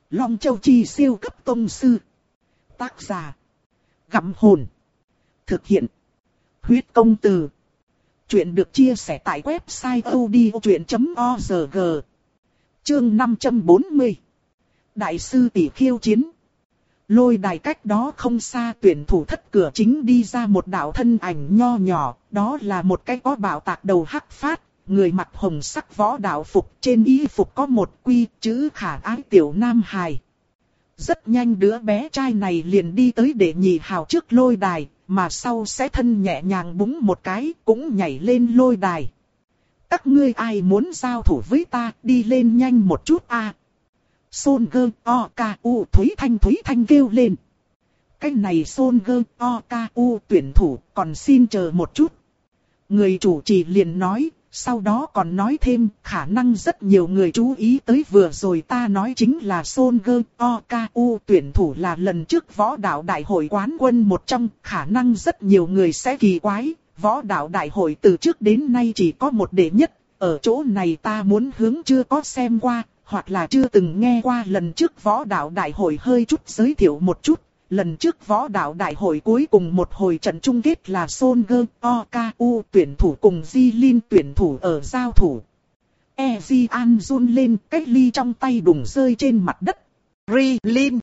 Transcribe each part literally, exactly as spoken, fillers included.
Long Châu Chi siêu cấp tông sư. Tác giả. Gặm hồn. Thực hiện. Huyết công từ. Chuyện được chia sẻ tại website audiochuyện chấm org. Chương năm trăm bốn mươi. Đại sư tỷ khiêu chiến. Lôi đài cách đó không xa, tuyển thủ thất cửa chính đi ra một đạo thân ảnh nho nhỏ, đó là một cái có bảo tạc đầu hắc phát, người mặc hồng sắc võ đạo phục, trên y phục có một quy chữ khả ái tiểu nam hài. Rất nhanh đứa bé trai này liền đi tới để nhì hào trước lôi đài, mà sau sẽ thân nhẹ nhàng búng một cái, cũng nhảy lên lôi đài. Các ngươi ai muốn giao thủ với ta, đi lên nhanh một chút a. À. Son gơ o ca u Thúy Thanh Thúy Thanh kêu lên. Cái này Son gơ o ca u tuyển thủ, còn xin chờ một chút. Người chủ trì liền nói, sau đó còn nói thêm, khả năng rất nhiều người chú ý tới vừa rồi ta nói chính là Son gơ o ca u tuyển thủ là lần trước võ đạo đại hội quán quân một trong, khả năng rất nhiều người sẽ kỳ quái, võ đạo đại hội từ trước đến nay chỉ có một đệ nhất, ở chỗ này ta muốn hướng chưa có xem qua, hoặc là chưa từng nghe qua lần trước võ đạo đại hội hơi chút giới thiệu một chút. Lần trước võ đạo đại hội cuối cùng một hồi trận chung kết là Son gơ o ca u tuyển thủ cùng Di Lin tuyển thủ ở giao thủ. E Di An run lên, cái ly trong tay đùng rơi trên mặt đất. Ri Lin.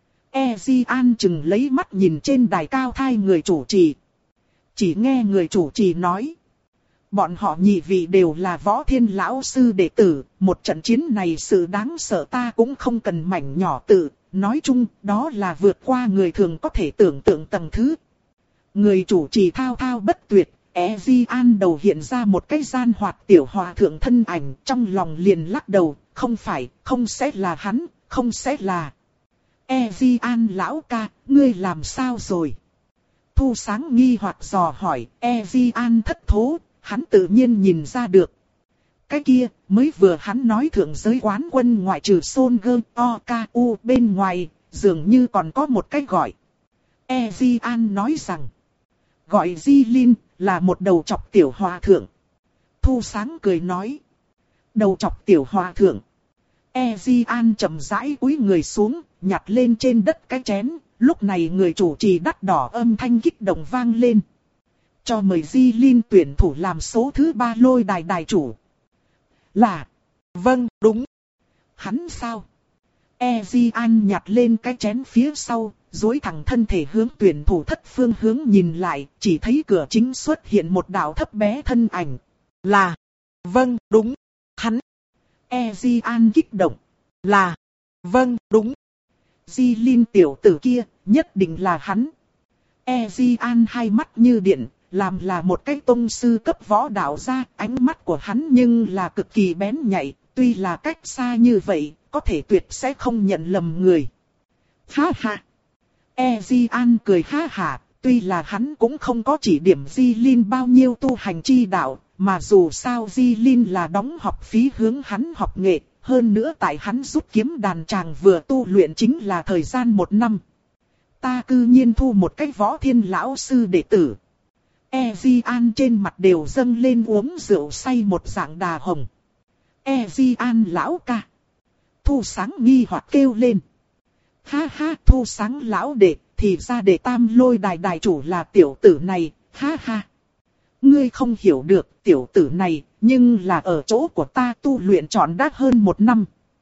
E Di An chừng lấy mắt nhìn trên đài cao thai người chủ trì. Chỉ nghe người chủ trì nói. Bọn họ nhị vị đều là Võ Thiên lão sư đệ tử, một trận chiến này sự đáng sợ ta cũng không cần mảnh nhỏ tự. Nói chung, đó là vượt qua người thường có thể tưởng tượng tầng thứ. Người chủ trì thao thao bất tuyệt, E Di An đầu hiện ra một cái gian hoạt tiểu hòa thượng thân ảnh, trong lòng liền lắc đầu, không phải, không sẽ là hắn, không sẽ là. E Di An lão ca, ngươi làm sao rồi? Thu Sáng nghi hoặc dò hỏi, E Di An thất thố, hắn tự nhiên nhìn ra được. Cái kia, mới vừa hắn nói thượng giới quán quân ngoại trừ Son gơ o ca u bên ngoài, dường như còn có một cái gọi. E Di An nói rằng, gọi Di Lin là một đầu chọc tiểu hòa thượng. Thu Sáng cười nói, đầu chọc tiểu hòa thượng. E Di An chậm rãi cúi người xuống, nhặt lên trên đất cái chén, lúc này người chủ trì đắt đỏ âm thanh kích động vang lên. Cho mời Di Lin tuyển thủ làm số thứ ba lôi đài đài chủ. Là, vâng, đúng. Hắn sao? E Di An nhặt lên cái chén phía sau, duỗi thẳng thân thể hướng tuyển thủ thất phương hướng nhìn lại, chỉ thấy cửa chính xuất hiện một đạo thấp bé thân ảnh. Là, vâng, đúng. Hắn. E Di An kích động. Là, vâng, đúng. Di Lin tiểu tử kia, nhất định là hắn. E Di An hai mắt như điện. Làm là một cái tông sư cấp võ đạo gia, ánh mắt của hắn nhưng là cực kỳ bén nhạy, tuy là cách xa như vậy, có thể tuyệt sẽ không nhận lầm người. Ha ha! E Di An cười ha ha, tuy là hắn cũng không có chỉ điểm Di Lin bao nhiêu tu hành chi đạo, mà dù sao Di Lin là đóng học phí hướng hắn học nghệ, hơn nữa tại hắn rút kiếm đàn tràng vừa tu luyện chính là thời gian một năm. Ta cư nhiên thu một cái Võ Thiên lão sư đệ tử. E Di An trên mặt đều dâng lên uống rượu say một dạng đà hồng. E Di An lão ca. Thu Sáng nghi hoặc kêu lên. Ha ha, Thu Sáng lão đệ, thì ra đệ tam lôi đài đài chủ là tiểu tử này, ha ha. Ngươi không hiểu được tiểu tử này, nhưng là ở chỗ của ta tu luyện trọn đã hơn một năm.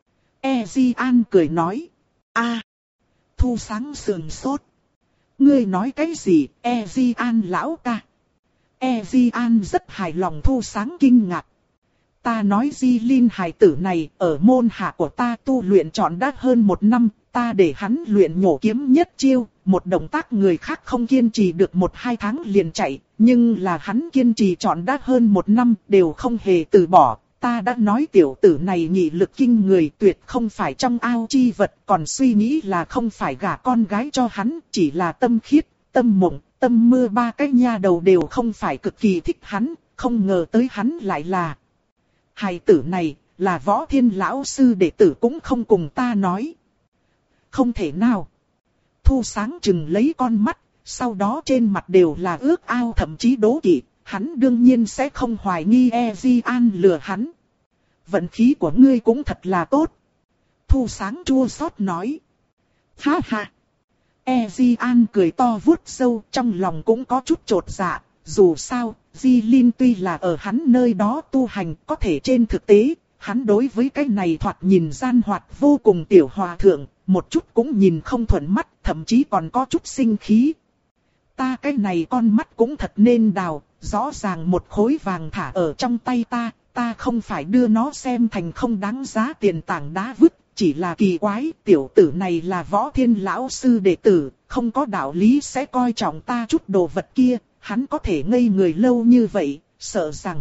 E Di An cười nói. A. Thu Sáng sườn sốt. Ngươi nói cái gì, E Di An lão ca? E Di An rất hài lòng. Thu Sáng kinh ngạc. Ta nói Di Lin hài tử này ở môn hạ của ta tu luyện trọn đã hơn một năm, ta để hắn luyện nhổ kiếm nhất chiêu, một động tác người khác không kiên trì được một hai tháng liền chạy, nhưng là hắn kiên trì trọn đã hơn một năm đều không hề từ bỏ. Ta đã nói tiểu tử này nghị lực kinh người, tuyệt không phải trong ao chi vật, còn suy nghĩ là không phải gả con gái cho hắn, chỉ là tâm khiết, tâm mộng, tâm mưa, ba cái nha đầu đều không phải cực kỳ thích hắn, không ngờ tới hắn lại là. Hài tử này, là Võ Thiên lão sư đệ tử cũng không cùng ta nói. Không thể nào. Thu Sáng chừng lấy con mắt, sau đó trên mặt đều là ước ao thậm chí đố kỵ, hắn đương nhiên sẽ không hoài nghi E Di An lừa hắn. Vận khí của ngươi cũng thật là tốt. Thu Sáng chua xót nói. Ha ha. Ezian cười to vuốt râu, trong lòng cũng có chút chột dạ. Dù sao, Jilin tuy là ở hắn nơi đó tu hành, có thể trên thực tế, hắn đối với cái này thoạt nhìn gian hoạt vô cùng tiểu hòa thượng, một chút cũng nhìn không thuận mắt, thậm chí còn có chút sinh khí. Ta cái này con mắt cũng thật nên đào, rõ ràng một khối vàng thả ở trong tay ta, ta không phải đưa nó xem thành không đáng giá tiền tảng đá vứt, chỉ là kỳ quái, tiểu tử này là Võ Thiên lão sư đệ tử, không có đạo lý sẽ coi trọng ta chút đồ vật kia, hắn có thể ngây người lâu như vậy, sợ rằng.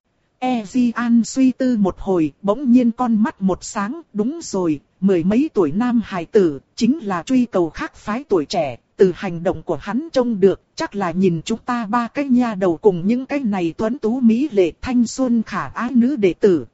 Ezian suy tư một hồi, bỗng nhiên con mắt một sáng, đúng rồi, mười mấy tuổi nam hài tử, chính là truy cầu khác phái tuổi trẻ, từ hành động của hắn trông được, chắc là nhìn chúng ta ba cái nha đầu cùng những cái này tuấn tú mỹ lệ thanh xuân khả ái nữ đệ tử.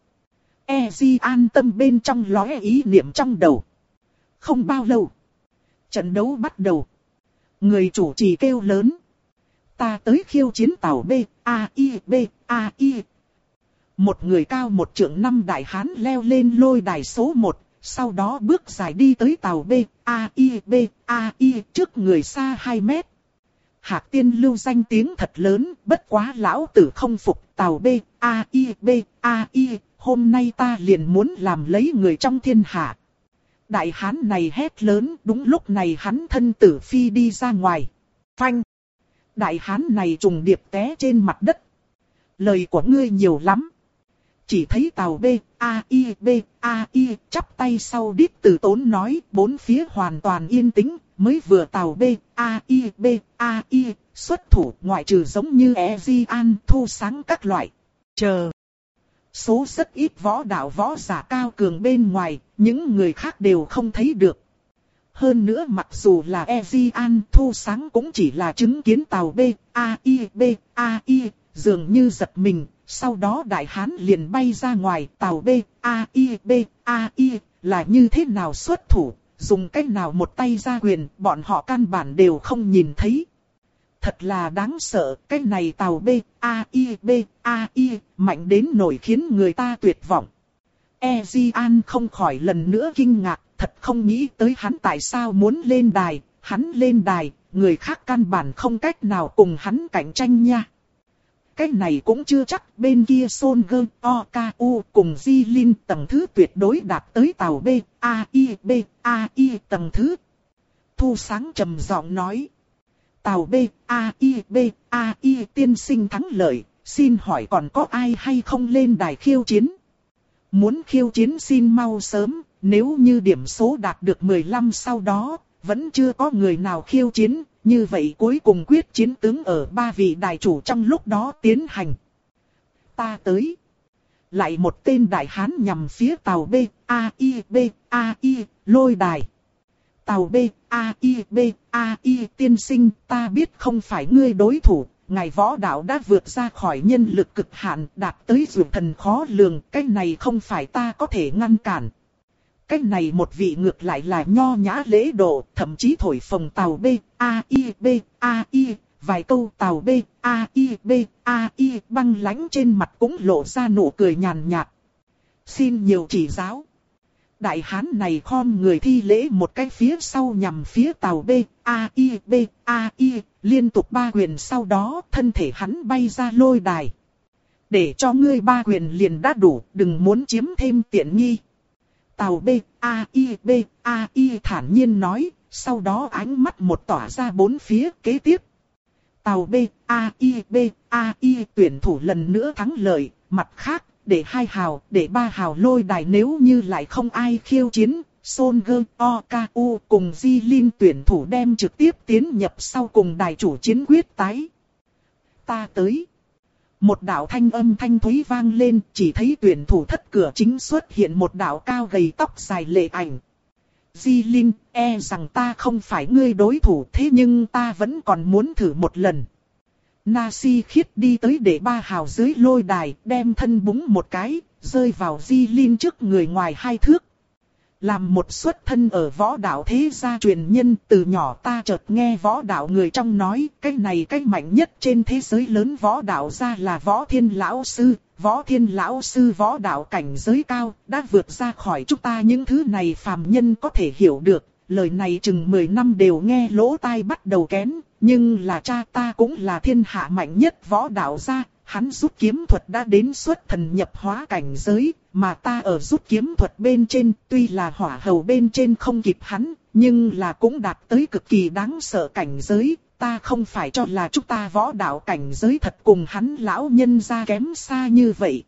Ezian tâm bên trong lóe ý niệm trong đầu. Không bao lâu, trận đấu bắt đầu. Người chủ trì kêu lớn. Ta tới khiêu chiến tàu B, A, I, B, A, I. Một người cao một trượng năm đại hán leo lên lôi đài số một, sau đó bước dài đi tới tàu B, A, I, B, A, I trước người xa hai mét. Hạc Tiên Lưu danh tiếng thật lớn, bất quá lão tử không phục tàu B, A, I, B, A, I, hôm nay ta liền muốn làm lấy người trong thiên hạ. Đại hán này hét lớn, đúng lúc này hắn thân tử phi đi ra ngoài. Phanh! Đại hán này trùng điệp té trên mặt đất. Lời của ngươi nhiều lắm. Chỉ thấy tàu B, A, I, B, A, I chắp tay sau đít từ tốn nói, bốn phía hoàn toàn yên tĩnh, mới vừa tàu B, A, I, B, A, I xuất thủ ngoại trừ giống như Ezian, Thu Sáng các loại. Chờ. Số rất ít võ đạo võ giả cao cường bên ngoài, những người khác đều không thấy được. Hơn nữa mặc dù là Ezian, Thu Sáng cũng chỉ là chứng kiến tàu B, A, I, B, A, I dường như giật mình. Sau đó đại hán liền bay ra ngoài, tàu B, A, I, B, A, I là như thế nào xuất thủ, dùng cách nào một tay ra quyền, bọn họ căn bản đều không nhìn thấy. Thật là đáng sợ, cái này tàu B, A, I, B, A, I mạnh đến nổi khiến người ta tuyệt vọng. Ezian không khỏi lần nữa kinh ngạc, thật không nghĩ tới hắn tại sao muốn lên đài, hắn lên đài, người khác căn bản không cách nào cùng hắn cạnh tranh nha. Cái này cũng chưa chắc, bên kia Son Gơ, O, K, U cùng Jilin tầng thứ tuyệt đối đạt tới tàu B, A, I, B, A, I tầng thứ. Thu Sáng trầm giọng nói. Tàu B, A, I, B, A, I tiên sinh thắng lợi, xin hỏi còn có ai hay không lên đài khiêu chiến? Muốn khiêu chiến xin mau sớm, nếu như điểm số đạt được mười lăm sau đó, vẫn chưa có người nào khiêu chiến. Như vậy cuối cùng quyết chiến tướng ở ba vị đại chủ trong lúc đó tiến hành. Ta tới. Lại một tên đại hán nhằm phía tàu B, A, I, B, A, I, lôi đài. Tàu B, A, I, B, A, I tiên sinh, ta biết không phải ngươi đối thủ. Ngài võ đạo đã vượt ra khỏi nhân lực cực hạn, đạt tới dược thần khó lường. Cái này không phải ta có thể ngăn cản. Cái này một vị ngược lại là nho nhã lễ độ, thậm chí thổi phồng tàu B, A, I, B, A, I, vài câu tàu B, A, I, B, A, I băng lãnh trên mặt cũng lộ ra nụ cười nhàn nhạt. Xin nhiều chỉ giáo. Đại hán này khom người thi lễ một cái phía sau nhằm phía tàu B, A, I, B, A, I, liên tục ba quyền sau đó thân thể hắn bay ra lôi đài. Để cho ngươi ba quyền liền đã đủ, đừng muốn chiếm thêm tiện nghi. Tàu B, A, I, B, A, I thản nhiên nói, sau đó ánh mắt một tỏa ra bốn phía kế tiếp. Tàu B, A, I, B, A, I tuyển thủ lần nữa thắng lợi, mặt khác, để hai hào, để ba hào lôi đài nếu như lại không ai khiêu chiến, Son Gơ, O, K, U cùng Jilin tuyển thủ đem trực tiếp tiến nhập sau cùng đài chủ chiến quyết tái. Ta tới. Một đạo thanh âm thanh thúy vang lên, chỉ thấy tuyển thủ thất cửa chính xuất hiện một đạo cao gầy tóc dài lệ ảnh. Jilin, e rằng ta không phải ngươi đối thủ, thế nhưng ta vẫn còn muốn thử một lần. Nasi khiết đi tới để ba hào dưới lôi đài, đem thân búng một cái, rơi vào Jilin trước người ngoài hai thước. Làm một xuất thân ở võ đạo thế gia truyền nhân, từ nhỏ ta chợt nghe võ đạo người trong nói, cái này cái mạnh nhất trên thế giới lớn võ đạo gia là Võ Thiên Lão Sư. Võ Thiên Lão Sư võ đạo cảnh giới cao, đã vượt ra khỏi chúng ta những thứ này phàm nhân có thể hiểu được. Lời này chừng mười năm đều nghe lỗ tai bắt đầu kén, nhưng là cha ta cũng là thiên hạ mạnh nhất võ đạo gia. Hắn rút kiếm thuật đã đến xuất thần nhập hóa cảnh giới, mà ta ở rút kiếm thuật bên trên, tuy là hỏa hầu bên trên không kịp hắn, nhưng là cũng đạt tới cực kỳ đáng sợ cảnh giới. Ta không phải cho là chúng ta võ đạo cảnh giới thật cùng hắn lão nhân ra kém xa như vậy.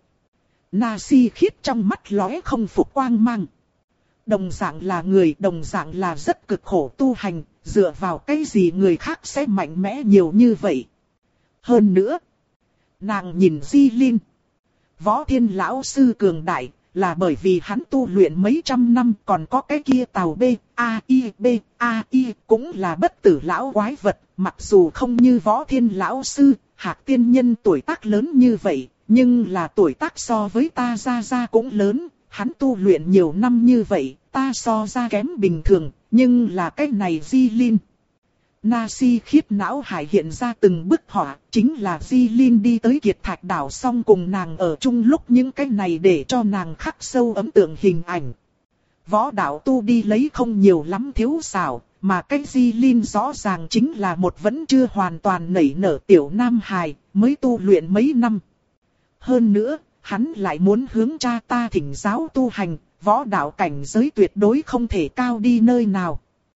Na Si Khiết trong mắt lóe không phục quang mang. Đồng dạng là người, đồng dạng là rất cực khổ tu hành, dựa vào cái gì người khác sẽ mạnh mẽ nhiều như vậy. Hơn nữa, nàng nhìn Di Linh. Võ Thiên Lão Sư cường đại, là bởi vì hắn tu luyện mấy trăm năm, còn có cái kia tàu B, A, I, B, A, I, cũng là bất tử lão quái vật, mặc dù không như Võ Thiên Lão Sư, Hạc Tiên Nhân tuổi tác lớn như vậy, nhưng là tuổi tác so với ta ra ra cũng lớn, hắn tu luyện nhiều năm như vậy, ta so ra kém bình thường, nhưng là cái này Di Linh. Na Si Khiết não hải hiện ra từng bức họa, chính là Di Linh đi tới Kiệt Thạch đảo xong cùng nàng ở chung lúc những cái này để cho nàng khắc sâu ấn tượng hình ảnh. Võ đạo tu đi lấy không nhiều lắm thiếu xảo, mà cái Di Linh rõ ràng chính là một vẫn chưa hoàn toàn nảy nở tiểu nam hài, mới tu luyện mấy năm. Hơn nữa, hắn lại muốn hướng cha ta thỉnh giáo tu hành, võ đạo cảnh giới tuyệt đối không thể cao đi nơi nào.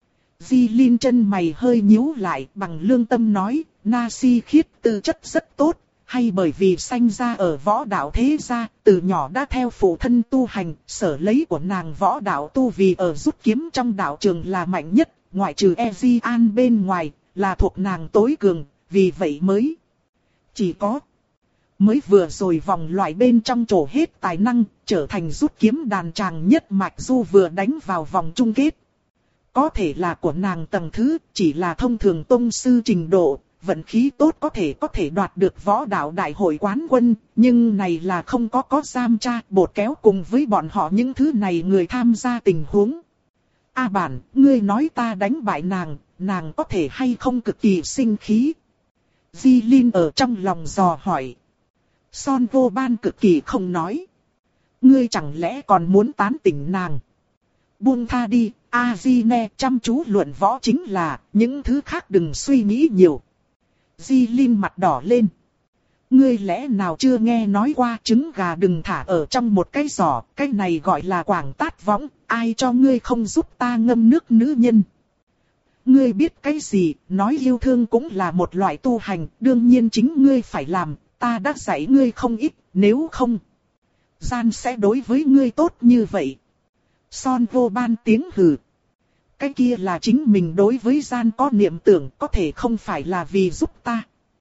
Di Linh chân mày hơi nhíu lại, bằng lương tâm nói, Na Si Khiết tư chất rất tốt, hay bởi vì sanh ra ở võ đạo thế gia, từ nhỏ đã theo phụ thân tu hành, sở lấy của nàng võ đạo tu vì ở rút kiếm trong đạo trường là mạnh nhất, ngoại trừ E-Di An bên ngoài, là thuộc nàng tối cường, vì vậy mới chỉ có mới vừa rồi vòng loại bên trong trổ hết tài năng, trở thành rút kiếm đàn tràng nhất mạch du vừa đánh vào vòng chung kết. Có thể là của nàng tầng thứ, chỉ là thông thường tông sư trình độ, vận khí tốt có thể có thể đoạt được võ đạo đại hội quán quân, nhưng này là không có có giam tra, bột kéo cùng với bọn họ những thứ này người tham gia tình huống. A bản, ngươi nói ta đánh bại nàng, nàng có thể hay không cực kỳ sinh khí? Di Linh ở trong lòng dò hỏi. Son Vô Ban cực kỳ không nói. Ngươi chẳng lẽ còn muốn tán tỉnh nàng? Buông tha đi, A-di-ne chăm chú luận võ chính là, những thứ khác đừng suy nghĩ nhiều. Di Linh mặt đỏ lên. Ngươi lẽ nào chưa nghe nói qua trứng gà đừng thả ở trong một cái giỏ, cái này gọi là quảng tát võng, ai cho ngươi không giúp ta ngâm nước nữ nhân. Ngươi biết cái gì, nói yêu thương cũng là một loại tu hành, đương nhiên chính ngươi phải làm, ta đã dạy ngươi không ít, nếu không, gian sẽ đối với ngươi tốt như vậy. Son Vô Ban tiếng hừ. Cái kia là chính mình đối với gian có niệm tưởng, có thể không phải là vì giúp ta.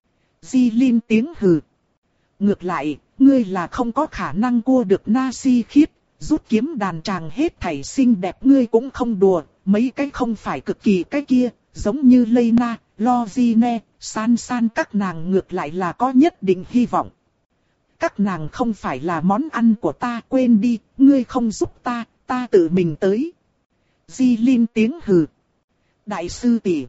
Di Linh tiếng hừ. Ngược lại, ngươi là không có khả năng cua được Na Si Khiết, rút kiếm đàn tràng hết thảy xinh đẹp ngươi cũng không đùa, mấy cái không phải cực kỳ cái kia, giống như Lena, Logine, San San các nàng ngược lại là có nhất định hy vọng. Các nàng không phải là món ăn của ta, quên đi, ngươi không giúp ta, ta tự mình tới. Di Linh tiếng hừ. Đại sư tỷ.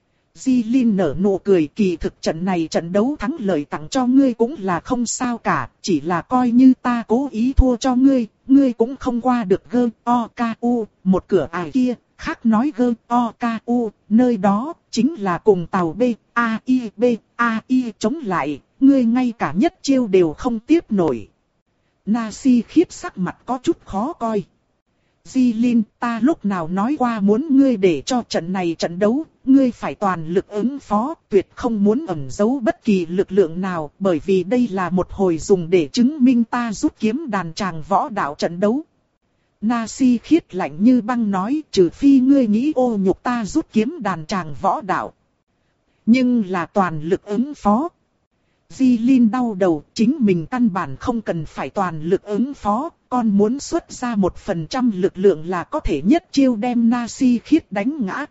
Di Linh nở nụ cười, kỳ thực trận này trận đấu thắng lợi tặng cho ngươi cũng là không sao cả, chỉ là coi như ta cố ý thua cho ngươi, ngươi cũng không qua được gơ o ca u, một cửa ải kia, khác nói gơ o ca u, nơi đó, chính là cùng tàu B, A, I, B, A, I chống lại, ngươi ngay cả nhất chiêu đều không tiếp nổi. Na Si Khiết sắc mặt có chút khó coi. Di Linh, ta lúc nào nói qua muốn ngươi để cho trận này trận đấu, ngươi phải toàn lực ứng phó, tuyệt không muốn ẩn giấu bất kỳ lực lượng nào, bởi vì đây là một hồi dùng để chứng minh ta rút kiếm đàn tràng võ đạo trận đấu. Na Si Khiết lạnh như băng nói, trừ phi ngươi nghĩ ô nhục ta rút kiếm đàn tràng võ đạo. Nhưng là toàn lực ứng phó. Di Linh đau đầu, chính mình căn bản không cần phải toàn lực ứng phó, con muốn xuất ra một phần trăm lực lượng là có thể nhất chiêu đem Na Si Khiết đánh ngã.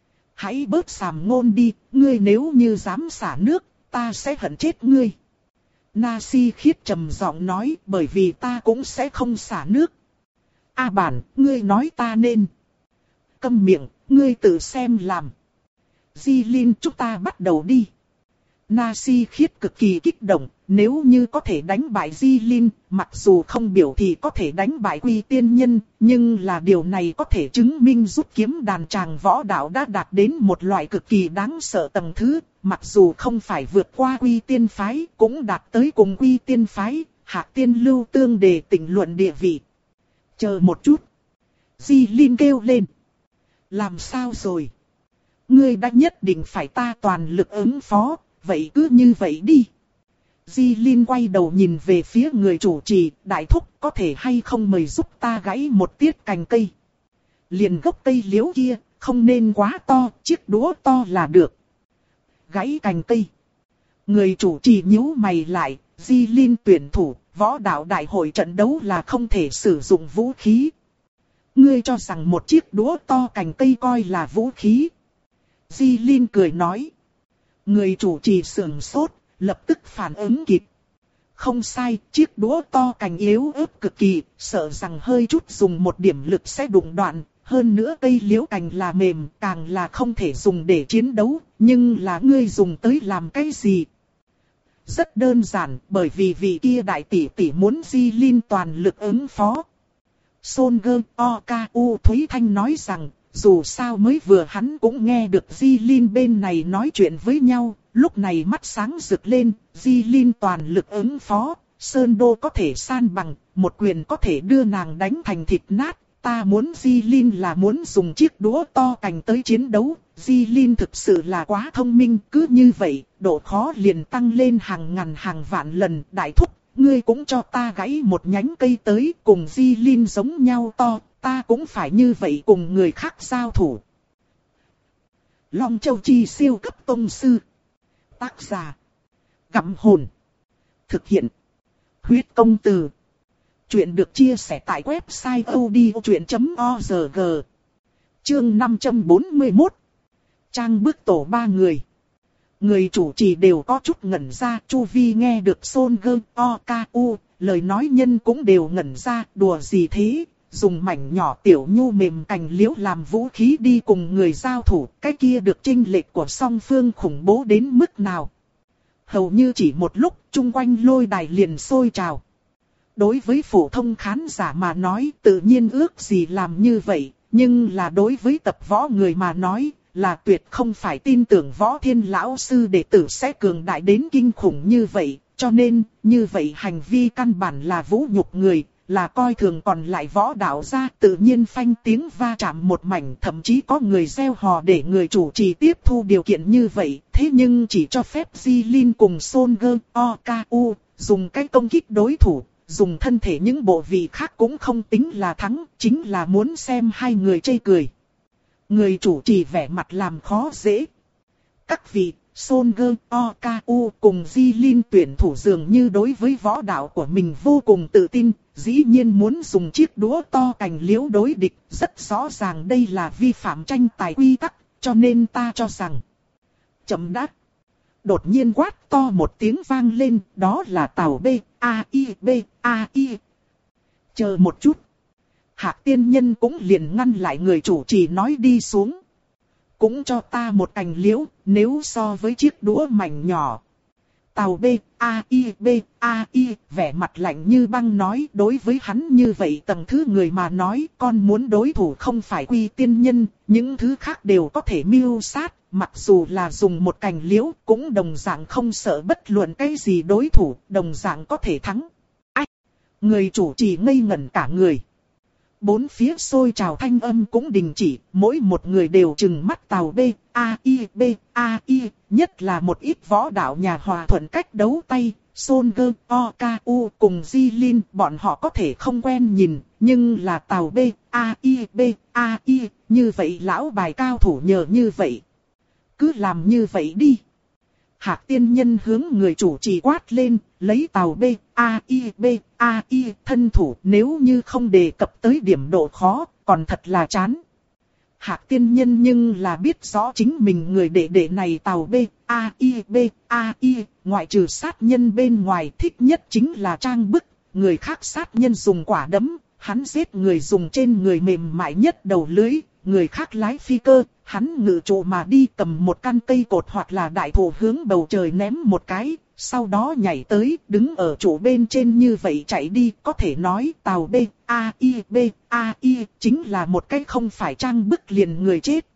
Hãy bớt sàm ngôn đi, ngươi nếu như dám xả nước, ta sẽ hận chết ngươi. Na Si Khiết trầm giọng nói, bởi vì ta cũng sẽ không xả nước. A bản, ngươi nói ta nên. Câm miệng, ngươi tự xem làm. Di Linh, chúng ta bắt đầu đi. Na Si Khiết cực kỳ kích động, nếu như có thể đánh bại Di Linh, mặc dù không biểu thì có thể đánh bại Quy Tiên Nhân, nhưng là điều này có thể chứng minh rút kiếm đàn tràng võ đạo đã đạt đến một loại cực kỳ đáng sợ tầng thứ, mặc dù không phải vượt qua Quy Tiên Phái, cũng đạt tới cùng Quy Tiên Phái, Hạ Tiên Lưu Tương để tỉnh luận địa vị. Chờ một chút. Di Linh kêu lên. Làm sao rồi? Ngươi đã nhất định phải ta toàn lực ứng phó, vậy cứ như vậy đi. Di Linh quay đầu nhìn về phía người chủ trì, đại thúc có thể hay không mời giúp ta gãy một tiết cành cây. Liền gốc cây liễu kia, không nên quá to, chiếc đũa to là được. Gãy cành cây. Người chủ trì nhíu mày lại, Di Linh tuyển thủ, võ đạo đại hội trận đấu là không thể sử dụng vũ khí. Ngươi cho rằng một chiếc đũa to cành cây coi là vũ khí. Di Linh cười nói. Người chủ trì sườn sốt, lập tức phản ứng kịp. Không sai, chiếc đũa to cành yếu ớt cực kỳ, sợ rằng hơi chút dùng một điểm lực sẽ đụng đoạn. Hơn nữa cây liễu cành là mềm, càng là không thể dùng để chiến đấu, nhưng là ngươi dùng tới làm cái gì? Rất đơn giản, bởi vì vị kia đại tỷ tỷ muốn Di Linh toàn lực ứng phó. Son Gơ O K U Thúy Thanh nói rằng, dù sao mới vừa hắn cũng nghe được Di Linh bên này nói chuyện với nhau, lúc này mắt sáng rực lên, Di Linh toàn lực ứng phó, Sơn Đô có thể san bằng, một quyền có thể đưa nàng đánh thành thịt nát, ta muốn Di Linh là muốn dùng chiếc đũa to cành tới chiến đấu, Di Linh thực sự là quá thông minh, cứ như vậy, độ khó liền tăng lên hàng ngàn hàng vạn lần, đại thúc, ngươi cũng cho ta gãy một nhánh cây tới, cùng Di Linh giống nhau to, ta cũng phải như vậy cùng người khác giao thủ. Long Châu Chi siêu cấp tông sư. Tác giả. Gặm hồn. Thực hiện. Huyết công từ. Chuyện được chia sẻ tại website odchuyện chấm org. Chương năm trăm bốn mươi mốt. Trang bước tổ ba người. Người chủ trì đều có chút ngẩn ra, Chu Vi nghe được Son Gơ O K U, lời nói nhân cũng đều ngẩn ra, đùa gì thế, dùng mảnh nhỏ tiểu nhu mềm cành liễu làm vũ khí đi cùng người giao thủ, cái kia được chênh lệch của song phương khủng bố đến mức nào. Hầu như chỉ một lúc, chung quanh lôi đài liền sôi trào. Đối với phổ thông khán giả mà nói, tự nhiên ước gì làm như vậy, nhưng là đối với tập võ người mà nói, là tuyệt không phải tin tưởng Võ Thiên lão sư đệ tử sẽ cường đại đến kinh khủng như vậy, cho nên, như vậy hành vi căn bản là vũ nhục người, là coi thường còn lại võ đạo gia, tự nhiên phanh tiếng va chạm một mảnh, thậm chí có người reo hò để người chủ trì tiếp thu điều kiện như vậy, thế nhưng chỉ cho phép Di Linh cùng Son Gơ O K U dùng cái công kích đối thủ, dùng thân thể những bộ vị khác cũng không tính là thắng, chính là muốn xem hai người chê cười. Người chủ trì vẻ mặt làm khó dễ. Các vị, Son Gơ O K U cùng Di Linh tuyển thủ dường như đối với võ đạo của mình vô cùng tự tin, dĩ nhiên muốn dùng chiếc đũa to cành liễu đối địch, rất rõ ràng đây là vi phạm tranh tài quy tắc, cho nên ta cho rằng. Chậm đã. Đột nhiên quát to một tiếng vang lên, đó là tàu B, A I B, A I. Chờ một chút. Hạc tiên nhân cũng liền ngăn lại người chủ trì nói đi xuống. Cũng cho ta một cành liễu, nếu so với chiếc đũa mảnh nhỏ. Tàu B, A I B, A I, vẻ mặt lạnh như băng nói, đối với hắn như vậy tầng thứ người mà nói, con muốn đối thủ không phải Quy Tiên Nhân, những thứ khác đều có thể mưu sát, mặc dù là dùng một cành liễu, cũng đồng dạng không sợ bất luận cái gì đối thủ, đồng dạng có thể thắng. Ách! Người chủ trì ngây ngẩn cả người. Bốn phía sôi trào thanh âm cũng đình chỉ, mỗi một người đều trừng mắt tàu B, A I B, A I, nhất là một ít võ đạo nhà hòa thuận cách đấu tay, Son Gơ O K U cùng Di Linh, bọn họ có thể không quen nhìn, nhưng là tàu B, A I B, A I, như vậy lão bài cao thủ nhờ như vậy. Cứ làm như vậy đi. Hạc tiên nhân hướng người chủ trì quát lên, lấy tàu B, A I B, A I thân thủ, nếu như không đề cập tới điểm độ khó, còn thật là chán. Hạc tiên nhân nhưng là biết rõ chính mình người đệ đệ này tàu B, A I B, A I, ngoại trừ sát nhân bên ngoài thích nhất chính là trang bức, người khác sát nhân dùng quả đấm, hắn giết người dùng trên người mềm mại nhất đầu lưới, người khác lái phi cơ, hắn ngự trụ mà đi cầm một căn cây cột hoặc là đại thụ hướng bầu trời ném một cái, sau đó nhảy tới, đứng ở trụ bên trên như vậy chạy đi, có thể nói tàu B, A, I, B, A, I chính là một cái không phải trang bức liền người chết.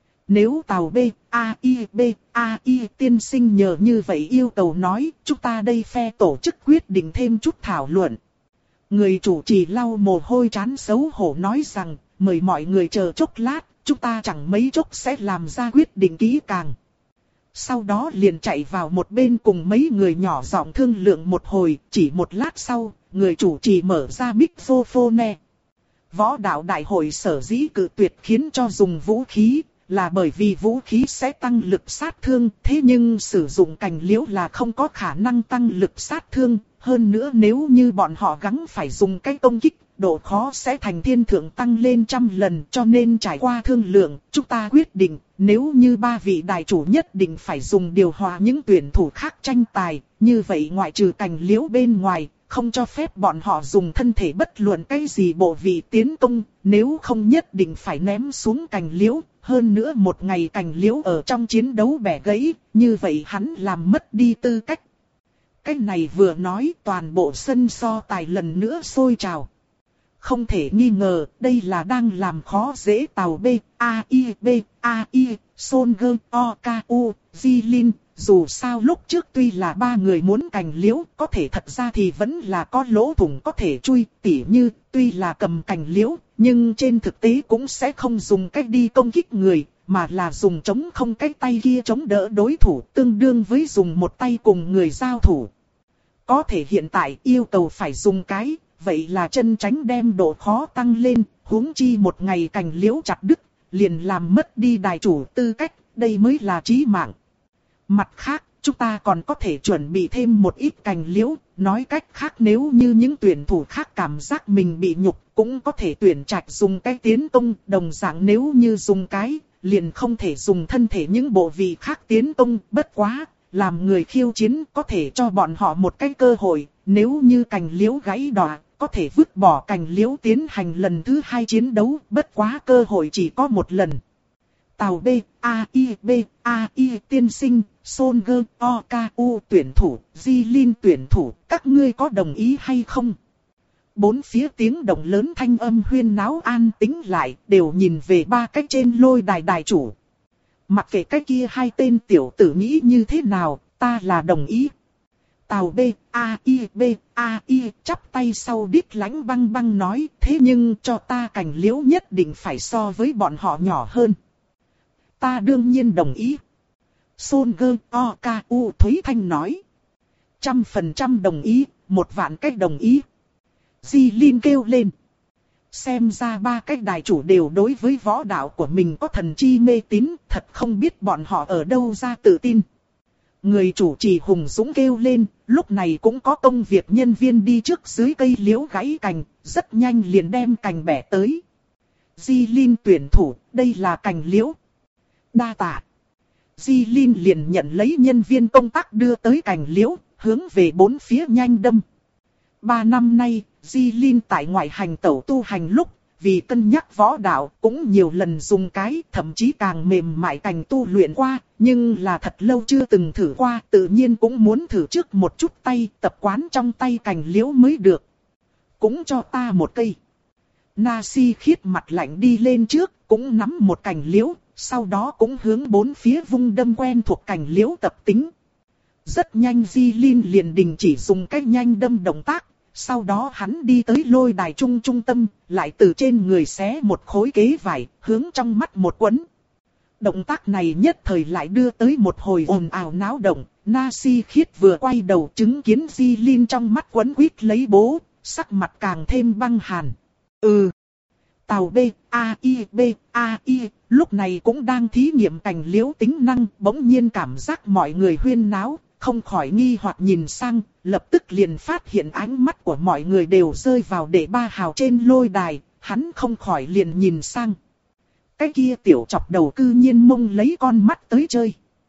Nếu tàu B, A, I, B, A, I tiên sinh nhờ như vậy yêu cầu nói, chúng ta đây phe tổ chức quyết định thêm chút thảo luận. Người chủ trì lau mồ hôi trán xấu hổ nói rằng, mời mọi người chờ chốc lát, chúng ta chẳng mấy chốc sẽ làm ra quyết định kỹ càng. Sau đó liền chạy vào một bên cùng mấy người nhỏ giọng thương lượng một hồi, chỉ một lát sau, người chủ trì mở ra microphone. Võ đạo đại hội sở dĩ cự tuyệt khiến cho dùng vũ khí, là bởi vì vũ khí sẽ tăng lực sát thương, thế nhưng sử dụng cành liễu là không có khả năng tăng lực sát thương, hơn nữa nếu như bọn họ gắng phải dùng cái công kích, độ khó sẽ thành thiên thượng tăng lên trăm lần, cho nên trải qua thương lượng, chúng ta quyết định, nếu như ba vị đại chủ nhất định phải dùng điều hòa những tuyển thủ khác tranh tài, như vậy ngoại trừ cành liễu bên ngoài, không cho phép bọn họ dùng thân thể bất luận cái gì bộ vị tiến công, nếu không nhất định phải ném xuống cành liễu, hơn nữa một ngày cành liễu ở trong chiến đấu bẻ gãy, như vậy hắn làm mất đi tư cách. Cái này vừa nói toàn bộ sân so tài lần nữa sôi trào. Không thể nghi ngờ, đây là đang làm khó dễ tàu B, A, I, B, A, I, Solskjaer, O, K, U, Jilin. Dù sao lúc trước tuy là ba người muốn cành liễu, có thể thật ra thì vẫn là có lỗ thủng có thể chui, tỉ như tuy là cầm cành liễu, nhưng trên thực tế cũng sẽ không dùng cách đi công kích người, mà là dùng chống không cái tay kia chống đỡ đối thủ, tương đương với dùng một tay cùng người giao thủ. Có thể hiện tại yêu cầu phải dùng cái, vậy là chân tránh đem độ khó tăng lên, huống chi một ngày cành liễu chặt đứt, liền làm mất đi đài chủ tư cách, đây mới là chí mạng. Mặt khác, chúng ta còn có thể chuẩn bị thêm một ít cành liễu, nói cách khác nếu như những tuyển thủ khác cảm giác mình bị nhục, cũng có thể tuyển trạch dùng cái tiến công, đồng dạng nếu như dùng cái, liền không thể dùng thân thể những bộ vị khác tiến công, bất quá, làm người khiêu chiến có thể cho bọn họ một cái cơ hội, nếu như cành liễu gãy đọa, có thể vứt bỏ cành liễu tiến hành lần thứ hai chiến đấu, bất quá cơ hội chỉ có một lần. Tàu B, A, I, B, A, I tiên sinh, Solskjaer, O, K, U tuyển thủ, Jilin tuyển thủ, các ngươi có đồng ý hay không? Bốn phía tiếng động lớn thanh âm huyên náo an tĩnh lại, đều nhìn về ba cái trên lôi đài đài chủ. Mặc kệ cái kia hai tên tiểu tử nghĩ như thế nào, ta là đồng ý. Tàu B, A, I, B, A, I chắp tay sau đít lánh băng băng nói, thế nhưng cho ta cành liễu nhất định phải so với bọn họ nhỏ hơn. Ta đương nhiên đồng ý. Solskjaer, O, K, U Thúy Thanh nói. Trăm phần trăm đồng ý, một vạn cách đồng ý. Jilin kêu lên. Xem ra ba cái đài chủ đều đối với võ đạo của mình có thần chi mê tín, thật không biết bọn họ ở đâu ra tự tin. Người chủ trì hùng dũng kêu lên, lúc này cũng có công việc nhân viên đi trước dưới cây liễu gãy cành, rất nhanh liền đem cành bẻ tới. Jilin tuyển thủ, đây là cành liễu. Đa tạ. Jilin liền nhận lấy nhân viên công tác đưa tới cành liễu, hướng về bốn phía nhanh đâm. Ba năm nay, Jilin tại ngoại hành tẩu tu hành lúc, vì cân nhắc võ đạo cũng nhiều lần dùng cái, thậm chí càng mềm mại cành tu luyện qua, nhưng là thật lâu chưa từng thử qua, tự nhiên cũng muốn thử trước một chút tay, tập quán trong tay cành liễu mới được. Cũng cho ta một cây. Nasi khiết mặt lạnh đi lên trước, cũng nắm một cành liễu, sau đó cũng hướng bốn phía vung đâm quen thuộc cành liễu tập tính. Rất nhanh Jilin liền đình chỉ dùng cách nhanh đâm động tác, sau đó hắn đi tới lôi đài trung trung tâm, lại từ trên người xé một khối kế vải, hướng trong mắt một quấn. Động tác này nhất thời lại đưa tới một hồi ồn ào náo động, Nasi khiết vừa quay đầu chứng kiến Jilin trong mắt quấn quýt lấy bố, sắc mặt càng thêm băng hàn. Ừ. Tàu B, A, I, B, A, I, lúc này cũng đang thí nghiệm cành liễu tính năng, bỗng nhiên cảm giác mọi người huyên náo, không khỏi nghi hoặc nhìn sang, lập tức liền phát hiện ánh mắt của mọi người đều rơi vào đệ ba hào trên lôi đài, hắn không khỏi liền nhìn sang. Cái kia tiểu chọc đầu cư nhiên mông lấy con mắt tới chơi.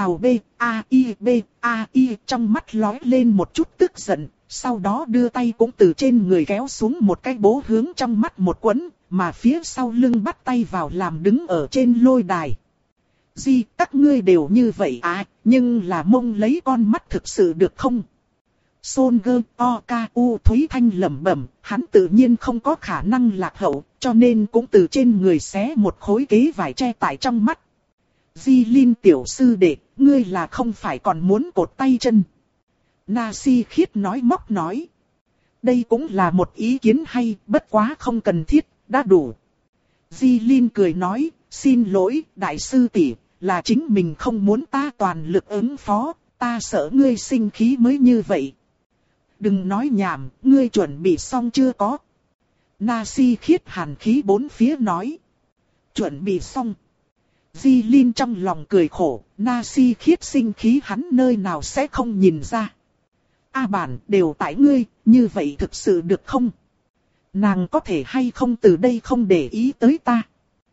tàu B, A, I, B, A, I trong mắt lóe lên một chút tức giận, sau đó đưa tay cũng từ trên người kéo xuống một cái bố hướng trong mắt một quấn, mà phía sau lưng bắt tay vào làm đứng ở trên lôi đài. Di, các ngươi đều như vậy à, nhưng là mông lấy con mắt thực sự được không? Son gơ, o, ca, u Thúy Thanh lẩm bẩm, hắn tự nhiên không có khả năng lạc hậu, cho nên cũng từ trên người xé một khối kế vải che tại trong mắt. Di Linh tiểu sư đệ, ngươi là không phải còn muốn cột tay chân. Na Si Khiết nói móc nói. Đây cũng là một ý kiến hay, bất quá không cần thiết, đã đủ. Di Linh cười nói, xin lỗi, đại sư tỷ, là chính mình không muốn ta toàn lực ứng phó, ta sợ ngươi sinh khí mới như vậy. Đừng nói nhảm, ngươi chuẩn bị xong chưa có? Na Si Khiết hàn khí bốn phía nói. Chuẩn bị xong. Di Linh trong lòng cười khổ, Na Si Khiết sinh khí hắn nơi nào sẽ không nhìn ra. A bản đều tại ngươi, như vậy thực sự được không? Nàng có thể hay không từ đây không để ý tới ta?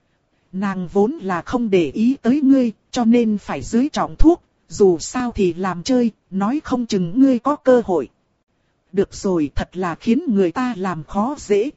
Nàng vốn là không để ý tới ngươi, cho nên phải dưới trọng thuốc, dù sao thì làm chơi, nói không chừng ngươi có cơ hội. Được rồi, thật là khiến người ta làm khó dễ.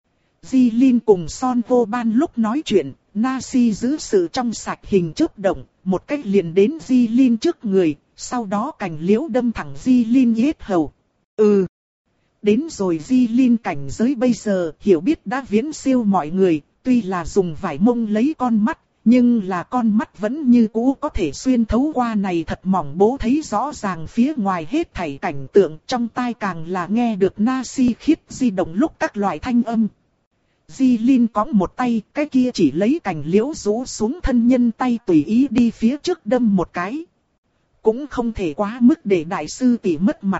Di Linh cùng Son Vô Ban lúc nói chuyện, Na Si giữ sự trong sạch hình chớp động, một cách liền đến Di Linh trước người, sau đó cành liễu đâm thẳng Di Linh yết hầu. Ừ. Đến rồi Di Linh cảnh giới bây giờ, hiểu biết đã viễn siêu mọi người, tuy là dùng vải mông lấy con mắt, nhưng là con mắt vẫn như cũ có thể xuyên thấu qua này thật mỏng bố thấy rõ ràng phía ngoài hết thảy cảnh tượng, trong tai càng là nghe được Na Si Khiết di động lúc các loại thanh âm. Di Linh cõng một tay, cái kia chỉ lấy cành liễu rũ xuống thân nhân tay tùy ý đi phía trước đâm một cái. Cũng không thể quá mức để đại sư tỷ mất mặt.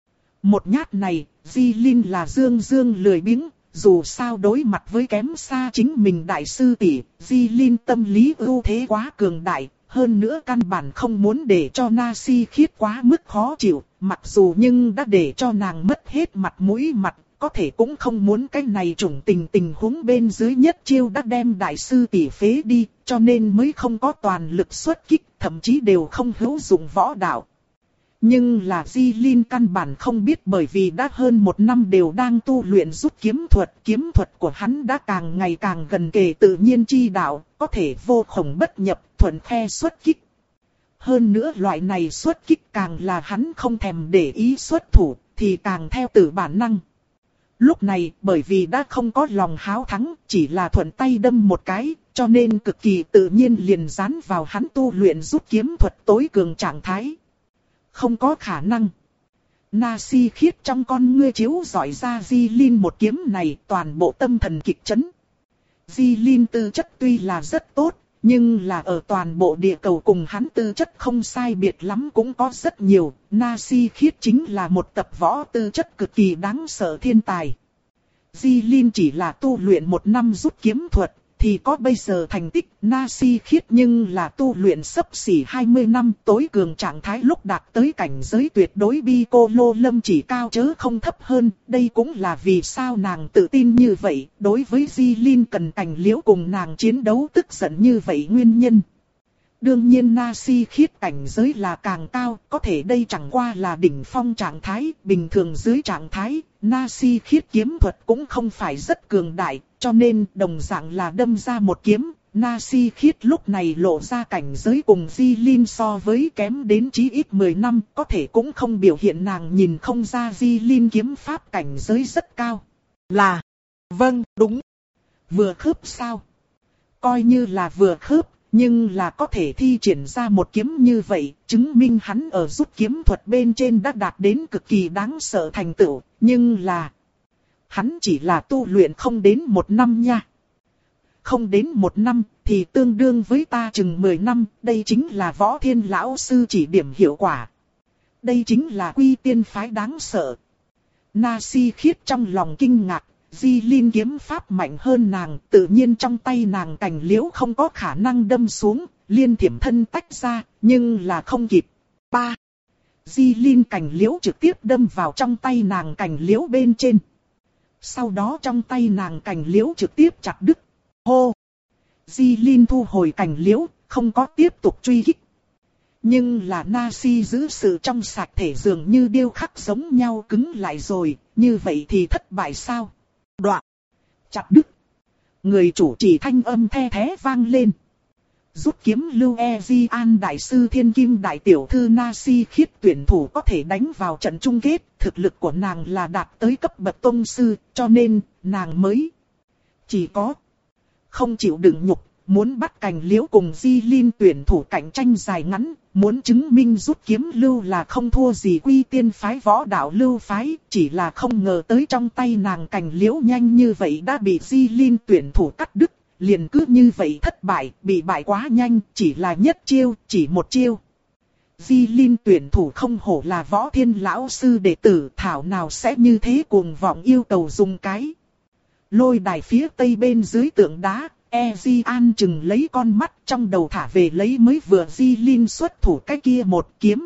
Một nhát này, Di Linh là dương dương lười biếng, dù sao đối mặt với kém xa chính mình đại sư tỷ, Di Linh tâm lý ưu thế quá cường đại, hơn nữa căn bản không muốn để cho Na Si Khiết quá mức khó chịu, mặc dù nhưng đã để cho nàng mất hết mặt mũi mặt, có thể cũng không muốn cái này trùng tình tình huống bên dưới nhất chiêu đã đem đại sư tỷ phế đi, cho nên mới không có toàn lực xuất kích, thậm chí đều không hữu dụng võ đạo. Nhưng là Di Linh căn bản không biết, bởi vì đã hơn một năm đều đang tu luyện rút kiếm thuật, kiếm thuật của hắn đã càng ngày càng gần kề tự nhiên chi đạo, có thể vô khổng bất nhập, thuận khe xuất kích. Hơn nữa loại này xuất kích càng là hắn không thèm để ý xuất thủ, thì càng theo tự bản năng. Lúc này, bởi vì đã không có lòng háo thắng, chỉ là thuận tay đâm một cái, cho nên cực kỳ tự nhiên liền dán vào hắn tu luyện rút kiếm thuật tối cường trạng thái. Không có khả năng. Na Si Khiết trong con ngươi chiếu rọi ra Di Linh một kiếm này, toàn bộ tâm thần kịch chấn. Di Linh tư chất tuy là rất tốt, nhưng là ở toàn bộ địa cầu cùng hắn tư chất không sai biệt lắm cũng có rất nhiều. Na Si Khiết chính là một tập võ tư chất cực kỳ đáng sợ thiên tài. Di Linh chỉ là tu luyện một năm rút kiếm thuật, thì có bây giờ thành tích. Na Si Khiết nhưng là tu luyện xấp xỉ hai mươi năm, tối cường trạng thái lúc đạt tới cảnh giới tuyệt đối bi cô lô lâm chỉ cao chớ không thấp hơn. Đây cũng là vì sao nàng tự tin như vậy, đối với Di Linh cần cành liễu cùng nàng chiến đấu tức giận như vậy nguyên nhân. Đương nhiên Na Si Khiết cảnh giới là càng cao, có thể đây chẳng qua là đỉnh phong trạng thái, bình thường dưới trạng thái, Na Si Khiết kiếm thuật cũng không phải rất cường đại, cho nên đồng dạng là đâm ra một kiếm, Na Si Khiết lúc này lộ ra cảnh giới cùng Di Linh so với kém đến chí ít mười năm, có thể cũng không biểu hiện nàng nhìn không ra Di Linh kiếm pháp cảnh giới rất cao. Là, vâng, đúng, vừa khớp sao? Coi như là vừa khớp. Nhưng là có thể thi triển ra một kiếm như vậy, chứng minh hắn ở rút kiếm thuật bên trên đã đạt đến cực kỳ đáng sợ thành tựu, nhưng là hắn chỉ là tu luyện không đến một năm nha. Không đến một năm thì tương đương với ta chừng mười năm, đây chính là Võ Thiên lão sư chỉ điểm hiệu quả. Đây chính là quy tiên phái đáng sợ. Na Si Khiết trong lòng kinh ngạc. Di Linh kiếm pháp mạnh hơn nàng, tự nhiên trong tay nàng cành liễu không có khả năng đâm xuống, liên thiểm thân tách ra, nhưng là không kịp. Ba. Di Linh cành liễu trực tiếp đâm vào trong tay nàng cành liễu bên trên. Sau đó trong tay nàng cành liễu trực tiếp chặt đứt. Hô. Di Linh thu hồi cành liễu, không có tiếp tục truy kích. Nhưng là Nasi giữ sự trong sạch thể dường như điêu khắc giống nhau cứng lại rồi, như vậy thì thất bại sao? Đoạn. Chặt đứt. Người chủ trì thanh âm the thé vang lên. Rút kiếm lưu Ezian đại sư thiên kim đại tiểu thư Nasi khiết tuyển thủ có thể đánh vào trận chung kết. Thực lực của nàng là đạt tới cấp bậc tông sư, cho nên nàng mới chỉ có không chịu đựng nhục, muốn bắt Cành Liễu cùng Di Linh tuyển thủ cạnh tranh dài ngắn, muốn chứng minh rút kiếm lưu là không thua gì Quy Tiên phái võ đạo lưu phái, chỉ là không ngờ tới trong tay nàng Cành Liễu nhanh như vậy đã bị Di Linh tuyển thủ cắt đứt, liền cứ như vậy thất bại, bị bại quá nhanh, chỉ là nhất chiêu, chỉ một chiêu. Di Linh tuyển thủ không hổ là Võ Thiên lão sư đệ tử, thảo nào sẽ như thế cuồng vọng yêu cầu dùng cái lôi đài phía tây bên dưới tượng đá. Ezian chừng lấy con mắt trong đầu thả về lấy mới vừa Di Linh xuất thủ cái kia một kiếm.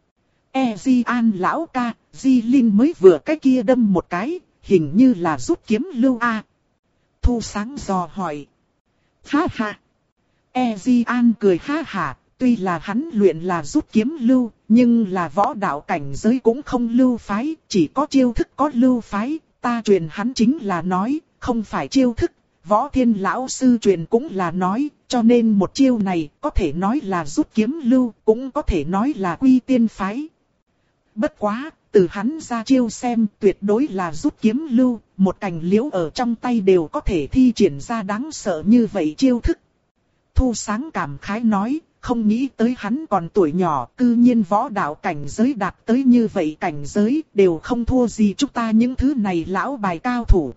Ezian lão ca, Di Linh mới vừa cái kia đâm một cái, hình như là rút kiếm lưu a. Thu Sáng dò hỏi. Ha ha. Ezian cười ha ha, tuy là hắn luyện là rút kiếm lưu, nhưng là võ đạo cảnh giới cũng không lưu phái, chỉ có chiêu thức có lưu phái, ta truyền hắn chính là nói, không phải chiêu thức. Võ Thiên lão sư truyền cũng là nói, cho nên một chiêu này có thể nói là rút kiếm lưu, cũng có thể nói là Quy Tiên phái. Bất quá, từ hắn ra chiêu xem tuyệt đối là rút kiếm lưu, một Cành Liễu ở trong tay đều có thể thi triển ra đáng sợ như vậy chiêu thức. Thu Sáng cảm khái nói, không nghĩ tới hắn còn tuổi nhỏ, cư nhiên võ đạo cảnh giới đạt tới như vậy cảnh giới, đều không thua gì chúng ta những thứ này lão bài cao thủ.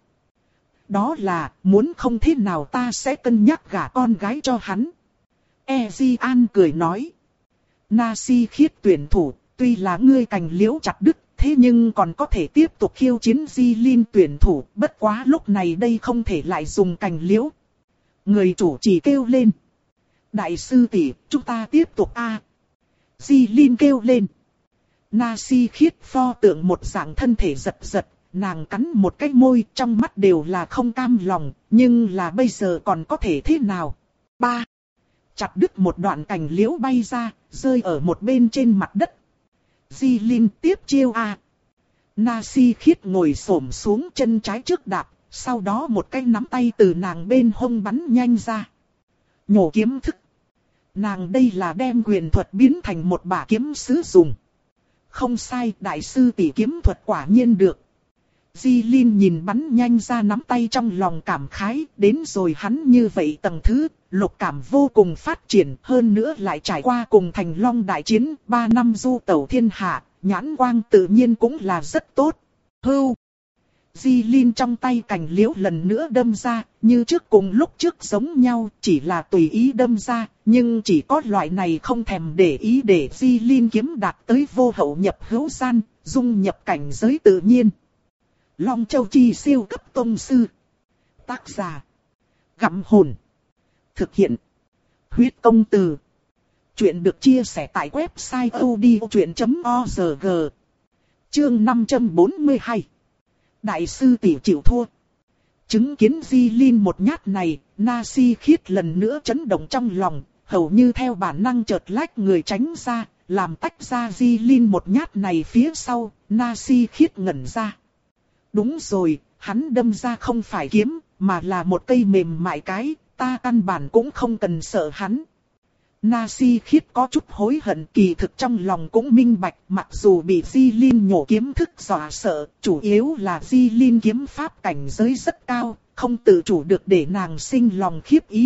Đó là, muốn không thế nào ta sẽ cân nhắc gả con gái cho hắn. Ezian cười nói. Nasi khiết tuyển thủ, tuy là ngươi Cành Liễu chặt đứt, thế nhưng còn có thể tiếp tục khiêu chiến Di Linh tuyển thủ, bất quá lúc này đây không thể lại dùng Cành Liễu. Người chủ chỉ kêu lên. Đại sư tỷ, chúng ta tiếp tục a. À. Di Linh kêu lên. Nasi khiết pho tượng một dạng thân thể giật giật. Nàng cắn một cái môi, trong mắt đều là không cam lòng, nhưng là bây giờ còn có thể thế nào? Ba. Chặt đứt một đoạn Cành Liễu bay ra, rơi ở một bên trên mặt đất. Di Linh tiếp chiêu a. À. Nasi khiết ngồi xổm xuống chân trái trước đạp, sau đó một cái nắm tay từ nàng bên hông bắn nhanh ra. Nhổ kiếm thức. Nàng đây là đem quyền thuật biến thành một bả kiếm sứ dùng. Không sai, đại sư tỷ kiếm thuật quả nhiên được. Di Linh nhìn bắn nhanh ra nắm tay trong lòng cảm khái, đến rồi hắn như vậy tầng thứ, lục cảm vô cùng phát triển, hơn nữa lại trải qua cùng Thành Long đại chiến, ba năm du tẩu thiên hạ, nhãn quang tự nhiên cũng là rất tốt. Hưu! Di Linh trong tay Cành Liễu lần nữa đâm ra, như trước cùng lúc trước giống nhau, chỉ là tùy ý đâm ra, nhưng chỉ có loại này không thèm để ý để Di Linh kiếm đạt tới vô hậu nhập hữu gian, dung nhập cảnh giới tự nhiên. Long Châu Chi siêu cấp tông sư. Tác giả. Gặm hồn. Thực hiện. Huyết công từ. Chuyện được chia sẻ tại website odchuyện chấm org. Chương năm trăm bốn mươi hai. Đại sư tỷ chịu thua. Chứng kiến Di Linh một nhát này, Nasi khiết lần nữa chấn động trong lòng, hầu như theo bản năng chợt lách người tránh ra, làm tách ra Di Linh một nhát này phía sau, Nasi khiết ngẩn ra. Đúng rồi, hắn đâm ra không phải kiếm, mà là một cây mềm mại cái, ta căn bản cũng không cần sợ hắn. Nasi khiết có chút hối hận, kỳ thực trong lòng cũng minh bạch, mặc dù bị Di Linh nhổ kiếm thức dọa sợ, chủ yếu là Di Linh kiếm pháp cảnh giới rất cao, không tự chủ được để nàng sinh lòng khiếp ý.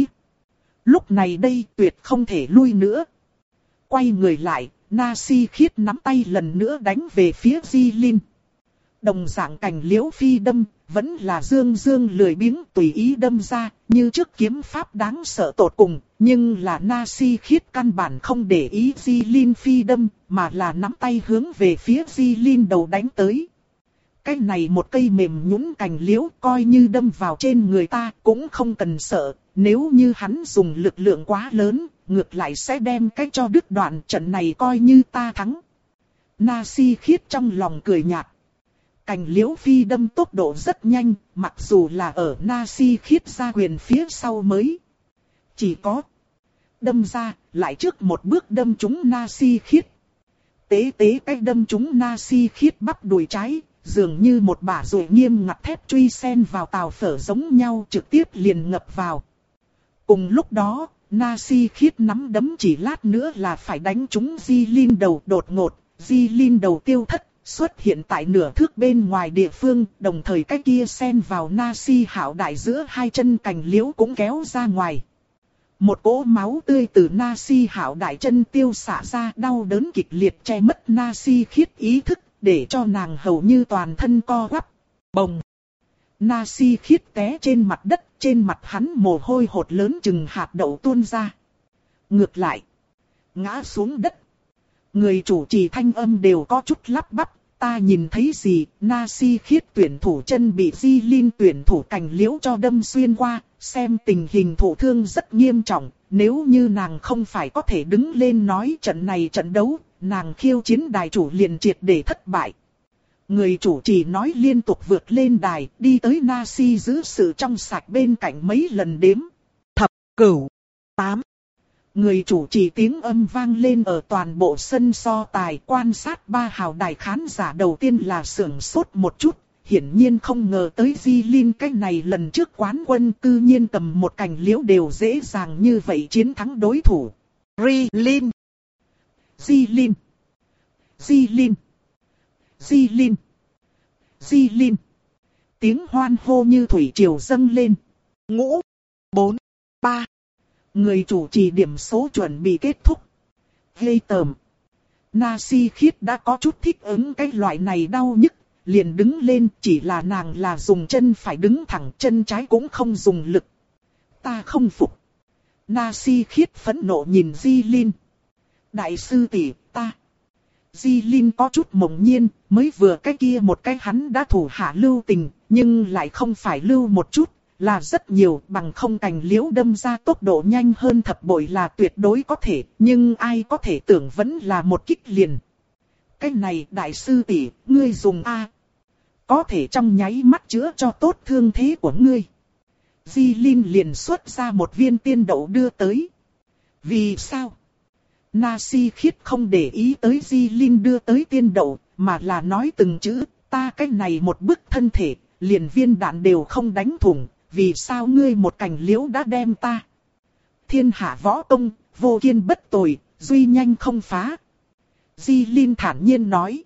Lúc này đây tuyệt không thể lui nữa. Quay người lại, Nasi khiết nắm tay lần nữa đánh về phía Di Linh. Đồng dạng Cành Liễu phi đâm, vẫn là dương dương lười biếng tùy ý đâm ra, như trước kiếm pháp đáng sợ tột cùng, nhưng là Nasi khiết căn bản không để ý Di Linh phi đâm, mà là nắm tay hướng về phía Di Linh đầu đánh tới. Cái này một cây mềm nhũn Cành Liễu coi như đâm vào trên người ta cũng không cần sợ, nếu như hắn dùng lực lượng quá lớn, ngược lại sẽ đem cái cho đứt đoạn, trận này coi như ta thắng. Nasi khiết trong lòng cười nhạt. Cành Liễu phi đâm tốc độ rất nhanh, mặc dù là ở Nasi khiết ra quyền phía sau mới. Chỉ có Đâm ra, lại trước một bước đâm trúng Na Si Khiết. Tế tế cái đâm trúng Na Si Khiết bắp đùi trái, dường như một bả rùi nghiêm ngặt thép truy sen vào tàu phở giống nhau trực tiếp liền ngập vào. Cùng lúc đó, Na Si Khiết nắm đấm chỉ lát nữa là phải đánh trúng Di Linh đầu đột ngột, Di Linh đầu tiêu thất, xuất hiện tại nửa thước bên ngoài địa phương, đồng thời cái kia sen vào Na Si Hạo Đại giữa hai chân cành liễu cũng kéo ra ngoài. Một cỗ máu tươi từ Na Si Hạo Đại chân tiêu xả ra, đau đớn kịch liệt che mất Na Si Khiết ý thức, để cho nàng hầu như toàn thân co quắp. Bồng! Na Si Khiết té trên mặt đất, trên mặt hắn mồ hôi hột lớn chừng hạt đậu tuôn ra. Ngược lại, ngã xuống đất. Người chủ trì thanh âm đều có chút lắp bắp, ta nhìn thấy gì? Na Si Khiết tuyển thủ chân bị Di Linh tuyển thủ cành liễu cho đâm xuyên qua, xem tình hình thụ thương rất nghiêm trọng, nếu như nàng không phải có thể đứng lên nói trận này trận đấu, nàng khiêu chiến đài chủ liền triệt để thất bại. Người chủ trì nói liên tục vượt lên đài, đi tới Na Si giữ sự trong sạch bên cạnh mấy lần đếm. Thập, cửu, tám. Người chủ trì tiếng âm vang lên ở toàn bộ sân so tài, quan sát ba hào đài khán giả đầu tiên là sưởng sốt một chút, hiển nhiên không ngờ tới Di Linh cái này lần trước quán quân cư nhiên cầm một cành liễu đều dễ dàng như vậy chiến thắng đối thủ. Ri Linh, Di Linh, Di Linh, Di Linh, Di Linh. Tiếng hoan hô như thủy triều dâng lên. Ngũ, bốn, ba. Người chủ trì điểm số chuẩn bị kết thúc. Ghê tởm. Na Si Khiết đã có chút thích ứng cái loại này đau nhức, liền đứng lên, chỉ là nàng là dùng chân phải đứng thẳng, chân trái cũng không dùng lực. Ta không phục. Na Si Khiết phẫn nộ nhìn Di Linh. Đại sư tỷ, ta. Di Linh có chút mộng nhiên, mới vừa cái kia một cái hắn đã thủ hạ lưu tình, nhưng lại không phải lưu một chút, là rất nhiều, bằng không cành liễu đâm ra tốc độ nhanh hơn thập bội là tuyệt đối có thể, nhưng ai có thể tưởng vẫn là một kích liền. Cái này đại sư tỷ, ngươi dùng A. Có thể trong nháy mắt chữa cho tốt thương thế của ngươi. Di Linh liền xuất ra một viên tiên đậu đưa tới. Vì sao? Na Si Khiết không để ý tới Di Linh đưa tới tiên đậu, mà là nói từng chữ, ta cái này một bức thân thể, liền viên đạn đều không đánh thủng, vì sao ngươi một cành liễu đã đem ta? Thiên hạ võ công, vô kiên bất tồi, duy nhanh không phá. Di Linh thản nhiên nói.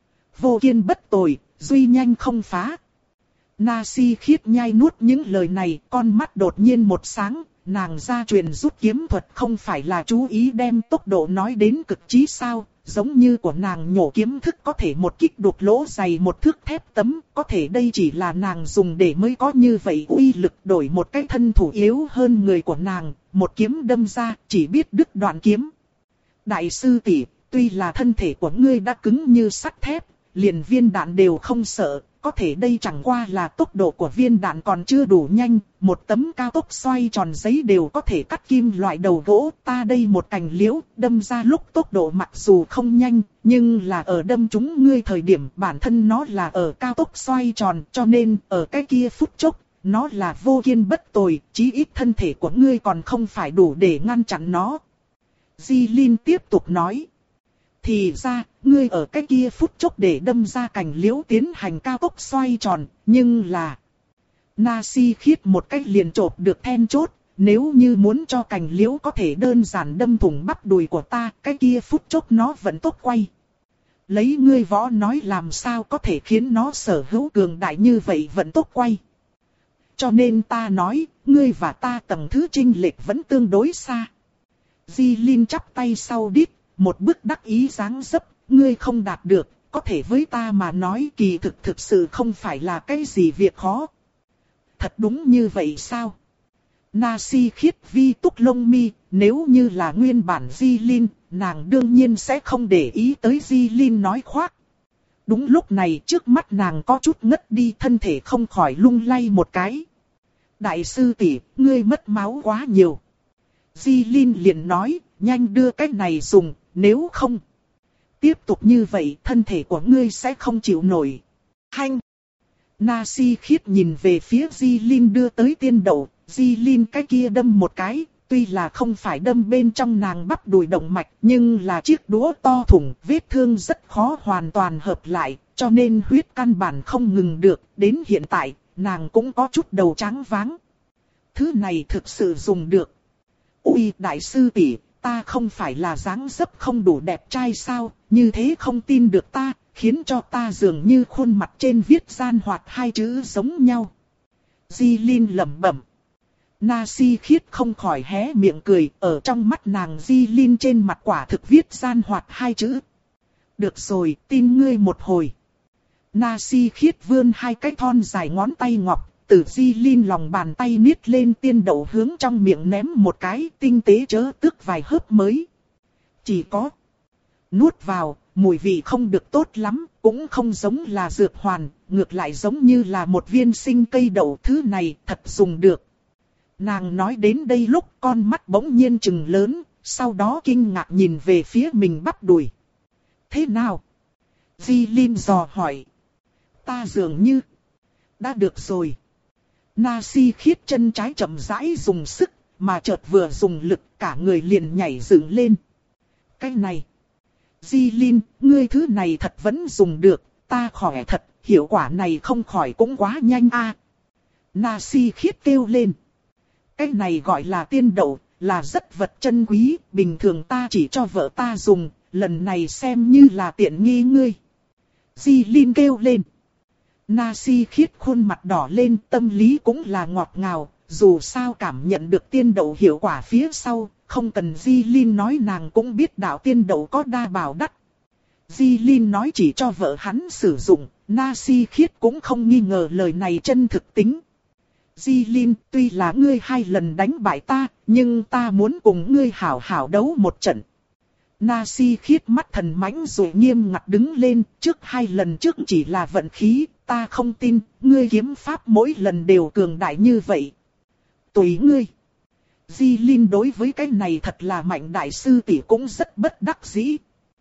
Vô kiên bất tồi, duy nhanh không phá. Na Si Khiết nhai nuốt những lời này, con mắt đột nhiên một sáng, nàng gia truyền rút kiếm thuật không phải là chú ý đem tốc độ nói đến cực chí sao, giống như của nàng nhổ kiếm thức có thể một kích đục lỗ dày một thước thép tấm, có thể đây chỉ là nàng dùng để mới có như vậy uy lực, đổi một cái thân thủ yếu hơn người của nàng, một kiếm đâm ra, chỉ biết đứt đoạn kiếm. Đại sư tỷ, tuy là thân thể của ngươi đã cứng như sắt thép, liền viên đạn đều không sợ, có thể đây chẳng qua là tốc độ của viên đạn còn chưa đủ nhanh, một tấm cao tốc xoay tròn giấy đều có thể cắt kim loại đầu gỗ, ta đây một cành liễu, đâm ra lúc tốc độ mặc dù không nhanh, nhưng là ở đâm chúng ngươi thời điểm bản thân nó là ở cao tốc xoay tròn, cho nên ở cái kia phút chốc, nó là vô kiên bất tồi, chí ít thân thể của ngươi còn không phải đủ để ngăn chặn nó. Di Linh tiếp tục nói. Thì ra, ngươi ở cái kia phút chốc để đâm ra cành liễu tiến hành cao tốc xoay tròn, nhưng là... Na Si Khiết một cách liền chộp được then chốt, nếu như muốn cho cành liễu có thể đơn giản đâm thủng bắp đùi của ta, cái kia phút chốc nó vẫn tốt quay. Lấy ngươi võ nói làm sao có thể khiến nó sở hữu cường đại như vậy vẫn tốt quay. Cho nên ta nói, ngươi và ta tầng thứ chênh lệch vẫn tương đối xa. Di Linh chắp tay sau đít. Một bước đắc ý dáng dấp, ngươi không đạt được, có thể với ta mà nói kỳ thực thực sự không phải là cái gì việc khó. Thật đúng như vậy sao? Na Si Khiết vi túc lông mi, nếu như là nguyên bản Di Linh, nàng đương nhiên sẽ không để ý tới Di Linh nói khoác. Đúng lúc này trước mắt nàng có chút ngất đi, thân thể không khỏi lung lay một cái. Đại sư tỷ, ngươi mất máu quá nhiều. Di Linh liền nói, nhanh đưa cái này dùng. Nếu không, tiếp tục như vậy thân thể của ngươi sẽ không chịu nổi. Hanh! Na Si Khiết nhìn về phía Di Linh đưa tới tiên đậu, Di Linh cái kia đâm một cái, Tuy là không phải đâm bên trong nàng bắp đùi động mạch, nhưng là chiếc đũa to thủng, vết thương rất khó hoàn toàn hợp lại, cho nên huyết căn bản không ngừng được. Đến hiện tại, nàng cũng có chút đầu trắng váng. Thứ này thực sự dùng được. Ui, đại sư tỷ, ta không phải là dáng dấp không đủ đẹp trai sao, như thế không tin được ta, khiến cho ta dường như khuôn mặt trên viết gian hoạt hai chữ giống nhau. Di Linh lẩm bẩm. Na Si Khiết không khỏi hé miệng cười, ở trong mắt nàng Di Linh trên mặt quả thực viết gian hoạt hai chữ. Được rồi, tin ngươi một hồi. Na Si Khiết vươn hai cái thon dài ngón tay ngọc, từ Di Linh lòng bàn tay niết lên tiên đậu hướng trong miệng ném một cái, tinh tế chớ tức vài hớp mới. Chỉ có nuốt vào, mùi vị không được tốt lắm, cũng không giống là dược hoàn, ngược lại giống như là một viên sinh cây đậu. Thứ này thật dùng được. Nàng nói đến đây lúc con mắt bỗng nhiên trừng lớn, sau đó kinh ngạc nhìn về phía mình bắp đùi. Thế nào? Di Linh dò hỏi. Ta dường như đã được rồi. Na Si Khiết chân trái chậm rãi dùng sức, mà chợt vừa dùng lực cả người liền nhảy dựng lên. Cái này, Di Linh, ngươi thứ này thật vẫn dùng được, ta khỏe thật, hiệu quả này không khỏi cũng quá nhanh a. À. Na Si Khiết kêu lên. Cái này gọi là tiên đậu, là rất vật chân quý, bình thường ta chỉ cho vợ ta dùng, lần này xem như là tiện nghi ngươi. Di Linh kêu lên. Na Si Khiết khuôn mặt đỏ lên, tâm lý cũng là ngọt ngào, dù sao cảm nhận được tiên đậu hiệu quả phía sau, không cần Di Linh nói nàng cũng biết đạo tiên đậu có đa bảo đắt. Di Linh nói chỉ cho vợ hắn sử dụng, Na Si Khiết cũng không nghi ngờ lời này chân thực tính. Di Linh, tuy là ngươi hai lần đánh bại ta, nhưng ta muốn cùng ngươi hảo hảo đấu một trận. Na Si Khiết mắt thần mãnh rồi nghiêm ngặt đứng lên, trước hai lần trước chỉ là vận khí, ta không tin, ngươi kiếm pháp mỗi lần đều cường đại như vậy. Tùy ngươi. Di Linh đối với cái này thật là mạnh đại sư tỷ cũng rất bất đắc dĩ.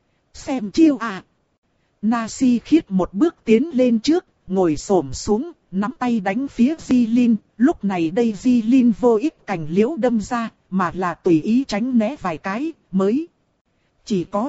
Xem chiêu à. Na Si Khiết một bước tiến lên trước, ngồi xổm xuống, nắm tay đánh phía Di Linh. Lúc này đây Di Linh vô ích cành liễu đâm ra, mà là tùy ý tránh né vài cái, mới. Chỉ có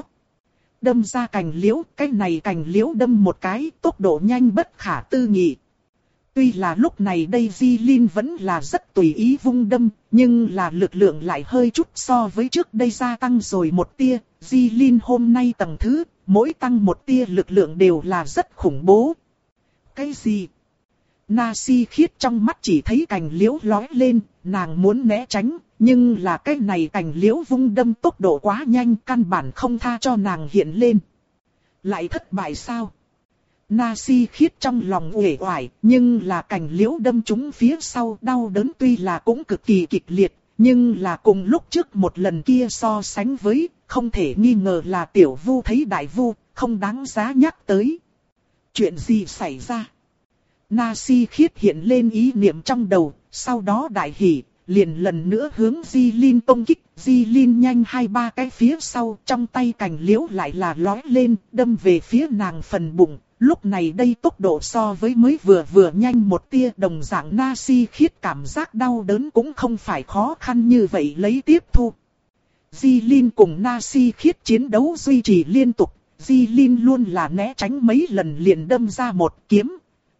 đâm ra cành liễu, cái này cành liễu đâm một cái, tốc độ nhanh bất khả tư nghị. Tuy là lúc này đây Di Linh vẫn là rất tùy ý vung đâm, nhưng là lực lượng lại hơi chút so với trước đây gia tăng rồi một tia. Di Linh hôm nay tầng thứ, mỗi tăng một tia lực lượng đều là rất khủng bố. Cái gì? Na Si Khiết trong mắt chỉ thấy cành liễu lói lên, nàng muốn né tránh, nhưng là cái này cành liễu vung đâm tốc độ quá nhanh, căn bản không tha cho nàng hiện lên. Lại thất bại sao? Na Si Khiết trong lòng uể oải, nhưng là cành liễu đâm trúng phía sau đau đớn tuy là cũng cực kỳ kịch liệt, nhưng là cùng lúc trước một lần kia so sánh với, không thể nghi ngờ là tiểu vu thấy đại vu, không đáng giá nhắc tới. Chuyện gì xảy ra? Na Si Khiết hiện lên ý niệm trong đầu, sau đó đại hỉ, liền lần nữa hướng Di Linh công kích. Di Linh nhanh hai ba cái phía sau, trong tay cành liễu lại là lói lên, đâm về phía nàng phần bụng. Lúc này đây tốc độ so với mới vừa vừa nhanh một tia, đồng dạng Na Si Khiết cảm giác đau đớn cũng không phải khó khăn như vậy lấy tiếp thu. Di Linh cùng Na Si Khiết chiến đấu duy trì liên tục, Di Linh luôn là né tránh mấy lần liền đâm ra một kiếm.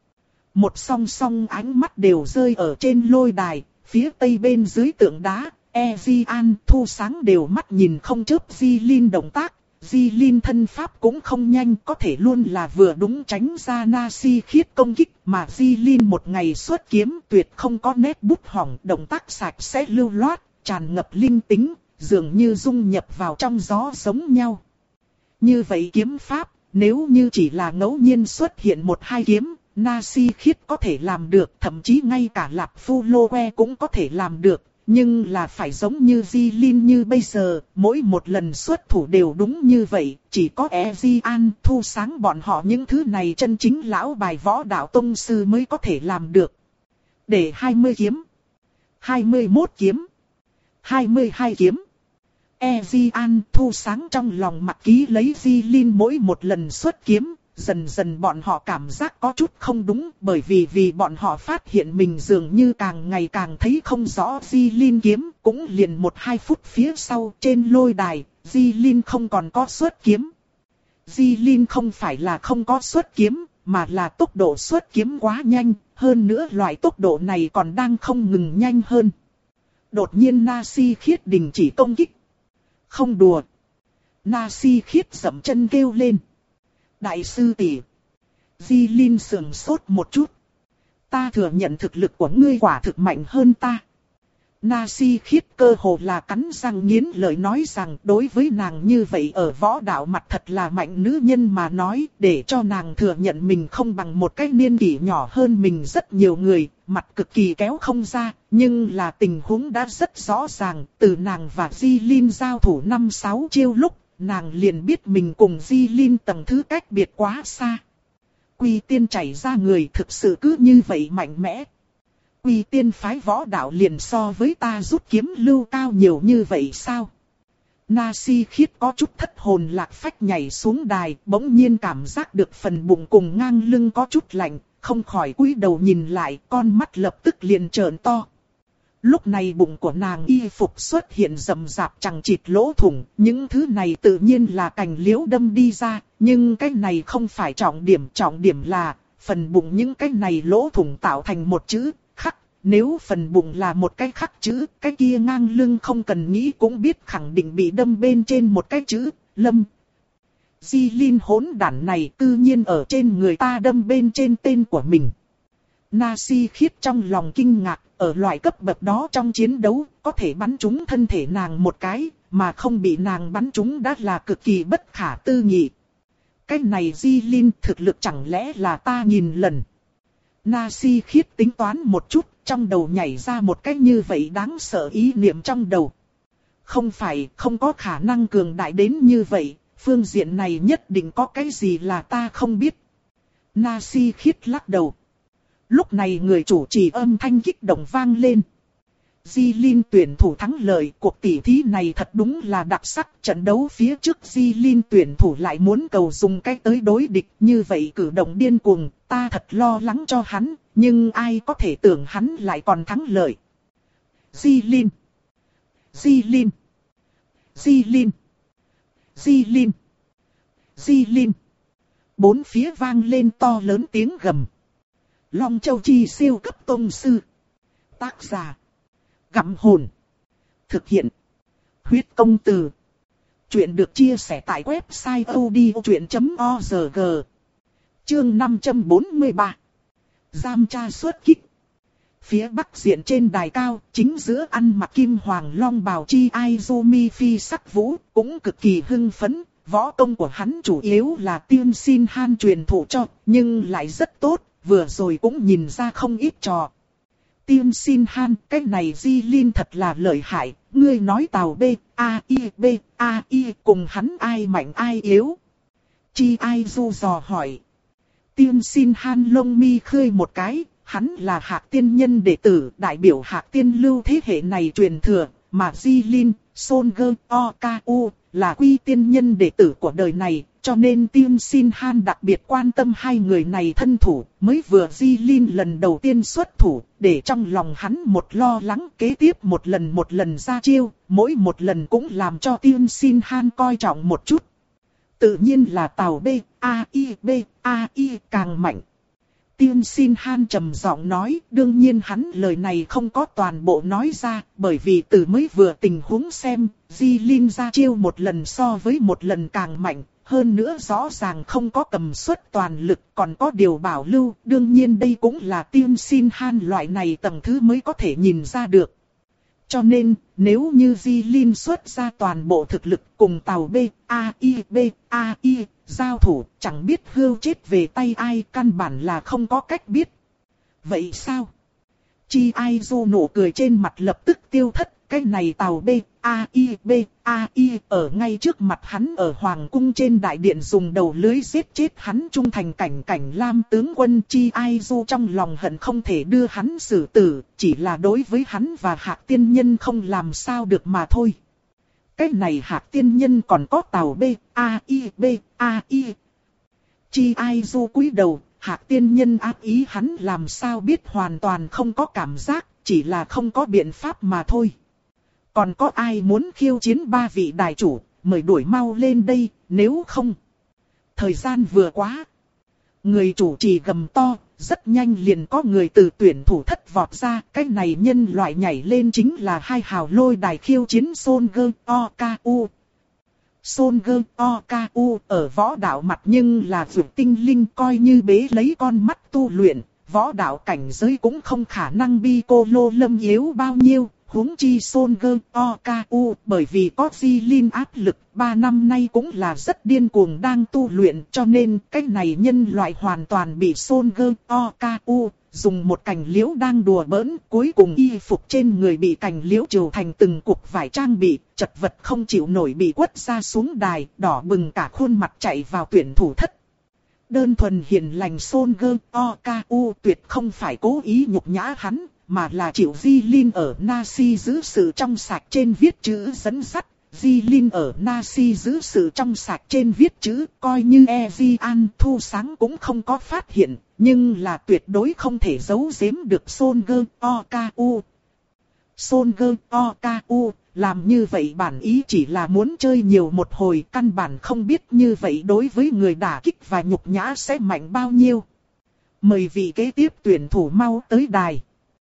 Một song song ánh mắt đều rơi ở trên lôi đài, phía tây bên dưới tượng đá, E-Di-An Thu Sáng đều mắt nhìn không chớp Di Linh động tác. Di Linh thân pháp cũng không nhanh, có thể luôn là vừa đúng tránh ra Na Si Khiết công kích, mà Di Linh một ngày xuất kiếm tuyệt không có nét bút hỏng, động tác sạch sẽ lưu loát, tràn ngập linh tính, dường như dung nhập vào trong gió giống nhau. Như vậy kiếm pháp, nếu như chỉ là ngẫu nhiên xuất hiện một hai kiếm, Na Si Khiết có thể làm được, thậm chí ngay cả Lạp Phu Lô Que cũng có thể làm được. Nhưng là phải giống như Di Linh như bây giờ, mỗi một lần xuất thủ đều đúng như vậy, chỉ có E-Di-An Thu Sáng bọn họ những thứ này chân chính lão bài võ đạo tông sư mới có thể làm được. Để hai mươi kiếm, hai mươi mốt kiếm, hai mươi hai kiếm. E-Di-An Thu Sáng trong lòng mặc ký lấy Di Linh mỗi một lần xuất kiếm, dần dần bọn họ cảm giác có chút không đúng, bởi vì vì bọn họ phát hiện mình dường như càng ngày càng thấy không rõ Di Linh kiếm, cũng liền một hai phút phía sau trên lôi đài, Di Linh không còn có xuất kiếm. Di Linh không phải là không có xuất kiếm, mà là tốc độ xuất kiếm quá nhanh, hơn nữa loại tốc độ này còn đang không ngừng nhanh hơn. Đột nhiên Na Si Khiết đình chỉ công kích. Không đùa. Na Si Khiết dậm chân kêu lên. Đại sư tỷ. Di Linh sườn sốt một chút. Ta thừa nhận thực lực của ngươi quả thực mạnh hơn ta. Na Si Khiết cơ hồ là cắn răng nghiến lợi nói rằng đối với nàng như vậy ở võ đạo mặt thật là mạnh nữ nhân mà nói, để cho nàng thừa nhận mình không bằng một cái niên kỷ nhỏ hơn mình rất nhiều người, mặt cực kỳ kéo không ra, nhưng là tình huống đã rất rõ ràng, từ nàng và Di Linh giao thủ năm sáu chiêu lúc, nàng liền biết mình cùng Di Linh tầng thứ cách biệt quá xa. Quy tiên chảy ra người thực sự cứ như vậy mạnh mẽ. Quy tiên phái võ đạo liền so với ta rút kiếm lưu cao nhiều như vậy sao? Na Si Khiết có chút thất hồn lạc phách nhảy xuống đài, bỗng nhiên cảm giác được phần bụng cùng ngang lưng có chút lạnh, không khỏi cúi đầu nhìn lại, con mắt lập tức liền trợn to. Lúc này bụng của nàng y phục xuất hiện rầm rạp chằng chịt lỗ thủng, những thứ này tự nhiên là cành liễu đâm đi ra, nhưng cái này không phải trọng điểm, trọng điểm là phần bụng những cái này lỗ thủng tạo thành một chữ khắc. Nếu phần bụng là một cái khắc chữ, cái kia ngang lưng không cần nghĩ cũng biết khẳng định bị đâm bên trên một cái chữ Lâm. Di Linh hỗn đản này tự nhiên ở trên người ta đâm bên trên tên của mình. Na Si Khiết trong lòng kinh ngạc, ở loại cấp bậc đó trong chiến đấu, có thể bắn trúng thân thể nàng một cái, mà không bị nàng bắn trúng đã là cực kỳ bất khả tư nghị. Cái này Di Linh thực lực chẳng lẽ là ta nghìn lần. Na Si Khiết tính toán một chút, trong đầu nhảy ra một cái như vậy đáng sợ ý niệm trong đầu. Không phải, không có khả năng cường đại đến như vậy, phương diện này nhất định có cái gì là ta không biết. Na Si Khiết lắc đầu. Lúc này người chủ trì âm thanh kích động vang lên. Di Linh tuyển thủ thắng lợi, cuộc tỷ thí này thật đúng là đặc sắc. Trận đấu phía trước Di Linh tuyển thủ lại muốn cầu dùng cách tới đối địch, như vậy cử động điên cuồng, ta thật lo lắng cho hắn, nhưng ai có thể tưởng hắn lại còn thắng lợi. Di Linh, Di Linh, Di Linh, Di Linh, Di Linh. Bốn phía vang lên to lớn tiếng gầm. Long Châu Chi siêu cấp tông sư. Tác giả Gặm Hồn. Thực hiện Huyết Công Từ. Chuyện được chia sẻ tại website odchuyện chấm org. Chương năm trăm bốn mươi ba. Giam tra xuất kích. Phía bắc diện trên đài cao, chính giữa ăn mặc kim hoàng long bào Chi Aizumi phi sắc vũ, cũng cực kỳ hưng phấn. Võ công của hắn chủ yếu là Tiên Sin Han truyền thụ cho, nhưng lại rất tốt, vừa rồi cũng nhìn ra không ít trò. Tiên Sin Han, cái này Di Linh thật là lợi hại, ngươi nói tàu B, A, I, B, A, I, cùng hắn ai mạnh ai yếu. Chi Aizu dò hỏi. Tiên Sin Han lông mi khơi một cái, hắn là Hạc Tiên Nhân đệ tử, đại biểu Hạc Tiên lưu thế hệ này truyền thừa, mà Di Linh, Son Gơ, O, K, U, là Quy Tiên Nhân đệ tử của đời này, cho nên Tiên Sin Han đặc biệt quan tâm hai người này thân thủ, mới vừa Di Linh lần đầu tiên xuất thủ, để trong lòng hắn một lo lắng, kế tiếp một lần một lần ra chiêu, mỗi một lần cũng làm cho Tiên Sin Han coi trọng một chút. Tự nhiên là tàu B, A, I, B, A, I càng mạnh. Tiên Sin Han trầm giọng nói, đương nhiên hắn lời này không có toàn bộ nói ra, bởi vì từ mới vừa tình huống xem, Di Linh ra chiêu một lần so với một lần càng mạnh, hơn nữa rõ ràng không có cầm suất toàn lực, còn có điều bảo lưu, đương nhiên đây cũng là Tiên Sin Han loại này tầng thứ mới có thể nhìn ra được. Cho nên, nếu như Di Linh xuất ra toàn bộ thực lực cùng tàu B, A, I, B, A, I, giao thủ, chẳng biết hưu chết về tay ai, căn bản là không có cách biết. Vậy sao? Chi Aizu nụ cười trên mặt lập tức tiêu thất, cái này tàu B, A, I, B, A, I ở ngay trước mặt hắn ở Hoàng cung trên đại điện dùng đầu lưới giết chết hắn trung thành cảnh cảnh Lam tướng quân. Chi Aizu trong lòng hận không thể đưa hắn xử tử, chỉ là đối với hắn và Hạc Tiên Nhân không làm sao được mà thôi. Cái này Hạc Tiên Nhân còn có tàu B, A, I, B, A, I. Chi Ai Du cúi đầu, Hạc tiên nhân ác ý hắn làm sao biết hoàn toàn không có cảm giác, chỉ là không có biện pháp mà thôi. Còn có ai muốn khiêu chiến ba vị đại chủ, mời đuổi mau lên đây, nếu không. Thời gian vừa quá. Người chủ trì gầm to, rất nhanh liền có người từ tuyển thủ thất vọt ra. Cái này nhân loại nhảy lên chính là hai hào lôi đài khiêu chiến Son-ger O-K-U. Son-ger O-K-U ở võ đạo mặt nhưng là vượt tinh linh, coi như bế lấy con mắt tu luyện. Võ đạo cảnh giới cũng không khả năng bi cô lô lâm yếu bao nhiêu. Huống chi Son-ger O-K-U bởi vì có Di-Lin áp lực, ba năm nay cũng là rất điên cuồng đang tu luyện, cho nên cái này nhân loại hoàn toàn bị Son-ger O-K-U dùng một cành liễu đang đùa bỡn, cuối cùng y phục trên người bị cành liễu trừ thành từng cục vải trang bị, chật vật không chịu nổi bị quất ra xuống đài, đỏ bừng cả khuôn mặt chạy vào tuyển thủ thất. Đơn thuần hiền lành Son-ger O-K-U tuyệt không phải cố ý nhục nhã hắn, mà là chịu Di-Lin ở Nasi giữ sự trong sạch trên viết chữ dẫn sắt. Di-Lin ở Nasi giữ sự trong sạch trên viết chữ, coi như Ezian Thu Sáng cũng không có phát hiện, nhưng là tuyệt đối không thể giấu giếm được Son-ger O-K-U. Son-ger O-K-U làm như vậy bản ý chỉ là muốn chơi nhiều một hồi, căn bản không biết như vậy đối với người đả kích và nhục nhã sẽ mạnh bao nhiêu. Mời vị kế tiếp tuyển thủ mau tới đài.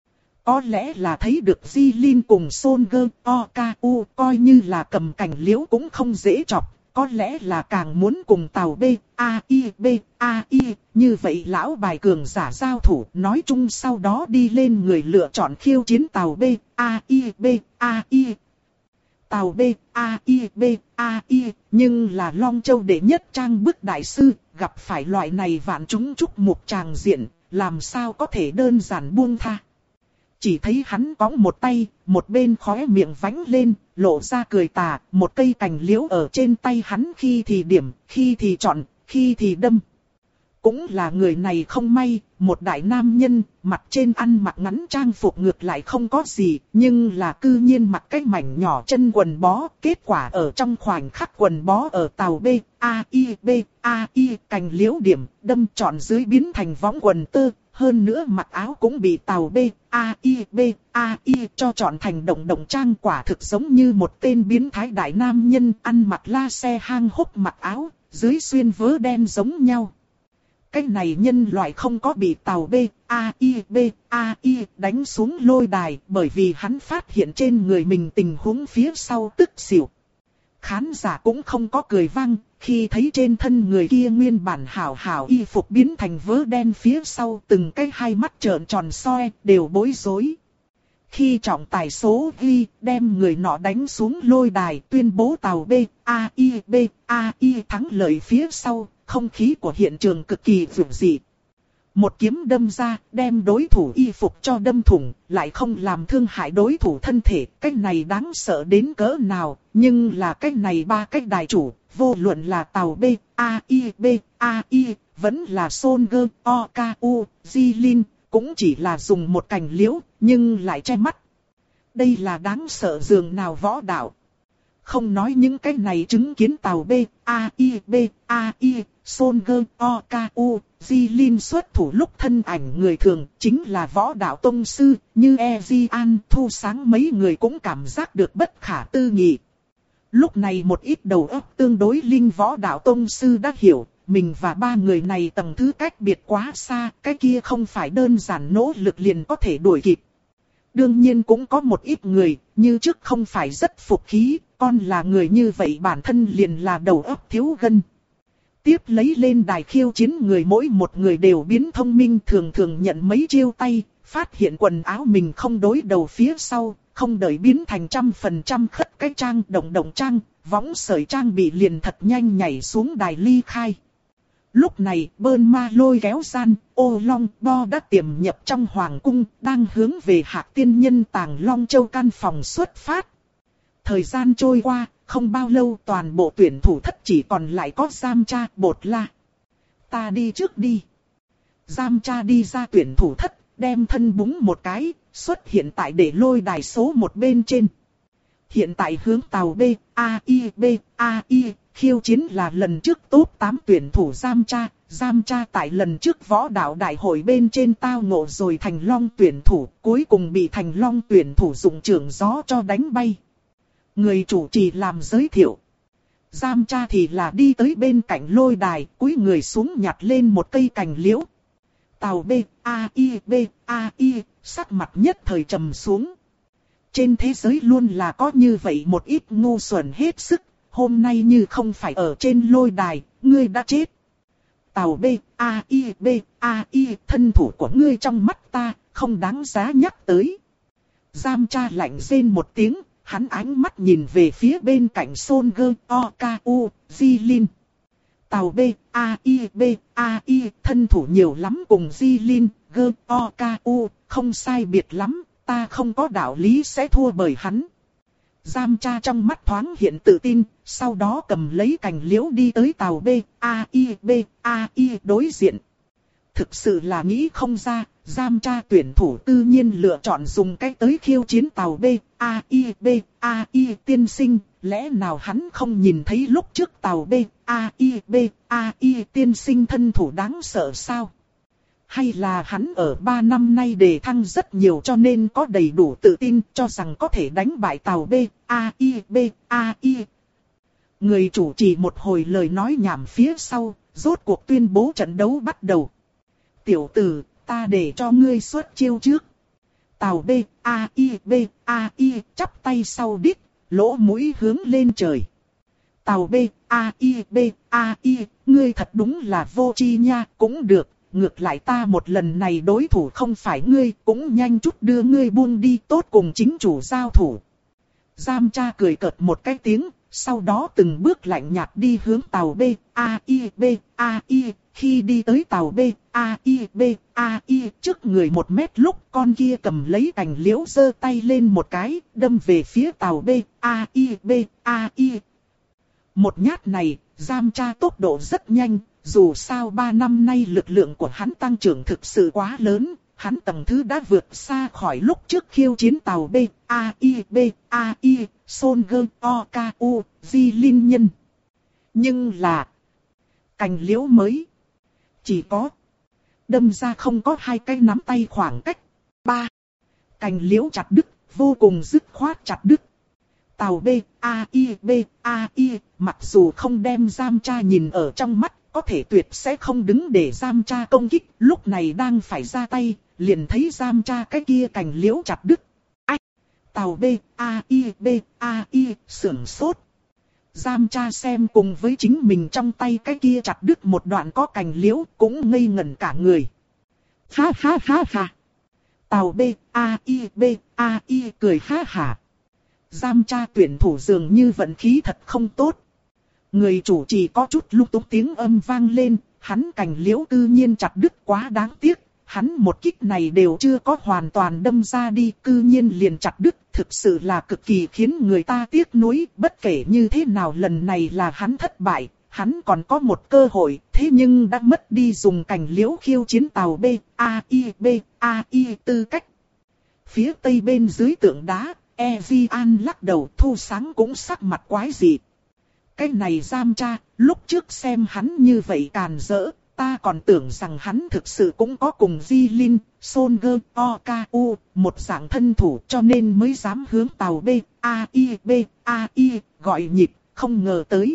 Có lẽ là thấy được Di-Lin cùng Son-ger O-K-U coi như là cầm cành liễu cũng không dễ chọc. Có lẽ là càng muốn cùng tàu B, A, I, B, A, I. Như vậy lão bài cường giả giao thủ nói chung sau đó đi lên người lựa chọn khiêu chiến tàu B, A, I, B, A, I. Tàu B, A, I, B, A, I. Nhưng là Long Châu đệ nhất trang bức đại sư, gặp phải loại này vạn chúng chúc mục tràng diện, làm sao có thể đơn giản buông tha. Chỉ thấy hắn cõng một tay, một bên khóe miệng vánh lên, lộ ra cười tà, một cây cành liễu ở trên tay hắn khi thì điểm, khi thì chọn, khi thì đâm. Cũng là người này không may, một đại nam nhân, mặt trên ăn mặc ngắn trang phục ngược lại không có gì, nhưng là cư nhiên mặc cái mảnh nhỏ chân quần bó, kết quả ở trong khoảnh khắc quần bó ở tàu B, A, I, B, A, I, cành liễu điểm, đâm chọn dưới biến thành võng quần tơ. Hơn nữa mặc áo cũng bị tàu B, A, I, B, A, I cho chọn thành động động trang, quả thực giống như một tên biến thái đại nam nhân ăn mặc la xe hang hốc mặc áo, dưới xuyên vớ đen giống nhau. Cái này nhân loại không có bị tàu B, A, I, B, A, I đánh xuống lôi đài, bởi vì hắn phát hiện trên người mình tình huống phía sau tức xỉu. Khán giả cũng không có cười vang, khi thấy trên thân người kia nguyên bản hảo hảo y phục biến thành vớ đen phía sau, từng cái hai mắt trợn tròn soi, đều bối rối. Khi trọng tài số ghi, đem người nọ đánh xuống lôi đài, tuyên bố tàu B, A, I, B, A, I thắng lợi phía sau, không khí của hiện trường cực kỳ vượng dị. Một kiếm đâm ra, đem đối thủ y phục cho đâm thủng, lại không làm thương hại đối thủ thân thể. Cái này đáng sợ đến cỡ nào, nhưng là cái này ba cái đại chủ, vô luận là tàu B, A, I, B, A, I, vẫn là Son-ger O-K-U, Di-Lin, cũng chỉ là dùng một cành liễu, nhưng lại che mắt. Đây là đáng sợ dường nào võ đạo. Không nói những cái này chứng kiến tàu B, A, I, B, A, I, Son-ger O-K-U, Di-Lin xuất thủ lúc thân ảnh người thường, chính là võ đạo tông sư, như Ezian Thu Sáng mấy người cũng cảm giác được bất khả tư nghị. Lúc này một ít đầu óc tương đối linh võ đạo tông sư đã hiểu, mình và ba người này tầng thứ cách biệt quá xa, cái kia không phải đơn giản nỗ lực liền có thể đuổi kịp. Đương nhiên cũng có một ít người, như trước không phải rất phục khí, con là người như vậy bản thân liền là đầu óc thiếu gân. Tiếp lấy lên đài khiêu chiến người mỗi một người đều biến thông minh, thường thường nhận mấy chiêu tay, phát hiện quần áo mình không đối đầu phía sau, không đợi biến thành trăm phần trăm khất cái trang động động trang, võng sợi trang bị liền thật nhanh nhảy xuống đài ly khai. Lúc này Bơn Ma lôi kéo gian, Ô Long Bo đã tiềm nhập trong hoàng cung, đang hướng về Hạc tiên nhân tàng Long Châu căn phòng xuất phát. Thời gian trôi qua, không bao lâu toàn bộ tuyển thủ thất chỉ còn lại có Giam Cha, Bột La. Ta đi trước đi. Giam Cha đi ra tuyển thủ thất, đem thân búng một cái, xuất hiện tại để lôi đài số một bên trên. Hiện tại hướng tàu B, A, I, B, A, I, khiêu chiến là lần trước top tám tuyển thủ Giam Cha, Giam cha tại lần trước võ đạo đại hội bên trên tao ngộ rồi Thành Long tuyển thủ, cuối cùng bị Thành Long tuyển thủ dụng chưởng gió cho đánh bay. Người chủ trì làm giới thiệu. Giam cha thì là đi tới bên cạnh lôi đài, cúi người xuống nhặt lên một cây cành liễu. Tào B, A I B, A I, sắc mặt nhất thời trầm xuống. Trên thế giới luôn là có như vậy một ít ngu xuẩn hết sức, hôm nay như không phải ở trên lôi đài, ngươi đã chết. Tào B, A I B, A I, thân thủ của ngươi trong mắt ta, không đáng giá nhắc tới. Giam cha lạnh rên một tiếng, hắn ánh mắt nhìn về phía bên cạnh Son Gơ, O, K, U, Di Linh. Tào B, A I B, A I, thân thủ nhiều lắm cùng Di Linh, Gơ, O, K, U, không sai biệt lắm, ta không có đạo lý sẽ thua bởi hắn. Giam cha trong mắt thoáng hiện tự tin, sau đó cầm lấy cành liễu đi tới Tào B, A I B, A I đối diện. Thực sự là nghĩ không ra, giam cha tuyển thủ tự nhiên lựa chọn dùng cách tới khiêu chiến Tào B, A I B, A I tiên sinh, lẽ nào hắn không nhìn thấy lúc trước Tào B, A I B, A I tiên sinh thân thủ đáng sợ sao? Hay là hắn ở ba năm nay đề thăng rất nhiều cho nên có đầy đủ tự tin cho rằng có thể đánh bại Tào B, A I B, A I. Người chủ trì một hồi lời nói nhảm phía sau, rốt cuộc tuyên bố trận đấu bắt đầu. Tiểu tử, ta để cho ngươi xuất chiêu trước. Tào B, A I B, A I chắp tay sau đít, lỗ mũi hướng lên trời. Tào B, A I B, A I, ngươi thật đúng là vô tri nha, cũng được. Ngược lại ta một lần này đối thủ không phải ngươi, cũng nhanh chút đưa ngươi buông đi, tốt cùng chính chủ giao thủ. Giam cha cười cợt một cái tiếng, sau đó từng bước lạnh nhạt đi hướng Tào B, A I B, A I, khi đi tới Tào B, A I B, A I trước người một mét lúc con kia cầm lấy cành liễu giơ tay lên một cái, đâm về phía Tào B, A I B, A I. Một nhát này, giam cha tốc độ rất nhanh. Dù sao ba năm nay lực lượng của hắn tăng trưởng thực sự quá lớn, hắn tầng thứ đã vượt xa khỏi lúc trước khiêu chiến Tào B, A I B, A I, Son Gơ, O, K, U, Di Linh nhân. Nhưng là cành liễu mới chỉ có đâm ra không có hai cái nắm tay khoảng cách. Ba. Cành liễu chặt đứt, vô cùng dứt khoát chặt đứt. Tào B, A I B, A I, mặc dù không đem giam cha nhìn ở trong mắt, có thể tuyệt sẽ không đứng để giam cha công kích, lúc này đang phải ra tay, liền thấy giam cha cái kia cành liễu chặt đứt. Ách! Tào B, A I B, A I, sưởng sốt. Giam cha xem cùng với chính mình trong tay cái kia chặt đứt một đoạn có cành liễu, cũng ngây ngẩn cả người. Ha ha ha ha! Tào B, A I B, A I cười ha hả. Giam cha tuyển thủ dường như vận khí thật không tốt. Người chủ trì có chút lung túng tiếng âm vang lên, hắn cành liễu tự nhiên chặt đứt quá đáng tiếc, hắn một kích này đều chưa có hoàn toàn đâm ra đi, cư nhiên liền chặt đứt, thực sự là cực kỳ khiến người ta tiếc nuối, bất kể như thế nào lần này là hắn thất bại, hắn còn có một cơ hội, thế nhưng đã mất đi dùng cành liễu khiêu chiến Tào B, A I B, A I tư cách. Phía tây bên dưới tượng đá, Evian lắc đầu, Thu Sáng cũng sắc mặt quái dị. Cái này giam cha, lúc trước xem hắn như vậy càn rỡ, ta còn tưởng rằng hắn thực sự cũng có cùng Di Linh, Son Gơ, O, K, U, một dạng thân thủ cho nên mới dám hướng Tào B, A I B, A I, gọi nhịp, không ngờ tới.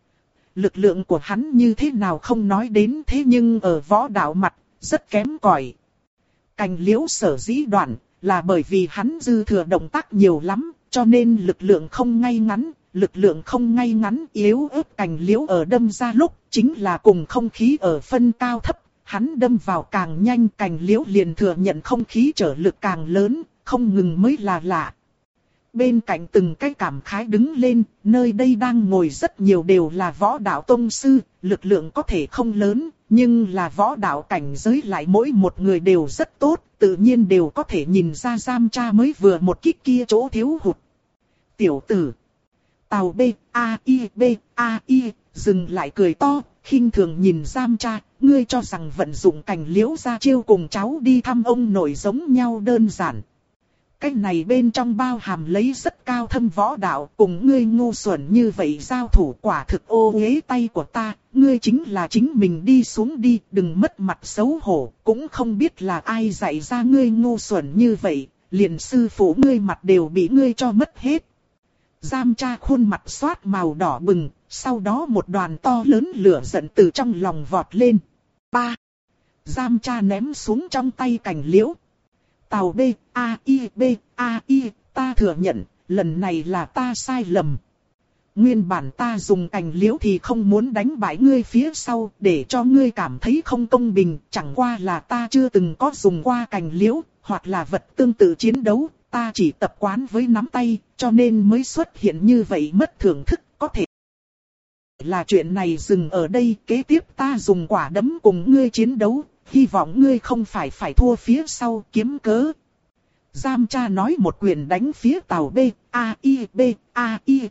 Lực lượng của hắn như thế nào không nói đến thế nhưng ở võ đạo mặt, rất kém cỏi. Cành liễu sở dĩ đoạn, là bởi vì hắn dư thừa động tác nhiều lắm, cho nên lực lượng không ngay ngắn. Lực lượng không ngay ngắn yếu ớt cành liễu ở đâm ra lúc, chính là cùng không khí ở phân cao thấp, hắn đâm vào càng nhanh cành liễu liền thừa nhận không khí trở lực càng lớn, không ngừng mới là lạ. Bên cạnh từng cái cảm khái đứng lên, nơi đây đang ngồi rất nhiều đều là võ đạo tông sư, lực lượng có thể không lớn, nhưng là võ đạo cảnh giới lại mỗi một người đều rất tốt, tự nhiên đều có thể nhìn ra giam cha mới vừa một kích kia chỗ thiếu hụt. Tiểu tử Tào B, A I B, A I, dừng lại cười to, khinh thường nhìn giam cha, ngươi cho rằng vận dụng cành liễu ra chiêu cùng cháu đi thăm ông nội giống nhau đơn giản. cái này bên trong bao hàm lấy rất cao thâm võ đạo, cùng ngươi ngu xuẩn như vậy giao thủ quả thực ô uế tay của ta, ngươi chính là chính mình đi xuống đi, đừng mất mặt xấu hổ, cũng không biết là ai dạy ra ngươi ngu xuẩn như vậy, liền sư phụ ngươi mặt đều bị ngươi cho mất hết. Giam Cha khuôn mặt xoát màu đỏ bừng, sau đó một đoàn to lớn lửa giận từ trong lòng vọt lên. Ba. Giam Cha ném xuống trong tay cành liễu. Tào B, A, I, B, A, I, ta thừa nhận, lần này là ta sai lầm. Nguyên bản ta dùng cành liễu thì không muốn đánh bại ngươi phía sau, để cho ngươi cảm thấy không công bình, chẳng qua là ta chưa từng có dùng qua cành liễu, hoặc là vật tương tự chiến đấu, ta chỉ tập quán với nắm tay, cho nên mới xuất hiện như vậy mất thưởng thức, có thể là chuyện này dừng ở đây, kế tiếp ta dùng quả đấm cùng ngươi chiến đấu. Hy vọng ngươi không phải phải thua phía sau kiếm cớ. Giam Cha nói một quyền đánh phía Tào B, A, I, B, A, I.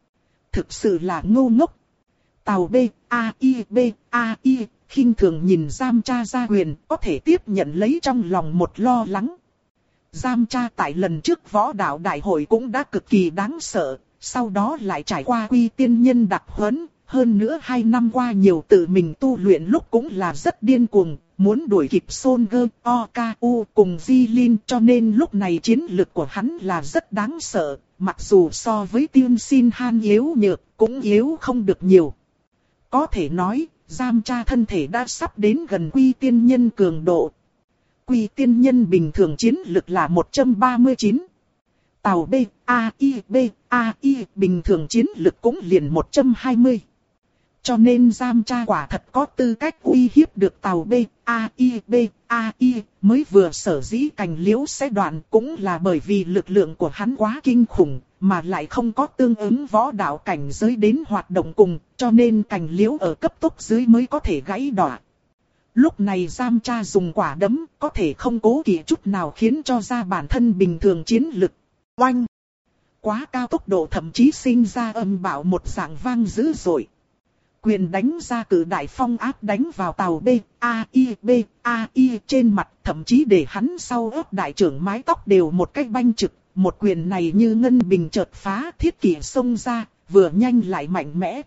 Thực sự là ngu ngốc. Tào B, A, I, B, A, I, khinh thường nhìn Giam Cha ra quyền, có thể tiếp nhận lấy trong lòng một lo lắng. Giam Cha tại lần trước võ đạo đại hội cũng đã cực kỳ đáng sợ, sau đó lại trải qua quy tiên nhân đặc huấn. Hơn nữa hai năm qua nhiều tự mình tu luyện lúc cũng là rất điên cuồng, muốn đuổi kịp Son Gơ, O K U cùng Di Lin, cho nên lúc này chiến lực của hắn là rất đáng sợ, mặc dù so với Tiên Sin Han yếu nhược, cũng yếu không được nhiều. Có thể nói, Giam Cha thân thể đã sắp đến gần quy tiên nhân cường độ. Quy tiên nhân bình thường chiến lực là một trăm ba mươi chín. Tào B, A, I, B, A, I bình thường chiến lực cũng liền một trăm hai mươi. Cho nên Giam Cha quả thật có tư cách uy hiếp được Tào B, A, I, B, A, I, mới vừa sở dĩ cành liễu sẽ đoạn cũng là bởi vì lực lượng của hắn quá kinh khủng, mà lại không có tương ứng võ đạo cảnh giới đến hoạt động cùng, cho nên cành liễu ở cấp tốc dưới mới có thể gãy đọa. Lúc này Giam Cha dùng quả đấm, có thể không cố kỵ chút nào khiến cho ra bản thân bình thường chiến lực. Oanh! Quá cao tốc độ thậm chí sinh ra âm bạo một dạng vang dữ dội. Quyền đánh ra cử đại phong áp đánh vào Tào B, A, I, B, A, I trên mặt, thậm chí để hắn sau ớt đại trưởng mái tóc đều một cách banh trực. Một quyền này như ngân bình chợt phá, thiết kỷ xông ra, vừa nhanh lại mạnh mẽ.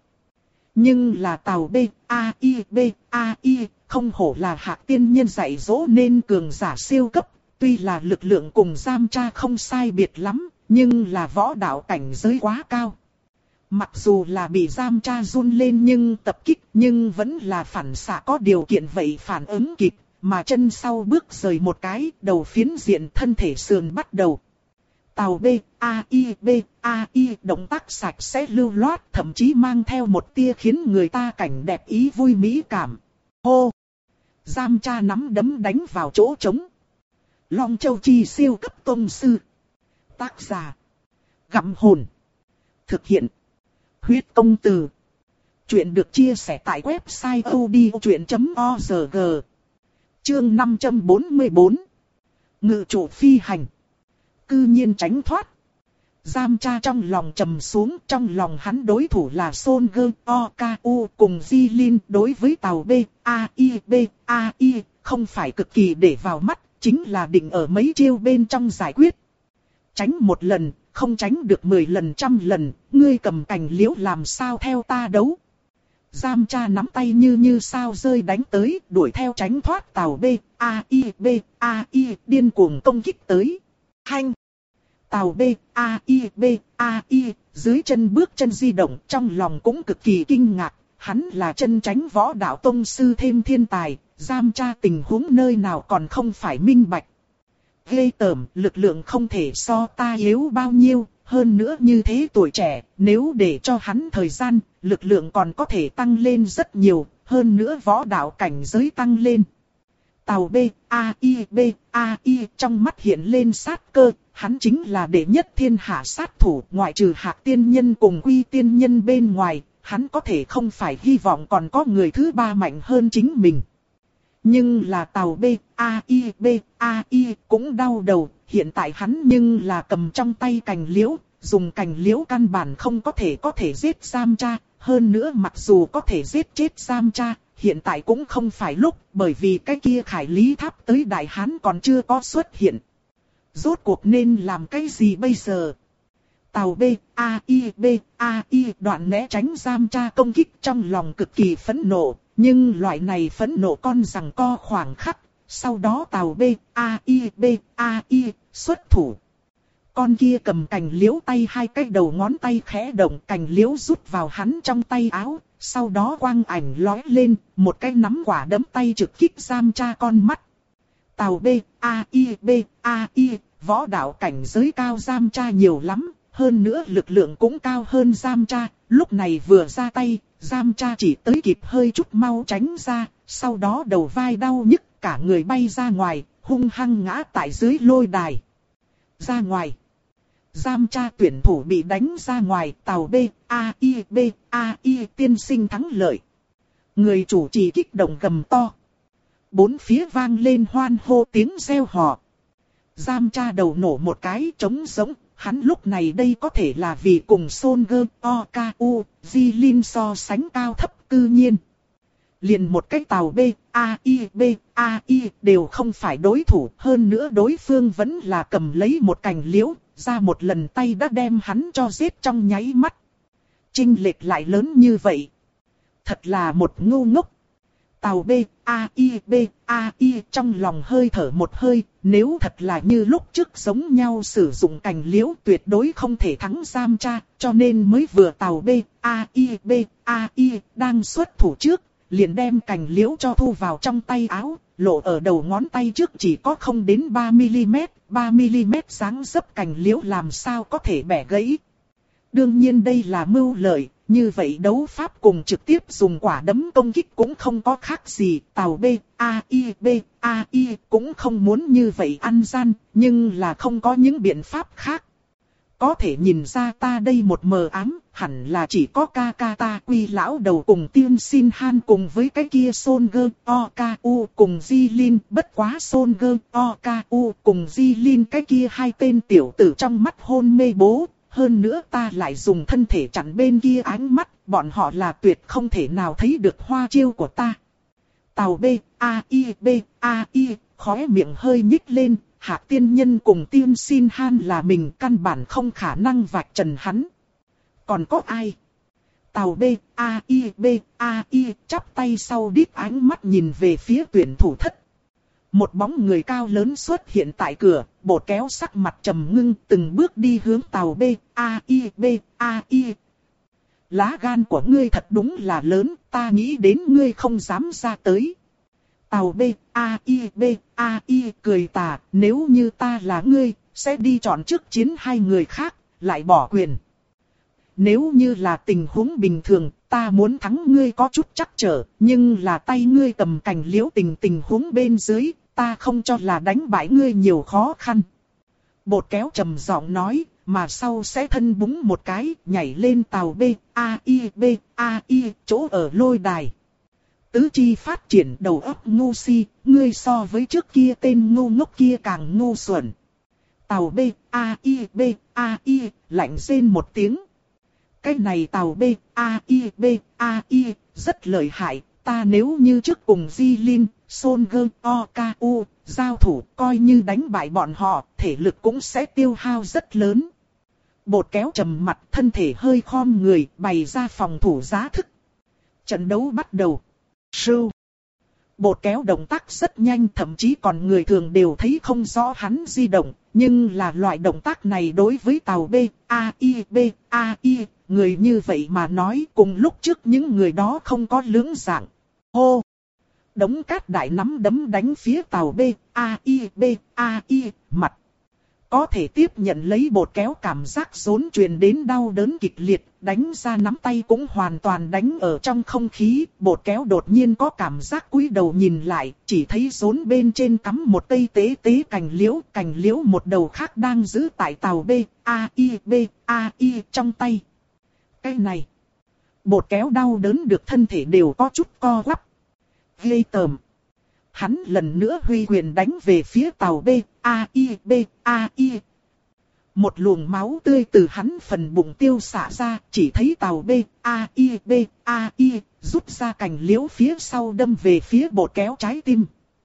Nhưng là Tào B, A, I, B, A, I, không hổ là Hạc tiên nhân dạy dỗ nên cường giả siêu cấp. Tuy là lực lượng cùng Giam Cha không sai biệt lắm, nhưng là võ đạo cảnh giới quá cao. Mặc dù là bị Giam Cha run lên nhưng tập kích, nhưng vẫn là phản xạ có điều kiện vậy phản ứng kịp, mà chân sau bước rời một cái, đầu phiến diện thân thể sườn bắt đầu. Tào B, A, I, B, A, I động tác sạch sẽ lưu loát, thậm chí mang theo một tia khiến người ta cảnh đẹp ý vui mỹ cảm. Hô! Giam Cha nắm đấm đánh vào chỗ trống. Long Châu Chi siêu cấp tông sư. Tác giả. Gặm hồn. Thực hiện. Huyết công từ. Chuyện được chia sẻ tại website odchuyện chấm org. Chương năm trăm bốn mươi bốn. Ngự chủ phi hành. Cư nhiên tránh thoát. Giam Cha trong lòng trầm xuống, trong lòng hắn đối thủ là Son Gơ, O K U cùng Di Lin, đối với Tào B, A, I, B, A, I, không phải cực kỳ để vào mắt, chính là định ở mấy chiêu bên trong giải quyết. Tránh một lần, không tránh được mười lần trăm lần, ngươi cầm cành liễu làm sao theo ta đấu. Giam Cha nắm tay như như sao rơi đánh tới, đuổi theo tránh thoát Tào B, A, I, B, A, I, điên cuồng công kích tới. Hanh! Tào B, A, I, B, A, I, dưới chân bước chân di động, trong lòng cũng cực kỳ kinh ngạc, hắn là chân tránh võ đạo tông sư thêm thiên tài, Giam Cha tình huống nơi nào còn không phải minh bạch. Ghê tởm, lực lượng không thể so ta yếu bao nhiêu, hơn nữa như thế tuổi trẻ, nếu để cho hắn thời gian, lực lượng còn có thể tăng lên rất nhiều, hơn nữa võ đạo cảnh giới tăng lên. Tào B, A, I, B, A, I trong mắt hiện lên sát cơ, hắn chính là đệ nhất thiên hạ sát thủ, ngoại trừ Hạc tiên nhân cùng Quy tiên nhân bên ngoài, hắn có thể không phải hy vọng còn có người thứ ba mạnh hơn chính mình. Nhưng là Tào B, A, I, B, A, I cũng đau đầu, hiện tại hắn nhưng là cầm trong tay cành liễu, dùng cành liễu căn bản không có thể có thể giết Giam Cha, hơn nữa mặc dù có thể giết chết Giam Cha, hiện tại cũng không phải lúc, bởi vì cái kia Khải Lý Tháp tới Đại Hán còn chưa có xuất hiện. Rốt cuộc nên làm cái gì bây giờ? Tàu B, A, I, B, A, I đoạn né tránh giam tra công kích trong lòng cực kỳ phẫn nộ. Nhưng loại này phẫn nộ con rằng co khoảng khắc. Sau đó tàu B, A, I, B, A, I xuất thủ. Con kia cầm cành liễu tay hai cái đầu ngón tay khẽ động, cành liễu rút vào hắn trong tay áo. Sau đó quang ảnh lóe lên, một cái nắm quả đấm tay trực kích giam tra con mắt. Tàu B, A, I, B, A, I, võ đạo cảnh giới cao giam tra nhiều lắm, hơn nữa lực lượng cũng cao hơn giam tra. Lúc này vừa ra tay, giam tra chỉ tới kịp hơi chút mau tránh ra, sau đó đầu vai đau nhức, cả người bay ra ngoài, hung hăng ngã tại dưới lôi đài. Ra ngoài. Giam tra tuyển thủ bị đánh ra ngoài, tàu B, A, I, B, A, I tiên sinh thắng lợi. Người chủ trì kích động gầm to. Bốn phía vang lên hoan hô tiếng reo hò. Giam tra đầu nổ một cái trống giống, hắn lúc này đây có thể là vì cùng Solskjaer, Oku, Jilin so sánh cao thấp cư nhiên. Liền một cái tàu B, A, I, B, A, I đều không phải đối thủ, hơn nữa đối phương vẫn là cầm lấy một cành liễu, ra một lần tay đã đem hắn cho giết trong nháy mắt. Chênh lệch lại lớn như vậy. Thật là một ngu ngốc. Tàu B, A, I, B, A, I trong lòng hơi thở một hơi, nếu thật là như lúc trước giống nhau sử dụng cành liễu tuyệt đối không thể thắng giam tra, cho nên mới vừa tàu B, A, I, B, A, I đang xuất thủ trước, liền đem cành liễu cho thu vào trong tay áo, lộ ở đầu ngón tay trước chỉ có không đến ba mi-li-mét, ba mi-li-mét dáng dấp cành liễu làm sao có thể bẻ gãy. Đương nhiên đây là mưu lợi, như vậy đấu pháp cùng trực tiếp dùng quả đấm công kích cũng không có khác gì. Tàu B, A, I, B, A, I cũng không muốn như vậy ăn gian, nhưng là không có những biện pháp khác. Có thể nhìn ra ta đây một mờ ám, hẳn là chỉ có ca ca ta quy lão đầu cùng tiên xin han cùng với cái kia Solskjaer, Oku cùng Jilin, bất quá Solskjaer, Oku cùng Jilin cái kia hai tên tiểu tử trong mắt hôn mê bố. Hơn nữa ta lại dùng thân thể chặn bên kia ánh mắt, bọn họ là tuyệt không thể nào thấy được hoa chiêu của ta. Tàu B, A, I, B, A, I, khóe miệng hơi nhích lên, Hạc tiên nhân cùng tiên xin han là mình căn bản không khả năng vạch trần hắn. Còn có ai? Tàu B, A, I, B, A, I chắp tay sau đít ánh mắt nhìn về phía tuyển thủ thất. Một bóng người cao lớn xuất hiện tại cửa, Bột Kéo sắc mặt trầm ngưng từng bước đi hướng tàu B, A, I, B, A, I. Lá gan của ngươi thật đúng là lớn, ta nghĩ đến ngươi không dám ra tới. Tàu B, A, I, B, A, I cười tà, nếu như ta là ngươi, sẽ đi chọn trước chiến hai người khác, lại bỏ quyền. Nếu như là tình huống bình thường, ta muốn thắng ngươi có chút chắc trở, nhưng là tay ngươi cầm cành liễu tình tình huống bên dưới, ta không cho là đánh bại ngươi nhiều khó khăn. Bột Kéo trầm giọng nói, mà sau sẽ thân búng một cái, nhảy lên tàu B, A, I, B, A, I, chỗ ở lôi đài. Tứ chi phát triển đầu óc ngu si, ngươi so với trước kia tên ngu ngốc kia càng ngu xuẩn. Tàu B, A, I, B, A, I, lạnh rên một tiếng. Cái này tàu B, A, I, B, A, I, rất lợi hại, ta nếu như trước cùng Jilin, Solskjaer, Oku, giao thủ, coi như đánh bại bọn họ, thể lực cũng sẽ tiêu hao rất lớn. Bột Kéo trầm mặt, thân thể hơi khom người, bày ra phòng thủ giá thức. Trận đấu bắt đầu. Sưu. Bột Kéo động tác rất nhanh, thậm chí còn người thường đều thấy không rõ hắn di động, nhưng là loại động tác này đối với tàu B, A, I, B, A, I, người như vậy mà nói cùng lúc trước những người đó không có lưỡng dạng. Hô! Đống cát đại nắm đấm đánh phía tàu B, A, I, B, A, I, mặt. Có thể tiếp nhận lấy Bột Kéo cảm giác rốn truyền đến đau đớn kịch liệt, đánh ra nắm tay cũng hoàn toàn đánh ở trong không khí. Bột Kéo đột nhiên có cảm giác cúi đầu nhìn lại, chỉ thấy rốn bên trên cắm một cây tế tế cành liễu, cành liễu một đầu khác đang giữ tại tàu B, A, I, B, A, I trong tay. Cái này, Bột Kéo đau đớn được thân thể đều có chút co quắp. Ghê tởm. Hắn lần nữa huy quyền đánh về phía tàu B, A, I, B, A, I. Một luồng máu tươi từ hắn phần bụng tiêu xả ra, chỉ thấy tàu B, A, I, B, A, I rút ra cành liễu phía sau đâm về phía Bột Kéo trái tim.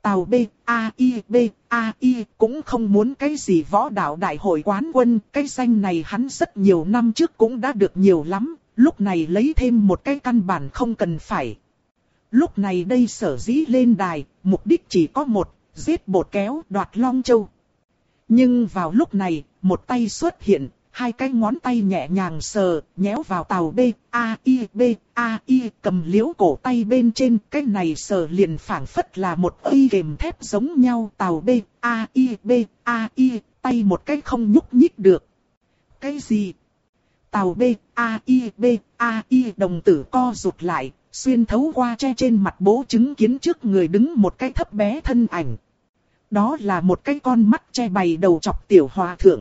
Tào B, A I B, A I cũng không muốn cái gì võ đạo đại hội quán quân, cái danh này hắn rất nhiều năm trước cũng đã được nhiều lắm, lúc này lấy thêm một cái căn bản không cần phải. Lúc này đây Sở Dĩ lên đài, mục đích chỉ có một, giết Bột Kéo đoạt Long Châu. Nhưng vào lúc này, một tay xuất hiện, hai cái ngón tay nhẹ nhàng sờ, nhéo vào Tào B, A I B, A I cầm liễu cổ tay bên trên, cái này sờ liền phảng phất là một y kềm thép giống nhau. Tào B, A I B, A I, tay một cái không nhúc nhích được. Cái gì? Tào B, A I B, A I đồng tử co rụt lại, xuyên thấu qua tre trên mặt bố chứng kiến trước người đứng một cái thấp bé thân ảnh. Đó là một cái con mắt che bày đầu chọc tiểu hòa thượng.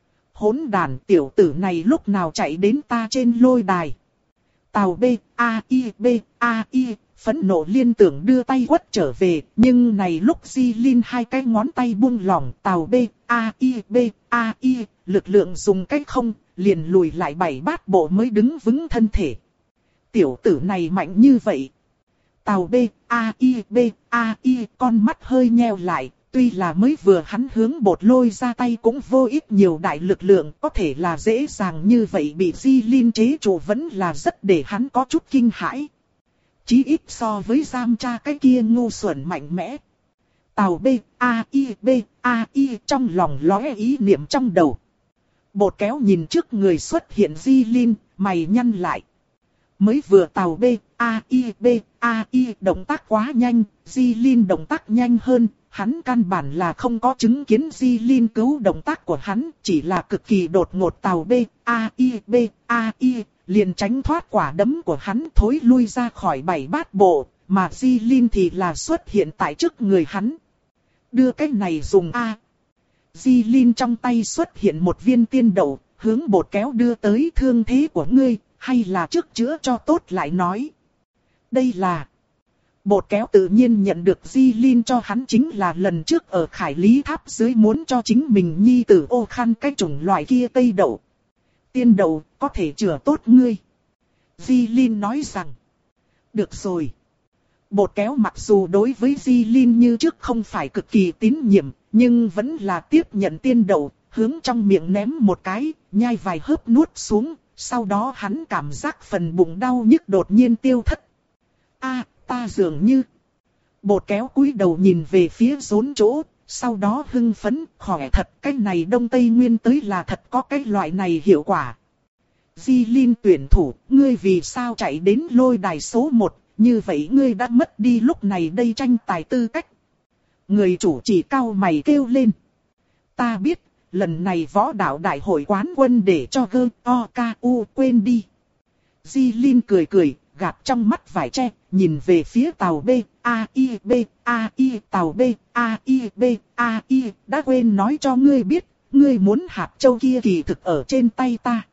Hỗn đàn, tiểu tử này lúc nào chạy đến ta trên lôi đài. Tào B, A I B, A I, phẫn nộ liên tưởng đưa tay quất trở về, nhưng này lúc Di Linh hai cái ngón tay buông lỏng, Tào B, A I B, A I, lực lượng dùng cách không, liền lùi lại bảy bát bộ mới đứng vững thân thể. Tiểu tử này mạnh như vậy. Tào B, A I B, A I, con mắt hơi nheo lại. Tuy là mới vừa hắn hướng Bột Lôi ra tay cũng vô ích nhiều đại lực lượng, có thể là dễ dàng như vậy bị Di Linh chế trụ vẫn là rất để hắn có chút kinh hãi. Chí ít so với giam cha cái kia ngu xuẩn mạnh mẽ. Tào B, A I B, A I trong lòng lóe ý niệm trong đầu. Bột Kéo nhìn trước người xuất hiện Di Linh, mày nhăn lại. Mới vừa Tào B, A I B, A I động tác quá nhanh, Di Linh động tác nhanh hơn. Hắn căn bản là không có chứng kiến Di Linh cứu động tác của hắn, chỉ là cực kỳ đột ngột. Tào B, A I B, A I, liền tránh thoát quả đấm của hắn thối lui ra khỏi bảy bát bộ, mà Di Linh thì là xuất hiện tại trước người hắn. Đưa cái này dùng A. Di Linh trong tay xuất hiện một viên tiên đậu, hướng Bột Kéo đưa tới. Thương thế của ngươi, hay là trước chữa cho tốt lại nói. Đây là... Bột Kéo tự nhiên nhận được Di Linh cho hắn chính là lần trước ở Khải Lý Tháp dưới muốn cho chính mình nhi tử ô khăn cái chủng loại kia cây đậu. Tiên đậu có thể chữa tốt ngươi. Di Linh nói rằng. Được rồi. Bột Kéo mặc dù đối với Di Linh như trước không phải cực kỳ tín nhiệm, nhưng vẫn là tiếp nhận tiên đậu, hướng trong miệng ném một cái, nhai vài hớp nuốt xuống, sau đó hắn cảm giác phần bụng đau nhức đột nhiên tiêu thất. A, ta dường như... Bột Kéo cúi đầu nhìn về phía rốn chỗ, sau đó hưng phấn, khỏe thật, cái này Đông Tây Nguyên tới là thật có cái loại này hiệu quả. Di Linh tuyển thủ, ngươi vì sao chạy đến lôi đài số một, như vậy ngươi đã mất đi lúc này đây tranh tài tư cách. Người chủ trì cao mày kêu lên. Ta biết, lần này võ đạo đại hội quán quân để cho gơ o ca u quên đi. Di Linh cười cười, gạt trong mắt vải tre, nhìn về phía Tào B, A I B, A I, Tào B, A I B, A I, đã quên nói cho ngươi biết, ngươi muốn hạt châu kia kỳ thực ở trên tay ta.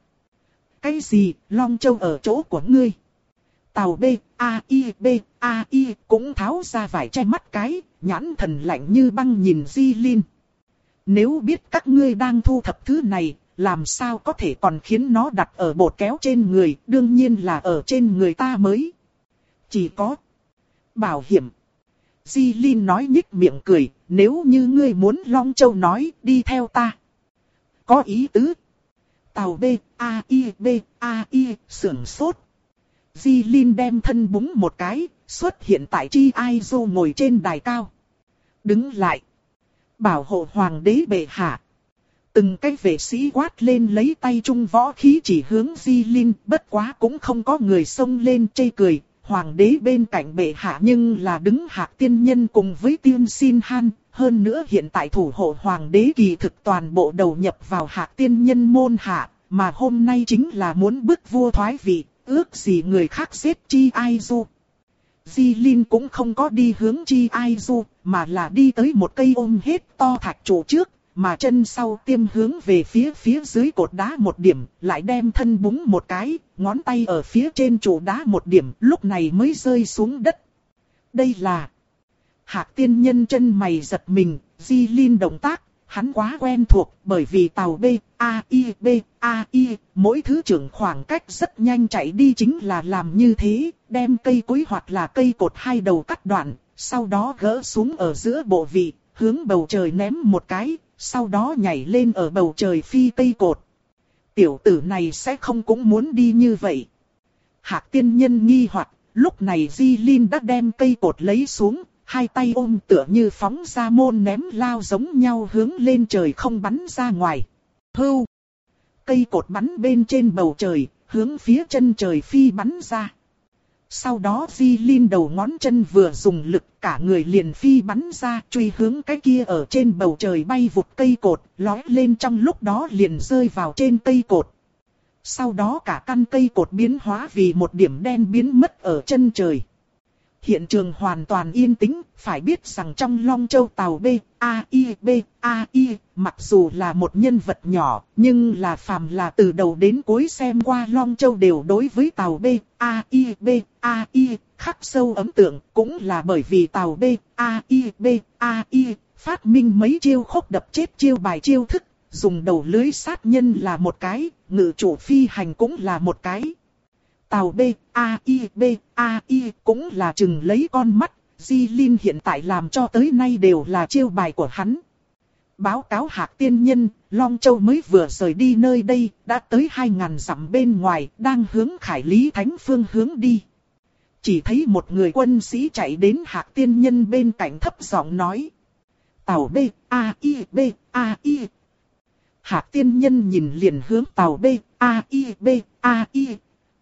Cái gì, Long Châu ở chỗ của ngươi? Tào B, A I B, A I cũng tháo ra vải che mắt cái, nhãn thần lạnh như băng nhìn Di Linh. Nếu biết các ngươi đang thu thập thứ này, làm sao có thể còn khiến nó đặt ở Bột Kéo trên người, đương nhiên là ở trên người ta mới. Chỉ có bảo hiểm. Di Linh nói nhích miệng cười, nếu như ngươi muốn Long Châu nói, đi theo ta. Có ý tứ. Tào B, A I B, A I, sưởng sốt. Di Linh đem thân búng một cái, xuất hiện tại Chi Ai Dô ngồi trên đài cao. Đứng lại. Bảo hộ hoàng đế bệ hạ. Từng cái vệ sĩ quát lên lấy tay trung võ khí chỉ hướng Di Linh, bất quá cũng không có người xông lên chê cười. Hoàng đế bên cạnh bệ hạ nhưng là đứng Hạc Tiên Nhân cùng với Tiên Xin Han. Hơn nữa hiện tại thủ hộ hoàng đế kỳ thực toàn bộ đầu nhập vào Hạc Tiên Nhân môn hạ, mà hôm nay chính là muốn bức vua thoái vị, ước gì người khác giết Chi Ai Du. Di Linh cũng không có đi hướng Chi Ai Du, mà là đi tới một cây ôm hết to thạch trụ trước, mà chân sau tiêm hướng về phía phía dưới cột đá một điểm, lại đem thân búng một cái, ngón tay ở phía trên trụ đá một điểm, lúc này mới rơi xuống đất. Đây là... Hạc Tiên Nhân chân mày giật mình, Di Linh động tác, hắn quá quen thuộc, bởi vì Tào B, A I B, A I, mỗi thứ trưởng khoảng cách rất nhanh chạy đi chính là làm như thế, đem cây cối hoặc là cây cột hai đầu cắt đoạn, sau đó gỡ xuống ở giữa bộ vị, hướng bầu trời ném một cái, sau đó nhảy lên ở bầu trời phi cây cột. Tiểu tử này sẽ không cũng muốn đi như vậy. Hạc tiên nhân nghi hoặc, lúc này Di Linh đã đem cây cột lấy xuống, hai tay ôm tựa như phóng ra môn ném lao giống nhau hướng lên trời không bắn ra ngoài. Hưu! Cây cột bắn bên trên bầu trời, hướng phía chân trời phi bắn ra. Sau đó Di Linh đầu ngón chân vừa dùng lực, cả người liền phi bắn ra, truy hướng cái kia ở trên bầu trời bay vụt cây cột, lói lên trong lúc đó liền rơi vào trên cây cột. Sau đó cả căn cây cột biến hóa vì một điểm đen biến mất ở chân trời. Hiện trường hoàn toàn yên tĩnh, phải biết rằng trong Long Châu Tàu B, A I B, A I, mặc dù là một nhân vật nhỏ, nhưng là phàm là từ đầu đến cuối xem qua Long Châu đều đối với Tàu B, A I B, A I, khắc sâu ấn tượng, cũng là bởi vì Tàu B, A I B, A I, phát minh mấy chiêu khốc đập chết chiêu bài chiêu thức, dùng đầu lưới sát nhân là một cái, ngự chủ phi hành cũng là một cái. Tàu B, A I B, A I cũng là chừng lấy con mắt, Di Linh hiện tại làm cho tới nay đều là chiêu bài của hắn. Báo cáo Hạc tiên nhân, Long Châu mới vừa rời đi nơi đây, đã tới hai ngàn dặm bên ngoài, đang hướng Khải Lý Thánh phương hướng đi. Chỉ thấy một người quân sĩ chạy đến Hạc tiên nhân bên cạnh thấp giọng nói. Tàu B, A I B, A I. Hạc tiên nhân nhìn liền hướng tàu B, A I B, A I.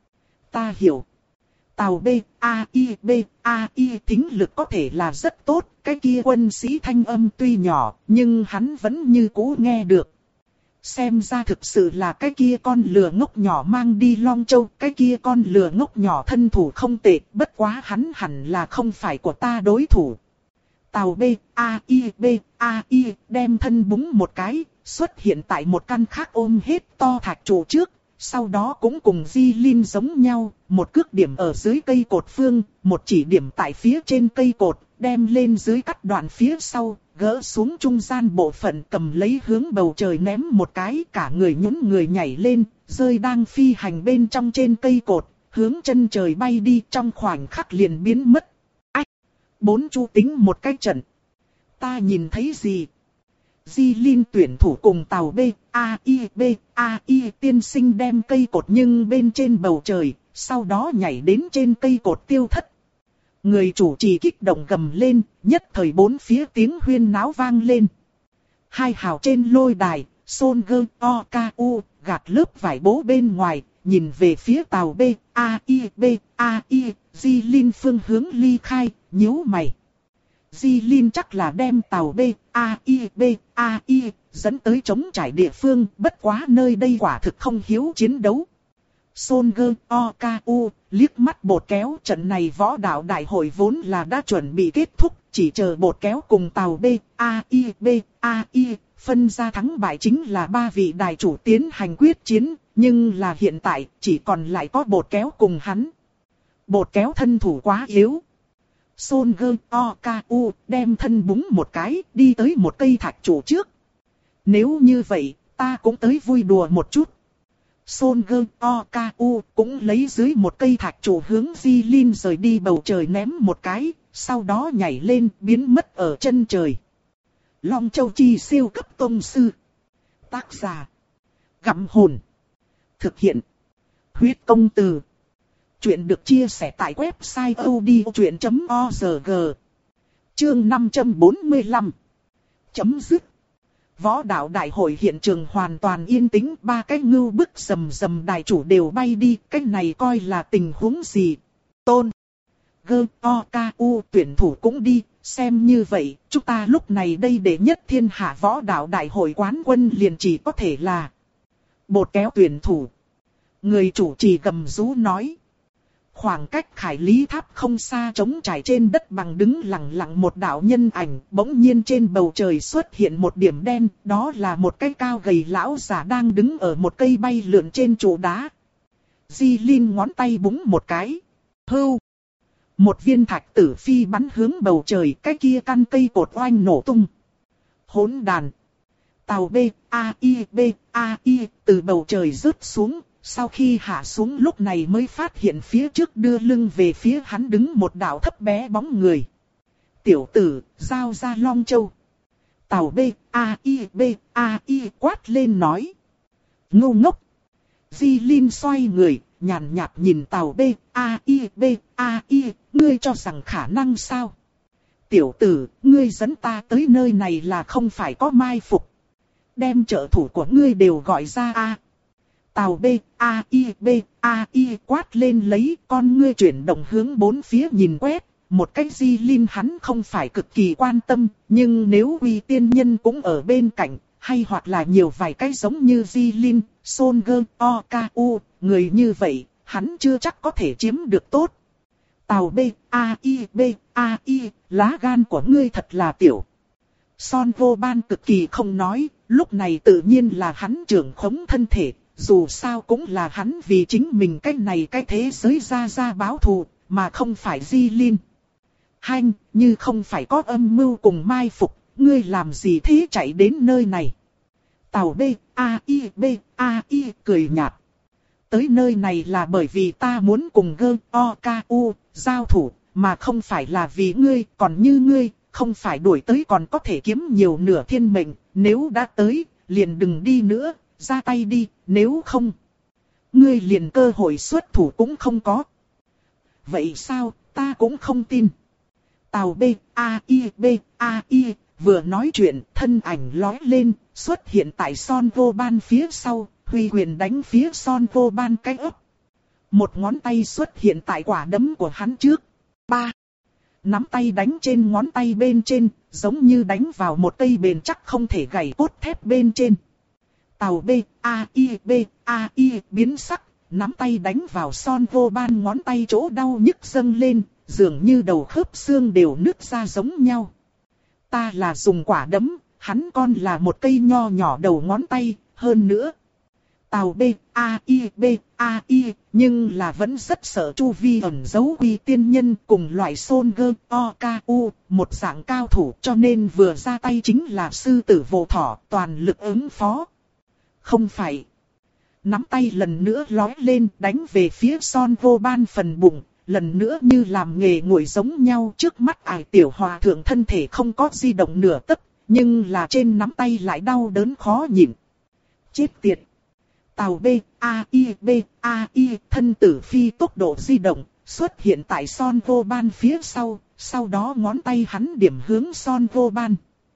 Ta hiểu. Tàu B, A I B, A I thính lực có thể là rất tốt, cái kia quân sĩ thanh âm tuy nhỏ, nhưng hắn vẫn như cũ nghe được. Xem ra thực sự là cái kia con lừa ngốc nhỏ mang đi Long Châu, cái kia con lừa ngốc nhỏ thân thủ không tệ, bất quá hắn hẳn là không phải của ta đối thủ. Tàu B, A I B, A I đem thân búng một cái, xuất hiện tại một căn khác ôm hết to thạch trụ trước. Sau đó cũng cùng Di Linh giống nhau, một cước điểm ở dưới cây cột phương, một chỉ điểm tại phía trên cây cột, đem lên dưới cắt đoạn phía sau, gỡ xuống trung gian bộ phận cầm lấy hướng bầu trời ném một cái, cả người nhún người nhảy lên, rơi đang phi hành bên trong trên cây cột, hướng chân trời bay đi trong khoảnh khắc liền biến mất. Ách! Bốn chu tính một cái trận. Ta nhìn thấy gì? Di Linh tuyển thủ cùng tàu B, A I B, A I tiên sinh đem cây cột nhưng bên trên bầu trời, sau đó nhảy đến trên cây cột tiêu thất. Người chủ trì kích động gầm lên, nhất thời bốn phía tiếng huyên náo vang lên. Hai hào trên lôi đài, Son Gơ O K U, gạt lớp vải bố bên ngoài, nhìn về phía tàu B, A I B, A I, Di Linh phương hướng ly khai, nhíu mày. Di Linh chắc là đem tàu B, A I B, A I dẫn tới chống trải địa phương, bất quá nơi đây quả thực không hiếu chiến đấu. Son Gơ O K U liếc mắt bột kéo, trận này võ đạo đại hội vốn là đã chuẩn bị kết thúc, chỉ chờ bột kéo cùng tàu B, A I B, A I phân ra thắng bại chính là ba vị đại chủ tiến hành quyết chiến, nhưng là hiện tại chỉ còn lại có bột kéo cùng hắn. Bột kéo thân thủ quá yếu. Son Gơ O K U đem thân búng một cái, đi tới một cây thạch trụ trước. Nếu như vậy, ta cũng tới vui đùa một chút. Son Gơ O K U cũng lấy dưới một cây thạch trụ hướng Di Linh rời đi bầu trời ném một cái, sau đó nhảy lên biến mất ở chân trời. Long Châu Chi siêu cấp tông sư. Tác giả: Gặm hồn. Thực hiện: Huyết công từ. Chuyện được chia sẻ tại website odchuyện chấm org. Chương năm trăm bốn mươi lăm. Chấm dứt. Võ đạo đại hội hiện trường hoàn toàn yên tĩnh, ba cái ngưu bức rầm rầm đại chủ đều bay đi, cái này coi là tình huống gì? Tôn Gơ O K U tuyển thủ cũng đi, xem như vậy, chúng ta lúc này đây đệ nhất thiên hạ võ đạo đại hội quán quân liền chỉ có thể là bột kéo tuyển thủ. Người chủ trì gầm rú nói. Khoảng cách Khải Lý Tháp không xa trống trải trên đất bằng đứng lặng lặng một đạo nhân ảnh, bỗng nhiên trên bầu trời xuất hiện một điểm đen, đó là một cái cao gầy lão giả đang đứng ở một cây bay lượn trên trụ đá. Di Linh ngón tay búng một cái. Hưu! Một viên thạch tử phi bắn hướng bầu trời, cái kia căn cây cột oanh nổ tung. Hỗn đàn! Tàu B, A I B, A I từ bầu trời rớt xuống. Sau khi hạ xuống lúc này mới phát hiện phía trước đưa lưng về phía hắn đứng một đạo thấp bé bóng người. Tiểu tử, giao ra Long Châu. Tàu B, A, I, B, A, I quát lên nói. Ngu ngốc. Di Linh xoay người, nhàn nhạt nhìn tàu B, A, I, B, A, I, ngươi cho rằng khả năng sao? Tiểu tử, ngươi dẫn ta tới nơi này là không phải có mai phục. Đem trợ thủ của ngươi đều gọi ra A. Tàu B, A, I, B, A, I quát lên lấy con ngươi chuyển động hướng bốn phía nhìn quét. Một cái Di Linh hắn không phải cực kỳ quan tâm, nhưng nếu Uy Tiên Nhân cũng ở bên cạnh, hay hoặc là nhiều vài cái giống như Di Linh, Son Gơ, O, K, U, người như vậy, hắn chưa chắc có thể chiếm được tốt. Tàu B, A, I, B, A, I, lá gan của ngươi thật là tiểu. Son Vô Ban cực kỳ không nói, lúc này tự nhiên là hắn trưởng khống thân thể, dù sao cũng là hắn vì chính mình cái này cái thế giới ra ra báo thù, mà không phải Di Linh. Hanh, như không phải có âm mưu cùng mai phục, ngươi làm gì thế chạy đến nơi này? Tàu B, A, I, B, A, I cười nhạt. Tới nơi này là bởi vì ta muốn cùng Gơ, O, K, U, giao thủ, mà không phải là vì ngươi, còn như ngươi, không phải đuổi tới còn có thể kiếm nhiều nửa thiên mệnh, nếu đã tới, liền đừng đi nữa, ra tay đi, nếu không. Ngươi liền cơ hội xuất thủ cũng không có. Vậy sao, ta cũng không tin. Tàu B, A, I, B, A, I, vừa nói chuyện, thân ảnh lói lên, xuất hiện tại Son Vô Ban phía sau, huy quyền đánh phía Son Vô Ban cái ấp. Một ngón tay xuất hiện tại quả đấm của hắn trước. Ba. Nắm tay đánh trên ngón tay bên trên, giống như đánh vào một cây bền chắc không thể gãy cốt thép bên trên. Tàu B, A, I, B, A, I biến sắc, nắm tay đánh vào Son Vô Ban ngón tay chỗ đau nhức dâng lên, dường như đầu khớp xương đều nứt ra giống nhau. Ta là dùng quả đấm, hắn con là một cây nho nhỏ đầu ngón tay, hơn nữa. Tàu B, A, I, B, A, I, nhưng là vẫn rất sợ chu vi ẩn giấu Uy Tiên Nhân cùng loại Son Gơ, O, K, U, một dạng cao thủ cho nên vừa ra tay chính là sư tử vô thỏ, toàn lực ứng phó. Không phải. Nắm tay lần nữa lói lên đánh về phía Son Vô Ban phần bụng, lần nữa như làm nghề ngồi giống nhau trước mắt ải tiểu hòa thượng thân thể không có di động nửa tấc, nhưng là trên nắm tay lại đau đớn khó nhịn. Chết tiệt! Tàu B, A, I, B, A, I, thân tử phi tốc độ di động, xuất hiện tại Son Vô Ban phía sau, sau đó ngón tay hắn điểm hướng Son Vô Ban.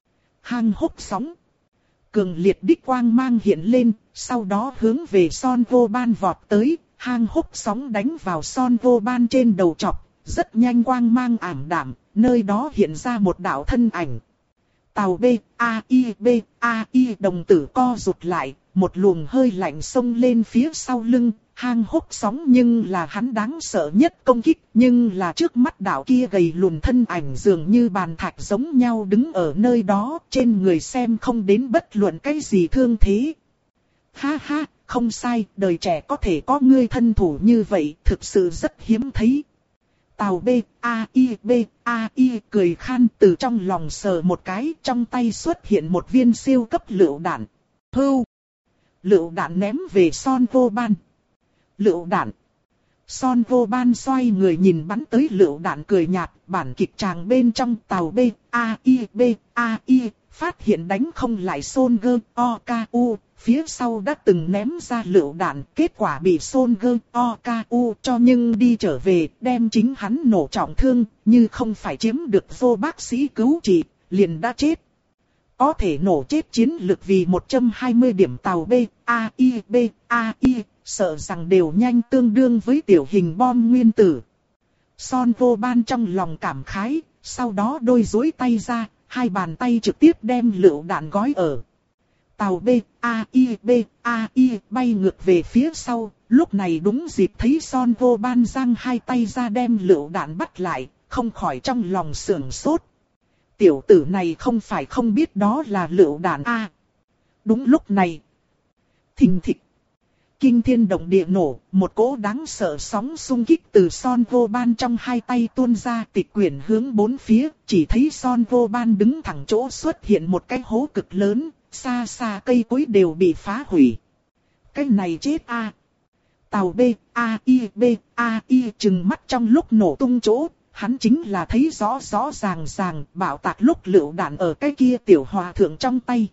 Hang hốc sóng. Cường liệt đích quang mang hiện lên, sau đó hướng về Son Vô Ban vọt tới, hang hốc sóng đánh vào Son Vô Ban trên đầu chọc, rất nhanh quang mang ảm đạm, nơi đó hiện ra một đạo thân ảnh. Tàu B, A, I, B, A, I đồng tử co rụt lại, một luồng hơi lạnh xông lên phía sau lưng, hang hốc sóng nhưng là hắn đáng sợ nhất công kích, nhưng là trước mắt đạo kia gầy lùn thân ảnh dường như bàn thạch giống nhau đứng ở nơi đó, trên người xem không đến bất luận cái gì thương thế. Ha ha, không sai, đời trẻ có thể có ngươi thân thủ như vậy, thực sự rất hiếm thấy. Tàu B, A, I, B, A, I cười khan từ trong lòng sờ một cái, trong tay xuất hiện một viên siêu cấp lựu đạn. Hưu! Lựu đạn ném về Son Vô Ban. Lựu đạn. Son Vô Ban xoay người nhìn bắn tới lựu đạn cười nhạt, bản kịch tràng bên trong tàu B, A, I, B, A, I, phát hiện đánh không lại Son Gơ, O, K, U, phía sau đã từng ném ra lựu đạn, kết quả bị Son Gơ, O, K, U cho nhưng đi trở về, đem chính hắn nổ trọng thương, như không phải chiếm được vô bác sĩ cứu trị, liền đã chết. Có thể nổ chết chiến lực vì một trăm hai mươi điểm tàu B, A, I, B, A, I, sợ rằng đều nhanh tương đương với tiểu hình bom nguyên tử. Son Vô Ban trong lòng cảm khái, sau đó đôi duỗi tay ra, hai bàn tay trực tiếp đem lựu đạn gói ở. Tàu B, A, I, B, A, I bay ngược về phía sau, lúc này đúng dịp thấy Son Vô Ban giang hai tay ra đem lựu đạn bắt lại, không khỏi trong lòng sưởng sốt. Tiểu tử này không phải không biết đó là lựu đạn A. Đúng lúc này. Thình thịch. Kinh thiên động địa nổ, một cỗ đáng sợ sóng xung kích từ Son Vô Ban trong hai tay tuôn ra tịch quyển hướng bốn phía, chỉ thấy Son Vô Ban đứng thẳng chỗ xuất hiện một cái hố cực lớn, xa xa cây cối đều bị phá hủy. Cái này chết A. Tàu B, A, I, B, A, I trừng mắt trong lúc nổ tung chỗ, hắn chính là thấy rõ rõ ràng ràng bạo tạc lúc lựu đạn ở cái kia tiểu hòa thượng trong tay.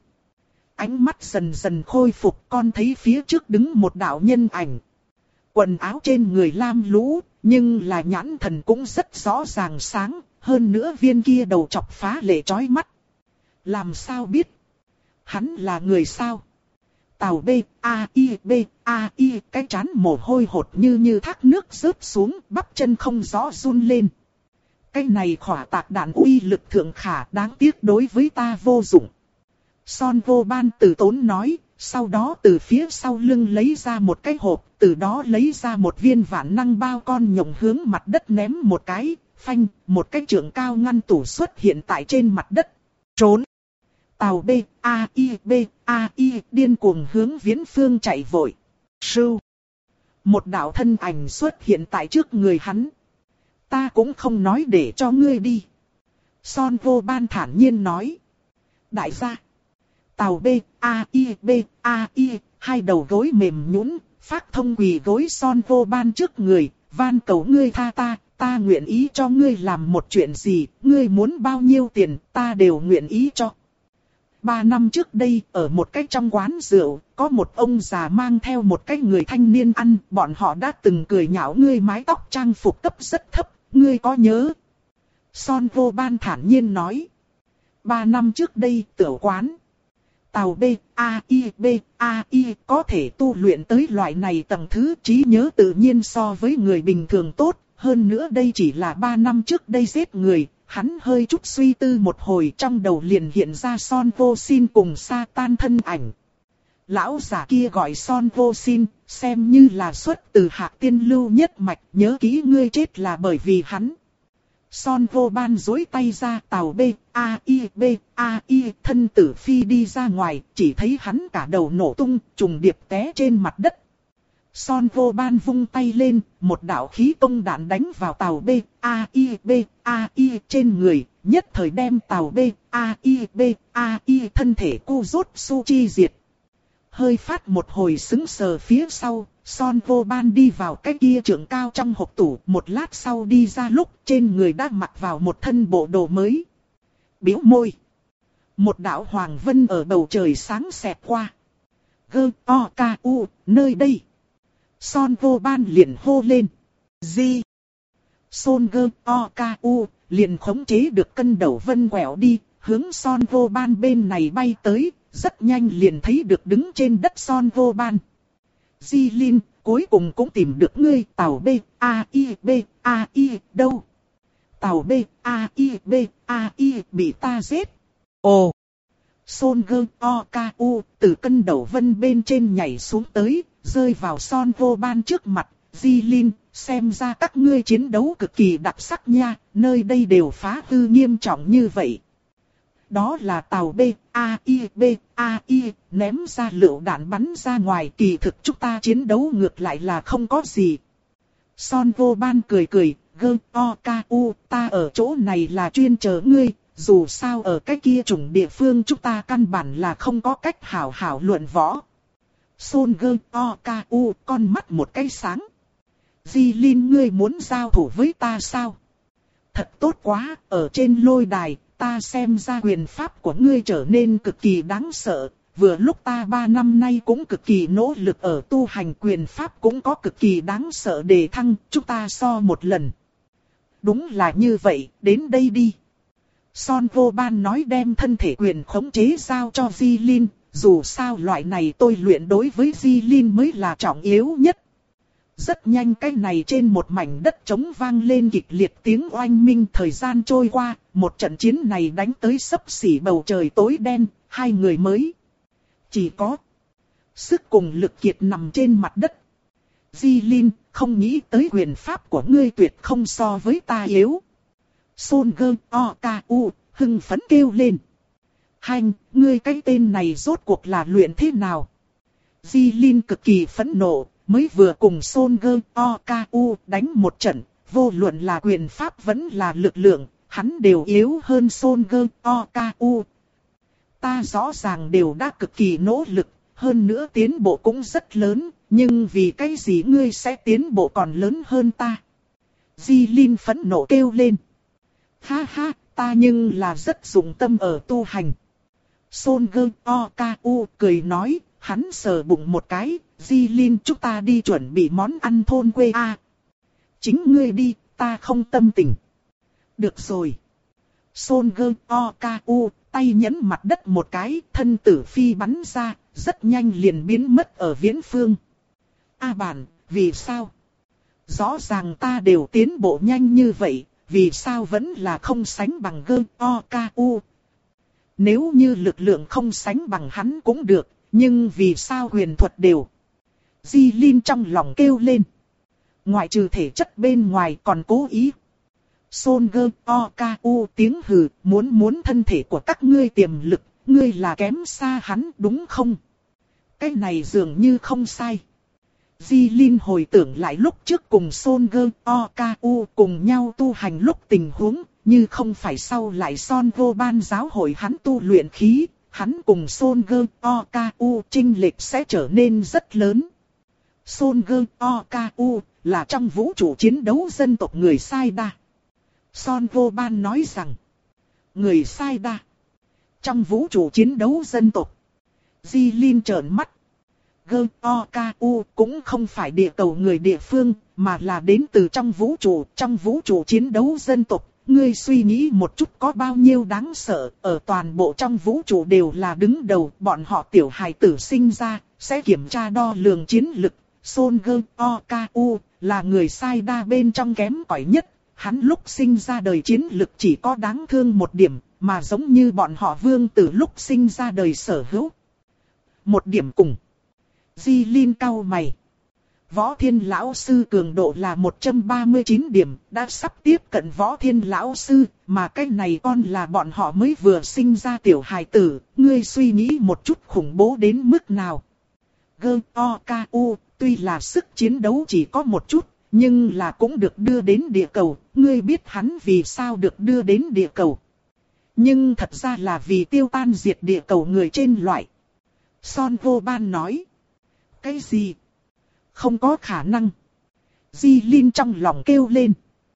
Ánh mắt dần dần khôi phục, con thấy phía trước đứng một đạo nhân ảnh. Quần áo trên người lam lũ, nhưng là nhãn thần cũng rất rõ ràng sáng, hơn nữa viên kia đầu chọc phá lệ chói mắt. Làm sao biết? Hắn là người sao? Tào B, A, I, B, A, I, cái trán mồ hôi hột như như thác nước rớt xuống, bắp chân không rõ run lên. Cái này khỏa tạc đạn uy lực thượng khả, đáng tiếc đối với ta vô dụng. Son vô ban từ tốn nói, sau đó từ phía sau lưng lấy ra một cái hộp, từ đó lấy ra một viên vạn năng bao con nhộng hướng mặt đất ném một cái, phanh, một cái trượng cao ngăn tủ xuất hiện tại trên mặt đất. Trốn! Tào B, A, I, B, A, I, điên cuồng hướng viễn phương chạy vội. Sưu! Một đạo thân ảnh xuất hiện tại trước người hắn. Ta cũng không nói để cho ngươi đi. Son vô ban thản nhiên nói. Đại gia! Tào B, A, I, B, A, I, hai đầu gối mềm nhũn, phát thông quỳ gối son vô ban trước người, van cầu ngươi tha ta, ta nguyện ý cho ngươi làm một chuyện gì, ngươi muốn bao nhiêu tiền, ta đều nguyện ý cho. Ba năm trước đây, ở một cái trong quán rượu, có một ông già mang theo một cái người thanh niên ăn, bọn họ đã từng cười nhạo ngươi mái tóc trang phục cấp rất thấp, ngươi có nhớ? Son vô ban thản nhiên nói. Ba năm trước đây, tiểu quán. Tào B, A, I, B, A, I có thể tu luyện tới loại này tầng thứ trí nhớ tự nhiên so với người bình thường tốt. Hơn nữa đây chỉ là ba năm trước đây giết người, hắn hơi chút suy tư một hồi trong đầu liền hiện ra Son Vô Sin cùng Satan thân ảnh. Lão già kia gọi Son Vô Sin, xem như là xuất từ Hạc Tiên Lưu nhất mạch, nhớ kỹ ngươi chết là bởi vì hắn. Son vô ban duỗi tay ra, Tào B, A, I, B, A, I, thân tử phi đi ra ngoài, chỉ thấy hắn cả đầu nổ tung, trùng điệp té trên mặt đất. Son vô ban vung tay lên, một đạo khí công đạn đánh vào Tào B, A, I, B, A, I trên người, nhất thời đem Tào B, A, I, B, A, I thân thể cu rốt su chi diệt. Hơi phát một hồi sững sờ phía sau, Son vô ban đi vào cái kia trượng cao trong hộp tủ, một lát sau đi ra lúc trên người đã mặc vào một thân bộ đồ mới. Biểu môi. Một đạo hoàng vân ở bầu trời sáng xẹt qua. Gơ, o, ca, u, nơi đây. Son vô ban liền hô lên. Di. Son gơ, o, ca, u, liền khống chế được cân đầu vân quẹo đi, hướng son vô ban bên này bay tới, rất nhanh liền thấy được đứng trên đất son vô ban. Di Linh, cuối cùng cũng tìm được ngươi, Tào B, A, I, B, A, I, đâu? Tào B, A, I, B, A, I, bị ta giết. Ồ! Son gơ, o, ca, u, từ cân đầu vân bên trên nhảy xuống tới, rơi vào son vô ban trước mặt. Di Linh, xem ra các ngươi chiến đấu cực kỳ đặc sắc nha, nơi đây đều phá hư nghiêm trọng như vậy. Đó là Tào B, A, I, B, A, I, ném ra lựu đạn bắn ra ngoài, kỳ thực chúng ta chiến đấu ngược lại là không có gì. Son vô ban cười cười, gơ, o, ca, u, ta ở chỗ này là chuyên chờ ngươi, dù sao ở cái kia chủng địa phương chúng ta căn bản là không có cách hảo hảo luận võ. Son gơ, o, ca, u, con mắt một cái sáng. Di Linh, ngươi muốn giao thủ với ta sao? Thật tốt quá, ở trên lôi đài. Ta xem ra quyền pháp của ngươi trở nên cực kỳ đáng sợ, vừa lúc ta ba năm nay cũng cực kỳ nỗ lực ở tu hành quyền pháp cũng có cực kỳ đáng sợ đề thăng, chúng ta so một lần. Đúng là như vậy, đến đây đi. Son vô ban nói đem thân thể quyền khống chế giao cho Di Linh, dù sao loại này tôi luyện đối với Di Linh mới là trọng yếu nhất. Rất nhanh cái này trên một mảnh đất trống vang lên kịch liệt tiếng oanh minh, thời gian trôi qua, một trận chiến này đánh tới xấp xỉ bầu trời tối đen, hai người mới chỉ có sức cùng lực kiệt nằm trên mặt đất. Di Linh, không nghĩ tới quyền pháp của ngươi tuyệt không so với ta yếu. Son gơ, o, ca, u, hưng phấn kêu lên. Hành, ngươi cái tên này rốt cuộc là luyện thế nào? Di Linh cực kỳ phẫn nộ. Mới vừa cùng Son gơ, o, ca, u đánh một trận, vô luận là quyền pháp vẫn là lực lượng, hắn đều yếu hơn Son gơ, o, ca, u. Ta rõ ràng đều đã cực kỳ nỗ lực, hơn nữa tiến bộ cũng rất lớn, nhưng vì cái gì ngươi sẽ tiến bộ còn lớn hơn ta? Di Linh phẫn nộ kêu lên. Ha ha, ta nhưng là rất dụng tâm ở tu hành. Son Gơ O Ca U cười nói, hắn sờ bụng một cái, Di Linh chúng ta đi chuẩn bị món ăn thôn quê a. À. Chính ngươi đi, ta không tâm tình. Được rồi. Son Gơ O Ca U, tay nhấn mặt đất một cái, thân tử phi bắn ra, rất nhanh liền biến mất ở viễn phương. A bản, vì sao? Rõ ràng ta đều tiến bộ nhanh như vậy, vì sao vẫn là không sánh bằng Gơ O Ca U? Nếu như lực lượng không sánh bằng hắn cũng được, nhưng vì sao huyền thuật đều? Di Linh trong lòng kêu lên. Ngoại trừ thể chất bên ngoài còn cố ý. Son Gơ O Ca U tiếng hừ, muốn muốn thân thể của các ngươi tiềm lực, ngươi là kém xa hắn đúng không? Cái này dường như không sai. Di Linh hồi tưởng lại lúc trước cùng Son Gơ O Ca U cùng nhau tu hành lúc tình huống, như không phải sau lại Son Vô Ban giáo hội hắn tu luyện khí, hắn cùng Son Gơ O Ca U chênh lệch sẽ trở nên rất lớn. Son Gơ O Ca U là trong vũ trụ chiến đấu dân tộc người Sai Đa. Son Vô Ban nói rằng, người Sai Đa trong vũ trụ chiến đấu dân tộc. Di Linh trợn mắt. Gơ O Ca U cũng không phải địa cầu người địa phương, mà là đến từ trong vũ trụ, trong vũ trụ chiến đấu dân tộc. Ngươi suy nghĩ một chút có bao nhiêu đáng sợ, ở toàn bộ trong vũ trụ đều là đứng đầu, bọn họ tiểu hài tử sinh ra, sẽ kiểm tra đo lường chiến lực. Son Gơ O Ca U là người Sai Đa bên trong kém cỏi nhất, hắn lúc sinh ra đời chiến lực chỉ có đáng thương một điểm, mà giống như bọn họ vương tử lúc sinh ra đời sở hữu. Một điểm cùng. Di Linh cau mày. Võ Thiên Lão Sư cường độ là một trăm ba mươi chín điểm, đã sắp tiếp cận Võ Thiên Lão Sư, mà cái này con là bọn họ mới vừa sinh ra tiểu hài tử, ngươi suy nghĩ một chút khủng bố đến mức nào. Gơ O Ca U, tuy là sức chiến đấu chỉ có một chút, nhưng là cũng được đưa đến địa cầu, ngươi biết hắn vì sao được đưa đến địa cầu. Nhưng thật ra là vì tiêu tan diệt địa cầu người trên loại. Son Vô Ban nói. Cái gì? Không có khả năng. Di Linh trong lòng kêu lên.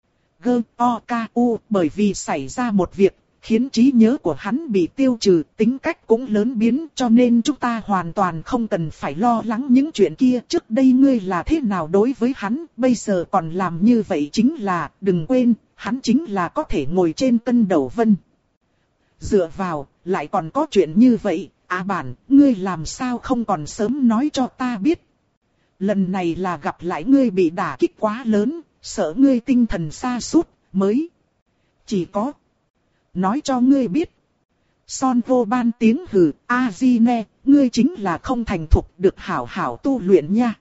Gơ O Ca U bởi vì xảy ra một việc, khiến trí nhớ của hắn bị tiêu trừ, tính cách cũng lớn biến, cho nên chúng ta hoàn toàn không cần phải lo lắng những chuyện kia. Trước đây ngươi là thế nào đối với hắn, bây giờ còn làm như vậy chính là, đừng quên, hắn chính là có thể ngồi trên cân đầu vân. Dựa vào, lại còn có chuyện như vậy, à bản, ngươi làm sao không còn sớm nói cho ta biết. Lần này là gặp lại ngươi bị đả kích quá lớn, sợ ngươi tinh thần sa sút mới. Chỉ có nói cho ngươi biết. Son Vô Ban tiếng hừ, A-di-ne, ngươi chính là không thành thục, được hảo hảo tu luyện nha.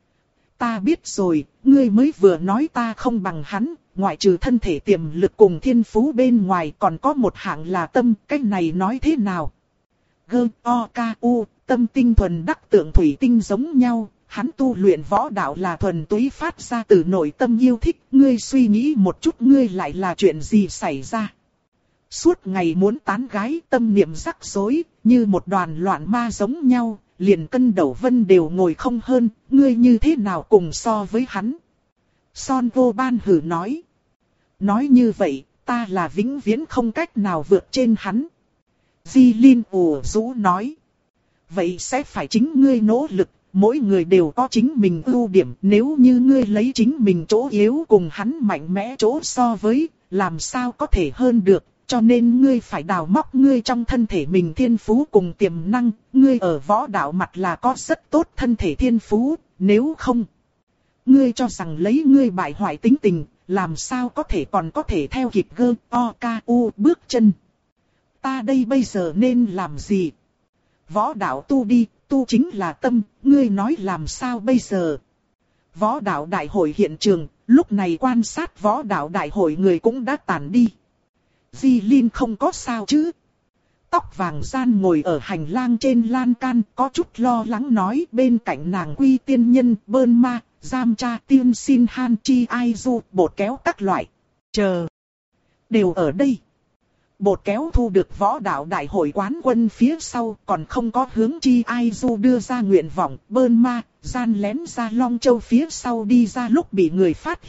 Ta biết rồi, ngươi mới vừa nói ta không bằng hắn, ngoại trừ thân thể tiềm lực cùng thiên phú bên ngoài còn có một hạng là tâm, cái này nói thế nào? Gơ O Ca U, tâm tinh thuần đắc tượng thủy tinh giống nhau, hắn tu luyện võ đạo là thuần túy phát ra từ nội tâm yêu thích, ngươi suy nghĩ một chút ngươi lại là chuyện gì xảy ra. Suốt ngày muốn tán gái, tâm niệm rắc rối, như một đoàn loạn ma giống nhau, liền cân đầu vân đều ngồi không hơn, ngươi như thế nào cùng so với hắn. Son Vô Ban hử nói. Nói như vậy, ta là vĩnh viễn không cách nào vượt trên hắn. Di Linh ủ rũ nói. Vậy sẽ phải chính ngươi nỗ lực, mỗi người đều có chính mình ưu điểm. Nếu như ngươi lấy chính mình chỗ yếu cùng hắn mạnh mẽ chỗ so với, làm sao có thể hơn được. Cho nên ngươi phải đào móc ngươi trong thân thể mình thiên phú cùng tiềm năng. Ngươi ở võ đạo mặt là có rất tốt thân thể thiên phú, nếu không. Ngươi cho rằng lấy ngươi bại hoại tính tình, làm sao có thể còn có thể theo kịp Gơ O Ca U bước chân. Ta đây bây giờ nên làm gì? Võ đạo tu đi, tu chính là tâm, ngươi nói làm sao bây giờ? Võ đạo đại hội hiện trường, lúc này quan sát võ đạo đại hội người cũng đã tản đi. Di Linh không có sao chứ? Tóc vàng gian ngồi ở hành lang trên lan can, có chút lo lắng nói, bên cạnh nàng Quy tiên nhân, Bơn Ma, Giam Cha, Tiên Sin Han Chi Ai Du, bột kéo các loại. Chờ. Đều ở đây. Bột kéo thu được võ đạo đại hội quán quân phía sau, còn không có hướng Chi Ai Du đưa ra nguyện vọng. Bơn Ma, gian lén ra Long Châu phía sau đi ra lúc bị người phát hiện,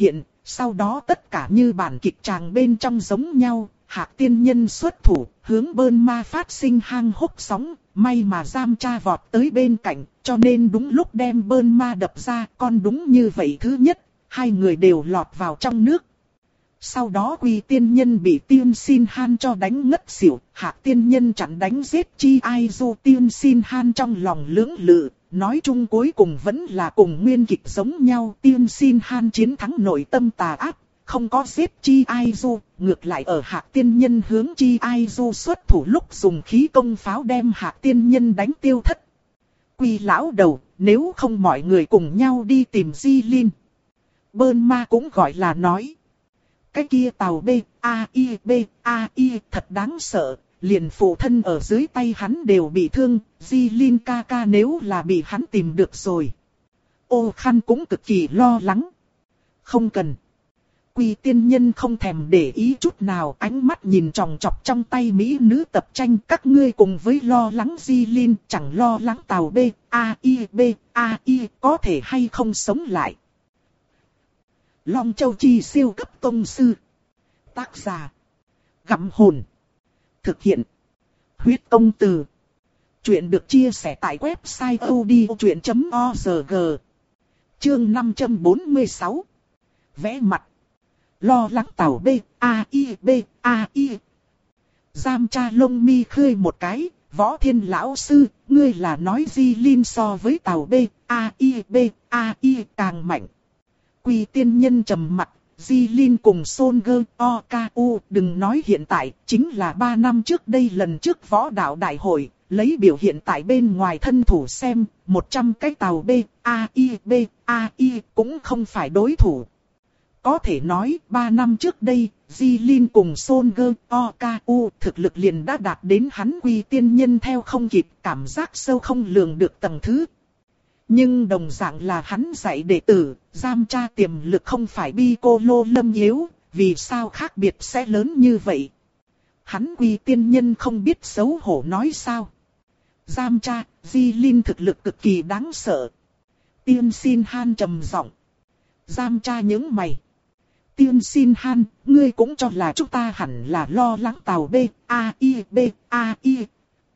Sau đó tất cả như bản kịch tràng bên trong giống nhau, Hạc tiên nhân xuất thủ, hướng Bơn Ma phát sinh hang hốc sóng, may mà Giam Cha vọt tới bên cạnh, cho nên đúng lúc đem Bơn Ma đập ra, con đúng như vậy thứ nhất, hai người đều lọt vào trong nước. Sau đó Quy tiên nhân bị Tiên Xin Han cho đánh ngất xỉu, Hạc tiên nhân chặn đánh giết Chi Ai Du. Tiên Xin Han trong lòng lưỡng lự, nói chung cuối cùng vẫn là cùng nguyên kịch giống nhau. Tiên Xin Han chiến thắng nội tâm tà ác, không có giết Chi Ai Du, ngược lại ở Hạc tiên nhân hướng Chi Ai Du xuất thủ lúc dùng khí công pháo đem Hạc tiên nhân đánh tiêu thất. Quy lão đầu, nếu không mọi người cùng nhau đi tìm Di Linh. Bơn Ma cũng gọi là nói. Cái kia tàu B, A I B, A I thật đáng sợ, liền phụ thân ở dưới tay hắn đều bị thương, Di Linh ca ca nếu là bị hắn tìm được rồi. Ô Khăn cũng cực kỳ lo lắng. Không cần. Quy tiên nhân không thèm để ý chút nào, ánh mắt nhìn tròng trọc trong tay mỹ nữ tập tranh, các ngươi cùng với lo lắng Di Linh, chẳng lo lắng tàu B, A I B, A I có thể hay không sống lại. Long Châu Chi siêu cấp tông sư. Tác giả. Gặm hồn. Thực hiện. Huyết công từ. Chuyện được chia sẻ tại website odchuyện chấm org. Chương năm trăm bốn mươi sáu. Vẽ mặt. Lo lắng tàu B, A I B, A I. Giam Cha lông mi khơi một cái, Võ Thiên lão sư, ngươi là nói Di Linh so với tàu B, A I B, A I càng mạnh. Quy tiên nhân trầm mặt, Di Linh cùng Son Gơ O K U đừng nói hiện tại, chính là ba năm trước đây lần trước võ đạo đại hội, lấy biểu hiện tại bên ngoài thân thủ xem, một trăm cái tàu B, A I B, A I cũng không phải đối thủ. Có thể nói, ba năm trước đây, Di Linh cùng Son Gơ O K U thực lực liền đã đạt đến hắn Quy tiên nhân theo không kịp, cảm giác sâu không lường được tầng thứ. Nhưng đồng dạng là hắn dạy đệ tử, Giam Cha tiềm lực không phải bi cô lô lâm yếu, vì sao khác biệt sẽ lớn như vậy? Hắn Quy tiên nhân không biết xấu hổ nói sao? Giam Cha, Di Linh thực lực cực kỳ đáng sợ. Tiên Xin Han trầm giọng. Giam Cha nhướng mày. Tiên Xin Han, ngươi cũng cho là chúng ta hẳn là lo lắng tàu B, A I B, A I.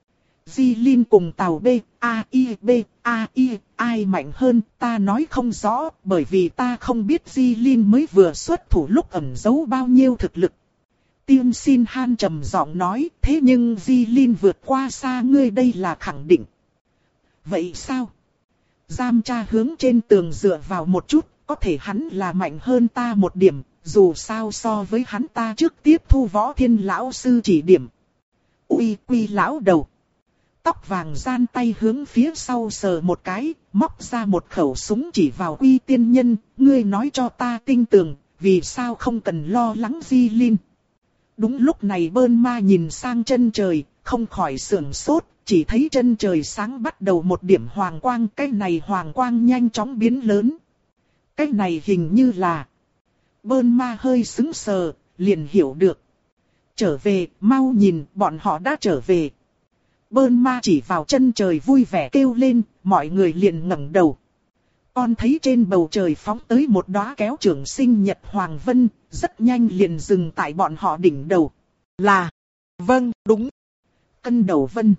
Di Linh cùng tàu B, A I B, A I, ai mạnh hơn, ta nói không rõ, bởi vì ta không biết Di Linh mới vừa xuất thủ lúc ẩn giấu bao nhiêu thực lực. Tiên Xin Han trầm giọng nói, thế nhưng Di Linh vượt qua xa ngươi đây là khẳng định. Vậy sao? Giam Cha hướng trên tường dựa vào một chút, có thể hắn là mạnh hơn ta một điểm, dù sao so với hắn ta trước tiếp thu Võ Thiên lão sư chỉ điểm. Uy Quy lão đầu. Tóc vàng gian tay hướng phía sau sờ một cái, móc ra một khẩu súng chỉ vào Quy tiên nhân, ngươi nói cho ta tin tưởng, vì sao không cần lo lắng Di Linh. Đúng lúc này Bơn Ma nhìn sang chân trời, không khỏi sưởng sốt, chỉ thấy chân trời sáng bắt đầu một điểm hoàng quang, cái này hoàng quang nhanh chóng biến lớn. Cái này hình như là... Bơn Ma hơi sững sờ, liền hiểu được. Trở về, mau nhìn, bọn họ đã trở về. Bơn Ma chỉ vào chân trời vui vẻ kêu lên, mọi người liền ngẩng đầu. Con thấy trên bầu trời phóng tới một đóa kéo trưởng sinh nhật hoàng vân, rất nhanh liền dừng tại bọn họ đỉnh đầu. Là, vâng, đúng. Cân đầu vân.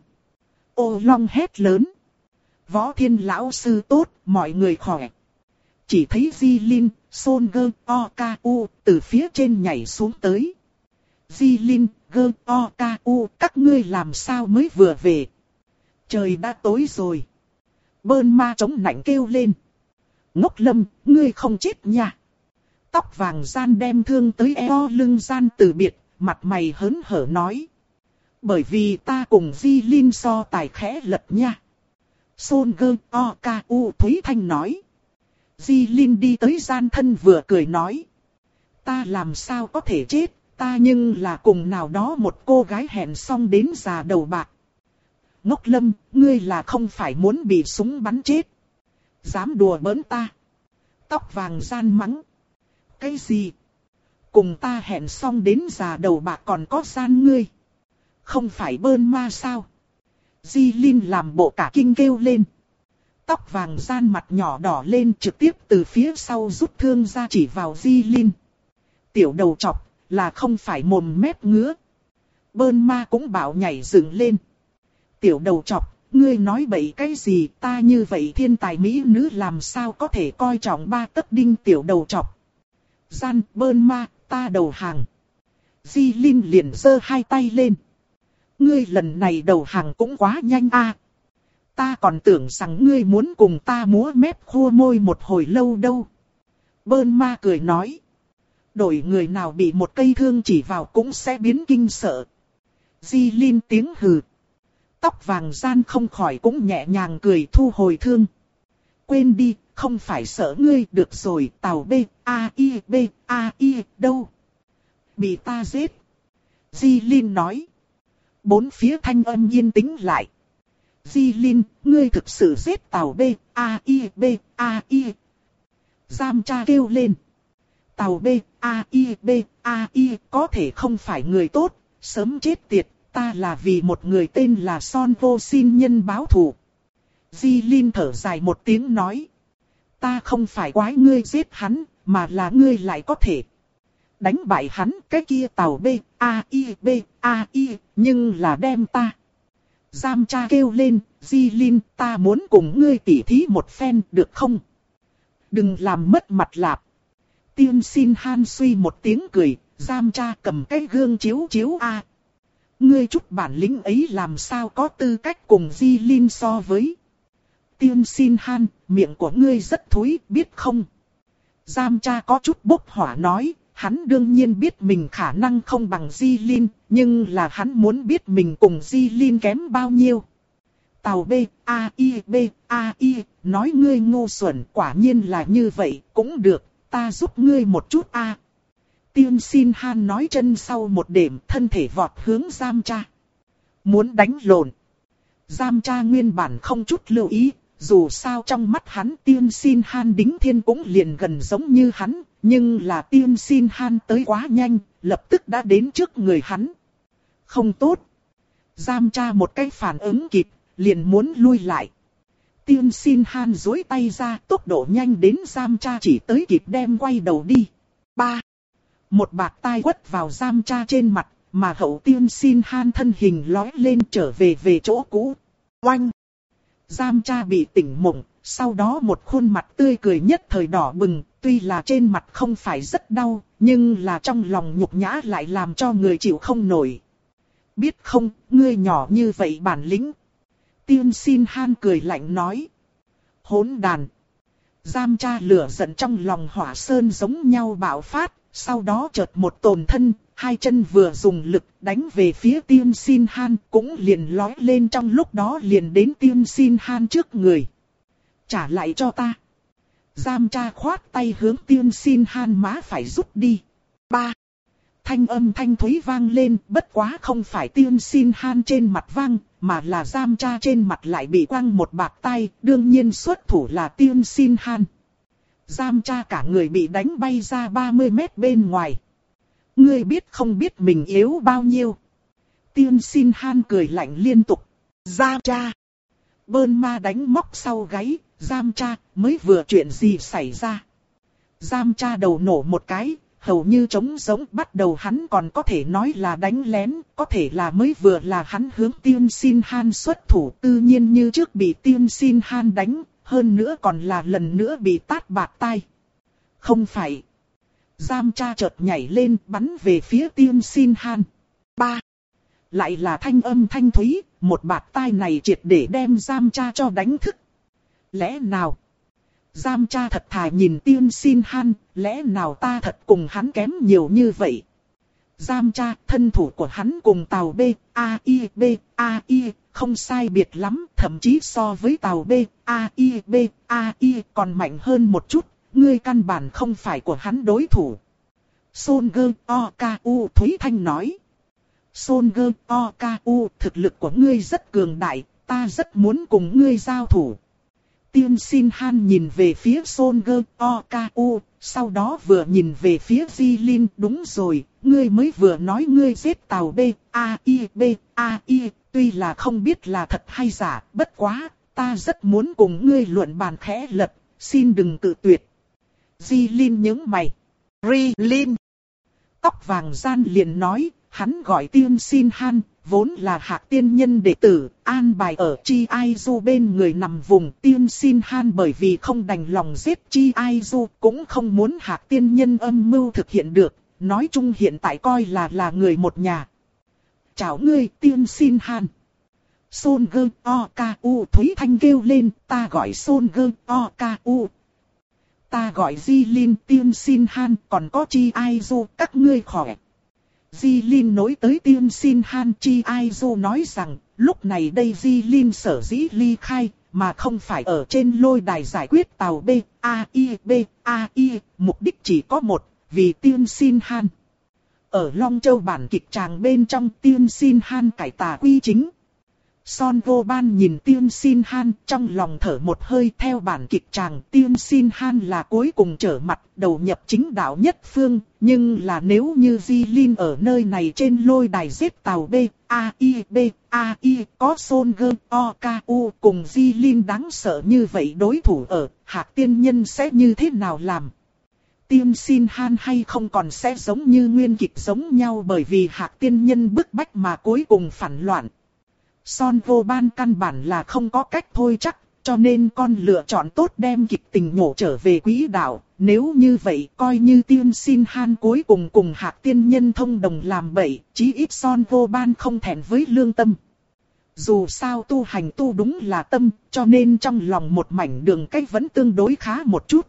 Ô Long hét lớn. Võ Thiên lão sư tốt, mọi người khỏe. Chỉ thấy Di Linh, Son Gơ O K U từ phía trên nhảy xuống tới. Di Linh, Gơ O K U, các ngươi làm sao mới vừa về? Trời đã tối rồi. Bơn Ma chống nạnh kêu lên. Ngốc Lâm, ngươi không chết nha. Tóc vàng gian đem thương tới eo lưng gian từ biệt, mặt mày hớn hở nói. Bởi vì ta cùng Di Linh so tài khẽ lật nha. Son Gơ O K U Thúy Thanh nói. Di Linh đi tới gian thân vừa cười nói. Ta làm sao có thể chết, ta nhưng là cùng nào đó một cô gái hẹn xong đến già đầu bạc. Ngốc Lâm, ngươi là không phải muốn bị súng bắn chết. Dám đùa bỡn ta. Tóc vàng gian mắng. Cái gì? Cùng ta hẹn xong đến già đầu bạc còn có gian ngươi. Không phải Bơn Ma sao? Di Linh làm bộ cả kinh kêu lên. Tóc vàng gian mặt nhỏ đỏ lên, trực tiếp từ phía sau rút thương ra chỉ vào Di Linh. Tiểu đầu chọc, là không phải mồm mép ngứa. Bơn ma cũng bảo nhảy dựng lên. Tiểu đầu chọc, ngươi nói bậy cái gì, ta như vậy thiên tài mỹ nữ làm sao có thể coi trọng ba tấc đinh tiểu đầu chọc. Gian, bơn ma, ta đầu hàng. Di Linh liền giơ hai tay lên. Ngươi lần này đầu hàng cũng quá nhanh a. Ta còn tưởng rằng ngươi muốn cùng ta múa mép khô môi một hồi lâu đâu. Bơn ma cười nói. Đổi người nào bị một cây thương chỉ vào cũng sẽ biến kinh sợ. Di Linh tiếng hừ. Tóc vàng gian không khỏi cũng nhẹ nhàng cười thu hồi thương. Quên đi, không phải sợ ngươi, được rồi, tàu B, A, I, B, A, I, đâu. Bị ta giết. Di Linh nói. Bốn phía thanh âm yên tĩnh lại. Di Linh, ngươi thực sự giết tàu B, A, I, B, A, I. Giam cha kêu lên. Tàu B, A, I, B, A, I, có thể không phải người tốt, sớm chết tiệt, ta là vì một người tên là Son Vô xin nhân báo thù. Di Linh thở dài một tiếng nói. Ta không phải quái ngươi giết hắn, mà là ngươi lại có thể đánh bại hắn, cái kia tàu B, A, I, B, A, I, nhưng là đem ta. Giam cha kêu lên, Di Linh, ta muốn cùng ngươi tỉ thí một phen, được không? Đừng làm mất mặt lạp. Tiên Xin Han suy một tiếng cười, giam cha cầm cái gương chiếu chiếu a. Ngươi chút bản lĩnh ấy làm sao có tư cách cùng Di Linh so với. Tiên Xin Han, miệng của ngươi rất thối, biết không? Giam cha có chút bốc hỏa nói, hắn đương nhiên biết mình khả năng không bằng Di Linh, nhưng là hắn muốn biết mình cùng Di Linh kém bao nhiêu. Tàu B, A, I, B, A, I, nói ngươi ngu xuẩn, quả nhiên là như vậy, cũng được, ta giúp ngươi một chút a. Tiên Xin Han nói chân sau một đệm, thân thể vọt hướng giam cha. Muốn đánh lộn. Giam cha nguyên bản không chút lưu ý, dù sao trong mắt hắn Tiên Xin Han đính thiên cũng liền gần giống như hắn, nhưng là Tiên Xin Han tới quá nhanh, lập tức đã đến trước người hắn. Không tốt. Giam cha một cái phản ứng kịp, liền muốn lui lại. Tiên Xin Han duỗi tay ra, tốc độ nhanh đến giam cha chỉ tới kịp đem quay đầu đi. Ba. Một bạt tai quất vào giam cha trên mặt, mà hậu Tiên Xin Han thân hình lói lên trở về về chỗ cũ. Oanh! Giam cha bị tỉnh mộng, sau đó một khuôn mặt tươi cười nhất thời đỏ bừng, tuy là trên mặt không phải rất đau, nhưng là trong lòng nhục nhã lại làm cho người chịu không nổi. Biết không, ngươi nhỏ như vậy bản lĩnh. Tiên Xin Han cười lạnh nói. Hỗn đàn. Giam cha lửa giận trong lòng hỏa sơn giống nhau bạo phát, sau đó chợt một tồn thân, hai chân vừa dùng lực đánh về phía Tiên Xin Han, cũng liền lói lên trong lúc đó liền đến Tiên Xin Han trước người. Trả lại cho ta. Giam cha khoát tay hướng Tiên Xin Han má phải rút đi. Ba. Thanh âm thanh thúy vang lên, bất quá không phải Tiên Xin Han trên mặt vang, mà là giam cha trên mặt lại bị quăng một bạt tay, đương nhiên xuất thủ là Tiên Xin Han. Giam cha cả người bị đánh bay ra ba mươi mét bên ngoài. Ngươi biết không biết mình yếu bao nhiêu? Tiên Xin Han cười lạnh liên tục. Giam cha. Bơn ma đánh móc sau gáy, giam cha, mới vừa chuyện gì xảy ra? Giam cha đầu nổ một cái. Hầu như trống giống, bắt đầu hắn còn có thể nói là đánh lén, có thể là mới vừa là hắn hướng Tiên Xin Han xuất thủ, tự nhiên như trước bị Tiên Xin Han đánh, hơn nữa còn là lần nữa bị tát bạt tai. Không phải. Giam cha chợt nhảy lên bắn về phía Tiên Xin Han. Ba. Lại là thanh âm thanh thúy, một bạt tai này triệt để đem giam cha cho đánh thức. Lẽ nào? Giam cha thật thà nhìn Tiên Xin Han, lẽ nào ta thật cùng hắn kém nhiều như vậy? Giam cha, thân thủ của hắn cùng tàu B, A, I, B, A, I, không sai biệt lắm, thậm chí so với tàu B, A, I, B, A, I còn mạnh hơn một chút, ngươi căn bản không phải của hắn đối thủ. Solskjaer Oku Thúy Thanh nói. Solskjaer Oku, thực lực của ngươi rất cường đại, ta rất muốn cùng ngươi giao thủ. Tiên Xin Han nhìn về phía Solskjaer Oku, sau đó vừa nhìn về phía Di Linh, đúng rồi, ngươi mới vừa nói ngươi giết tàu B, A, I, B, A, I, tuy là không biết là thật hay giả, bất quá, ta rất muốn cùng ngươi luận bàn khẽ lật, xin đừng cự tuyệt. Di Linh nhướng mày. Ri Linh. Tóc vàng gian liền nói, hắn gọi Tiên Xin Han, vốn là Hạc Tiên Nhân đệ tử, an bài ở Chi Ai Du bên người nằm vùng. Tiên Xin Han bởi vì không đành lòng giết Chi Ai Du, cũng không muốn Hạc Tiên Nhân âm mưu thực hiện được, nói chung hiện tại coi là là người một nhà. Chào ngươi Tiên Xin Han. Son Gơ O Ca U Thúy Thanh kêu lên, ta gọi Son Gơ O Ca U. Ta gọi Di Linh Tiên Xin Han, còn có Chi Ai Du, các ngươi khỏe. Di Linh nối tới Tiên Xin Han. Chi Ai Du nói rằng, lúc này đây Di Linh sở dĩ ly khai, mà không phải ở trên lôi đài giải quyết tàu B, A I B, A I, mục đích chỉ có một, vì Tiên Xin Han. Ở Long Châu bản kịch tràng bên trong, Tiên Xin Han cải tà quy chính. Son Vô Ban nhìn Tiên Xin Han, trong lòng thở một hơi. Theo bản kịch tràng, Tiên Xin Han là cuối cùng trở mặt, đầu nhập chính đạo nhất phương. Nhưng là nếu như Di Linh ở nơi này trên lôi đài giết tàu B, A I B, A I, có Son Gơ O Ca U cùng Di Linh đáng sợ như vậy, đối thủ ở Hạc Tiên Nhân sẽ như thế nào làm? Tiên Xin Han hay không còn sẽ giống như nguyên kịch giống nhau, bởi vì Hạc Tiên Nhân bức bách mà cuối cùng phản loạn. Son Vô Ban căn bản là không có cách thôi chắc, cho nên con lựa chọn tốt đem kịch tình nhổ trở về quỹ đạo. Nếu như vậy, coi như Tiên Xin Han cuối cùng cùng Hạc Tiên Nhân thông đồng làm bậy, chí ít Son Vô Ban không thẹn với lương tâm. Dù sao tu hành tu đúng là tâm, cho nên trong lòng một mảnh đường cách vẫn tương đối khá một chút.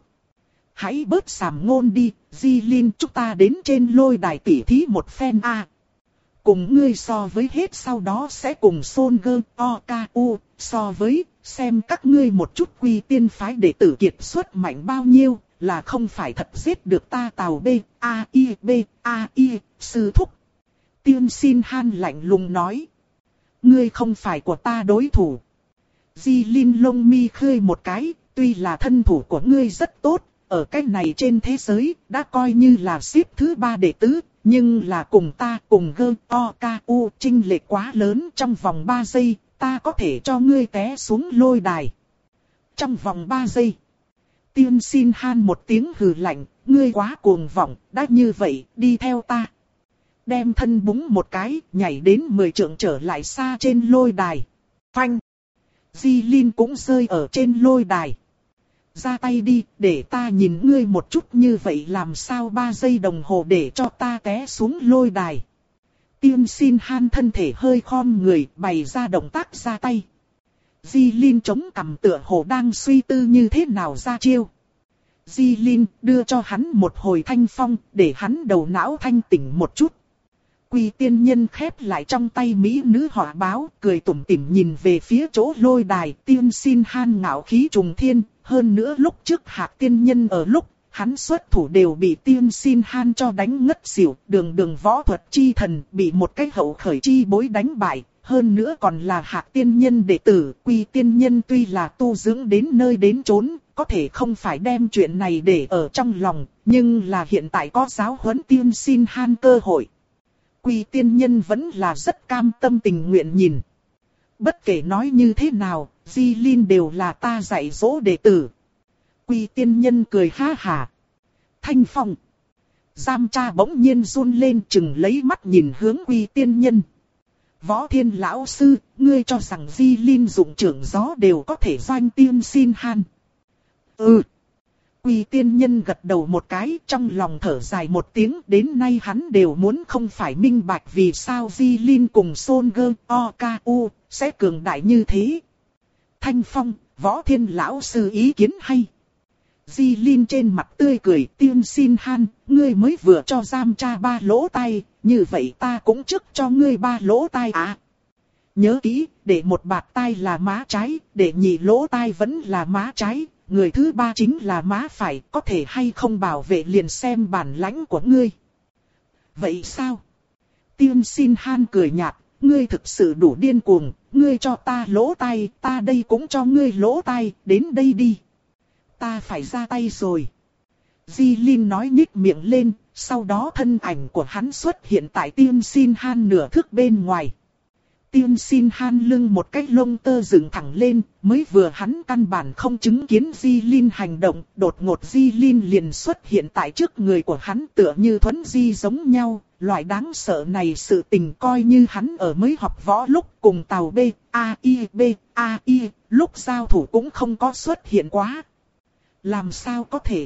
Hãy bớt sàm ngôn đi, Di Linh, chúng ta đến trên lôi đài tỉ thí một phen a. Cùng ngươi so với hết, sau đó sẽ cùng Son Gơ O Ca U so với, xem các ngươi một chút quy tiên phái đệ tử kiệt xuất mạnh bao nhiêu, là không phải thật giết được ta tàu B, A I B, A I, sư thúc. Tiên Xin Han lạnh lùng nói. Ngươi không phải của ta đối thủ. Di Linh lông mi khơi một cái, tuy là thân thủ của ngươi rất tốt, ở cái này trên thế giới, đã coi như là xếp thứ ba đệ tứ. Nhưng là cùng ta, cùng Gơ O Ca U chênh lệch quá lớn, trong vòng ba giây, ta có thể cho ngươi té xuống lôi đài. Trong vòng ba giây. Tiên Xin Han một tiếng hừ lạnh, ngươi quá cuồng vọng, đã như vậy, đi theo ta. Đem thân búng một cái, nhảy đến mười trượng trở lại xa trên lôi đài. Phanh. Di Linh cũng rơi ở trên lôi đài. Ra tay đi, để ta nhìn ngươi một chút, như vậy làm sao ba giây đồng hồ để cho ta té xuống lôi đài. Tiên Xin Han thân thể hơi khom người, bày ra động tác ra tay. Di Linh chống cằm tựa hồ đang suy tư như thế nào ra chiêu. Di Linh đưa cho hắn một hồi thanh phong, để hắn đầu não thanh tỉnh một chút. Quy Tiên Nhân khép lại trong tay mỹ nữ hỏa báo, cười tủm tỉm nhìn về phía chỗ lôi đài. Tiên Xin Han ngạo khí trùng thiên, hơn nữa lúc trước Hạc Tiên Nhân ở lúc hắn xuất thủ đều bị Tiên Xin Han cho đánh ngất xỉu, đường đường võ thuật chi thần bị một cái hậu khởi chi bối đánh bại, hơn nữa còn là Hạc Tiên Nhân đệ tử. Quy Tiên Nhân tuy là tu dưỡng đến nơi đến chốn, có thể không phải đem chuyện này để ở trong lòng, nhưng là hiện tại có giáo huấn Tiên Xin Han cơ hội. Quy Tiên Nhân vẫn là rất cam tâm tình nguyện nhìn. Bất kể nói như thế nào, Di Linh đều là ta dạy dỗ đệ tử. Quy Tiên Nhân cười ha hà. Thanh phong. Giam Cha bỗng nhiên run lên, chừng lấy mắt nhìn hướng Quy Tiên Nhân. Võ Thiên lão sư, ngươi cho rằng Di Linh dụng trưởng gió đều có thể doanh Tiên Xin Han. Ừ. Quy Tiên Nhân gật đầu một cái, trong lòng thở dài một tiếng, đến nay hắn đều muốn không phải minh bạch vì sao Di Linh cùng Son Gơ O Ca U sẽ cường đại như thế. Thanh phong, Võ Thiên lão sư ý kiến hay. Di Linh trên mặt tươi cười, Tiên Xin Han, ngươi mới vừa cho Giam Cha ba lỗ tai, như vậy ta cũng trước cho ngươi ba lỗ tai à. Nhớ kỹ, để một bạt tai là má trái, để nhị lỗ tai vẫn là má trái, người thứ ba chính là má phải, có thể hay không bảo vệ liền xem bản lãnh của ngươi. Vậy sao? Tiên Xin Han cười nhạt, ngươi thực sự đủ điên cuồng, ngươi cho ta lỗ tai, ta đây cũng cho ngươi lỗ tai, đến đây đi. Ta phải ra tay rồi. Di Linh nói nhích miệng lên, sau đó thân ảnh của hắn xuất hiện tại Tiên Xin Han nửa thước bên ngoài. Tiên Xin Han lưng một cái lông tơ dựng thẳng lên, mới vừa hắn căn bản không chứng kiến Di Linh hành động, đột ngột Di Linh liền xuất hiện tại trước người của hắn tựa như thuấn di giống nhau. Loại đáng sợ này sự tình coi như hắn ở mới học võ lúc cùng tàu B, A I B, A I, lúc giao thủ cũng không có xuất hiện quá. Làm sao có thể?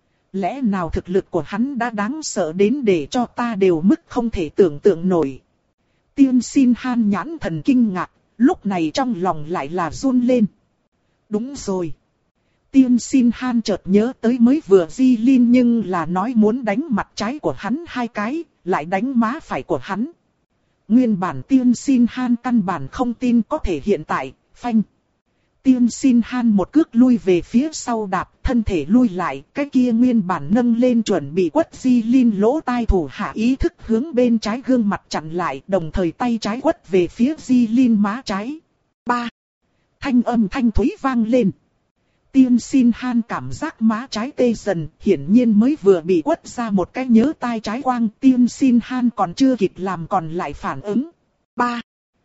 Lẽ nào thực lực của hắn đã đáng sợ đến để cho ta đều mức không thể tưởng tượng nổi. Tiên Xin Han nhãn thần kinh ngạc, lúc này trong lòng lại là run lên. Đúng rồi. Tiên Xin Han chợt nhớ tới mới vừa Di Linh nhưng là nói muốn đánh mặt trái của hắn hai cái, lại đánh má phải của hắn. Nguyên bản Tiên Xin Han căn bản không tin có thể hiện tại, phanh. Tiên Xin Han một cước lui về phía sau đạp, thân thể lui lại, cái kia nguyên bản nâng lên chuẩn bị quất Di Linh lỗ tai thủ hạ ý thức hướng bên trái gương mặt chặn lại, đồng thời tay trái quất về phía Di Linh má trái. Ba. Thanh âm thanh thúy vang lên. Tiên Xin Han cảm giác má trái tê dần, hiển nhiên mới vừa bị quất ra một cái nhớ tai trái quang. Tiên Xin Han còn chưa kịp làm còn lại phản ứng. Ba.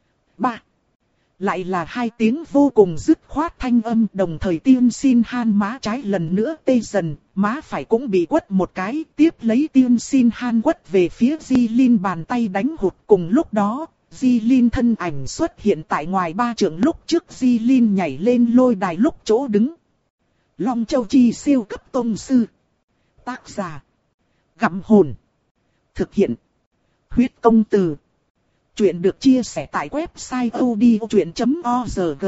Ba. Lại là hai tiếng vô cùng dứt khoát thanh âm, đồng thời Tiên Xin Han má trái lần nữa tê dần, má phải cũng bị quất một cái, tiếp lấy Tiên Xin Han quất về phía Di Linh bàn tay đánh hụt. Cùng lúc đó, Di Linh thân ảnh xuất hiện tại ngoài ba trượng lúc trước Di Linh nhảy lên lôi đài lúc chỗ đứng. Long Châu Chi siêu cấp tông sư. Tác giả: Gặm Hồn. Thực hiện: Huyết Công Từ. Chuyện được chia sẻ tại website odchuyện chấm org.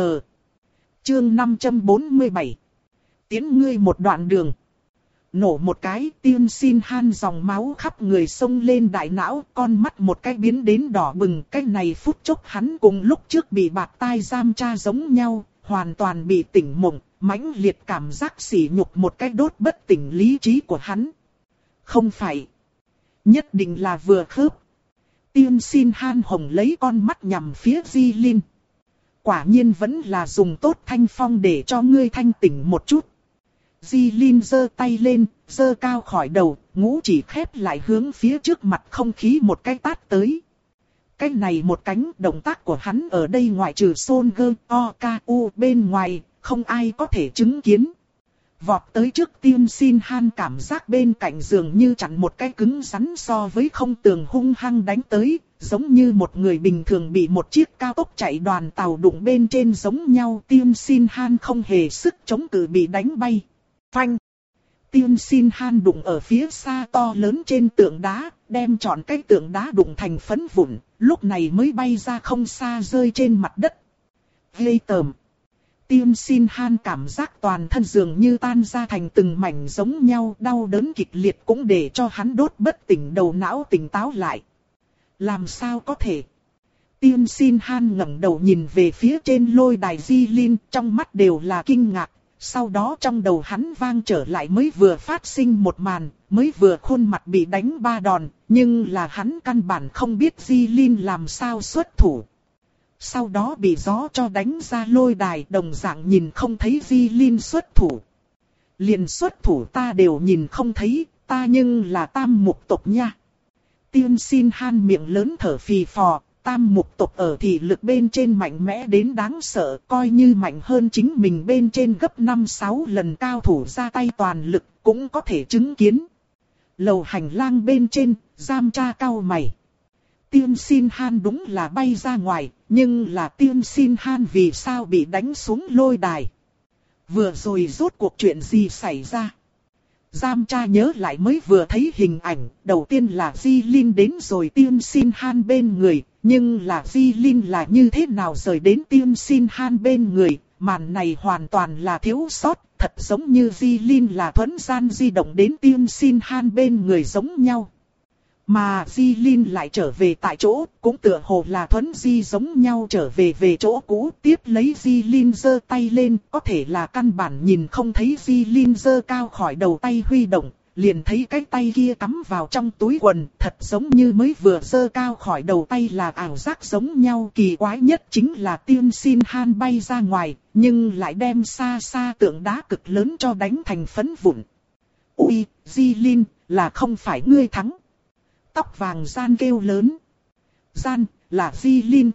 Chương năm trăm bốn mươi bảy. Tiến ngươi một đoạn đường. Nổ một cái, Tiên Xin Han dòng máu khắp người xông lên đại não, con mắt một cái biến đến đỏ bừng. Cái này phút chốc hắn cùng lúc trước bị bạt tai giam tra giống nhau, hoàn toàn bị tỉnh mộng, mãnh liệt cảm giác sỉ nhục một cái đốt bất tỉnh lý trí của hắn. Không phải, nhất định là vừa khớp. Tiên Xin Han hồng lấy con mắt nhằm phía Di Linh. Quả nhiên vẫn là dùng tốt thanh phong để cho ngươi thanh tỉnh một chút. Di Linh giơ tay lên, giơ cao khỏi đầu, ngũ chỉ khép lại hướng phía trước mặt không khí một cái tát tới. Cái này một cánh động tác của hắn ở đây ngoại trừ Son Gơ O K U bên ngoài, không ai có thể chứng kiến. Vọt tới trước Tiên Xin Han cảm giác bên cạnh giường như chặn một cái cứng rắn so với không tường hung hăng đánh tới, giống như một người bình thường bị một chiếc cao tốc chạy đoàn tàu đụng bên trên giống nhau. Tiên Xin Han không hề sức chống cự bị đánh bay. Phanh! Tiên Xin Han đụng ở phía xa to lớn trên tượng đá, đem trọn cái tượng đá đụng thành phấn vụn, lúc này mới bay ra không xa rơi trên mặt đất. Ghê tởm! Tiên Xin Han cảm giác toàn thân dường như tan ra thành từng mảnh giống nhau, đau đớn kịch liệt cũng để cho hắn đốt bất tỉnh đầu não tỉnh táo lại. Làm sao có thể? Tiên Xin Han ngẩng đầu nhìn về phía trên lôi đài Di Linh, trong mắt đều là kinh ngạc. Sau đó trong đầu hắn vang trở lại mới vừa phát sinh một màn, mới vừa khuôn mặt bị đánh ba đòn, nhưng là hắn căn bản không biết Di Linh làm sao xuất thủ. Sau đó bị gió cho đánh ra lôi đài, đồng dạng nhìn không thấy Di Linh xuất thủ. Liền xuất thủ ta đều nhìn không thấy, ta nhưng là tam mục tộc nha. Tiên Xin Han miệng lớn thở phì phò, tam mục tộc ở thị lực bên trên mạnh mẽ đến đáng sợ, coi như mạnh hơn chính mình bên trên gấp năm sáu lần cao thủ ra tay toàn lực, cũng có thể chứng kiến. Lầu hành lang bên trên, giam tra cao mày. Tiên Xin Han đúng là bay ra ngoài, nhưng là Tiên Xin Han vì sao bị đánh xuống lôi đài? Vừa rồi rốt cuộc chuyện gì xảy ra? Giam tra nhớ lại mới vừa thấy hình ảnh, đầu tiên là Di Linh đến rồi Tiên Xin Han bên người, nhưng là Di Linh là như thế nào rời đến Tiên Xin Han bên người, màn này hoàn toàn là thiếu sót, thật giống như Di Linh là thuấn gian di động đến Tiên Xin Han bên người giống nhau. Mà Di Linh lại trở về tại chỗ, cũng tựa hồ là thuấn di giống nhau trở về về chỗ cũ. Tiếp lấy Di Linh giơ tay lên, có thể là căn bản nhìn không thấy Di Linh giơ cao khỏi đầu tay huy động, liền thấy cái tay kia cắm vào trong túi quần, thật giống như mới vừa giơ cao khỏi đầu tay là ảo giác giống nhau. Kỳ quái nhất chính là Tiên Xin Han bay ra ngoài, nhưng lại đem xa xa tượng đá cực lớn cho đánh thành phấn vụn. Ui, Di Linh, là không phải ngươi thắng? Tóc vàng Gian kêu lớn. Gian, là Di Linh thắng,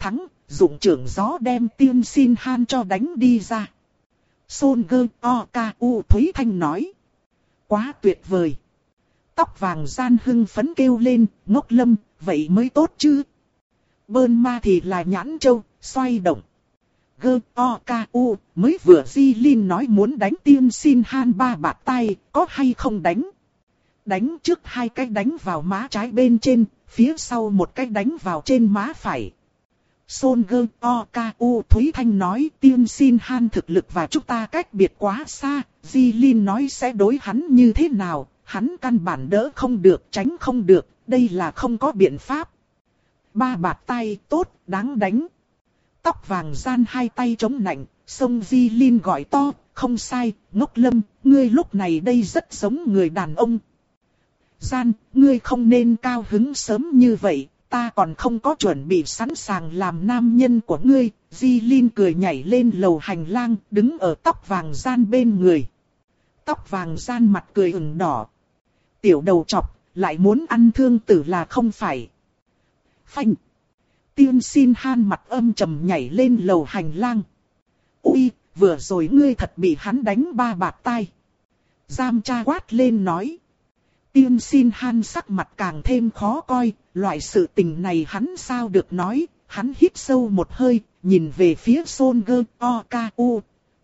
dụng trưởng gió đem Tiên Xin Han cho đánh đi ra. Son Gơ O Ca U Thúy Thanh nói. Quá tuyệt vời. Tóc vàng gian hưng phấn kêu lên, Ngốc Lâm, vậy mới tốt chứ. Bơn ma thì là nhãn châu, xoay động. Gơ O Ca U mới vừa Di Linh nói muốn đánh Tiên Xin Han ba bạt tay, có hay không đánh? Đánh trước hai cái đánh vào má trái bên trên, phía sau một cái đánh vào trên má phải. Son Gơ O Ca U Thúy Thanh nói Tiên Xin Han thực lực và chúng ta cách biệt quá xa, Di Linh nói sẽ đối hắn như thế nào, hắn căn bản đỡ không được, tránh không được, đây là không có biện pháp. Ba bạt tay tốt, đáng đánh. Tóc vàng gian hai tay chống nạnh, sông Di Linh gọi to, không sai, Ngốc Lâm, ngươi lúc này đây rất giống người đàn ông. Gian, ngươi không nên cao hứng sớm như vậy, ta còn không có chuẩn bị sẵn sàng làm nam nhân của ngươi. Di Linh cười nhảy lên lầu hành lang, đứng ở tóc vàng gian bên người. Tóc vàng gian mặt cười ửng đỏ. Tiểu đầu chọc, lại muốn ăn thương tử là không phải. Phanh. Tiên Xin Han mặt âm trầm nhảy lên lầu hành lang. Ui, vừa rồi ngươi thật bị hắn đánh ba bạt tai. Giam cha quát lên nói. Tiên Xin Han sắc mặt càng thêm khó coi, loại sự tình này hắn sao được nói, hắn hít sâu một hơi, nhìn về phía Son Gơ O Ca U.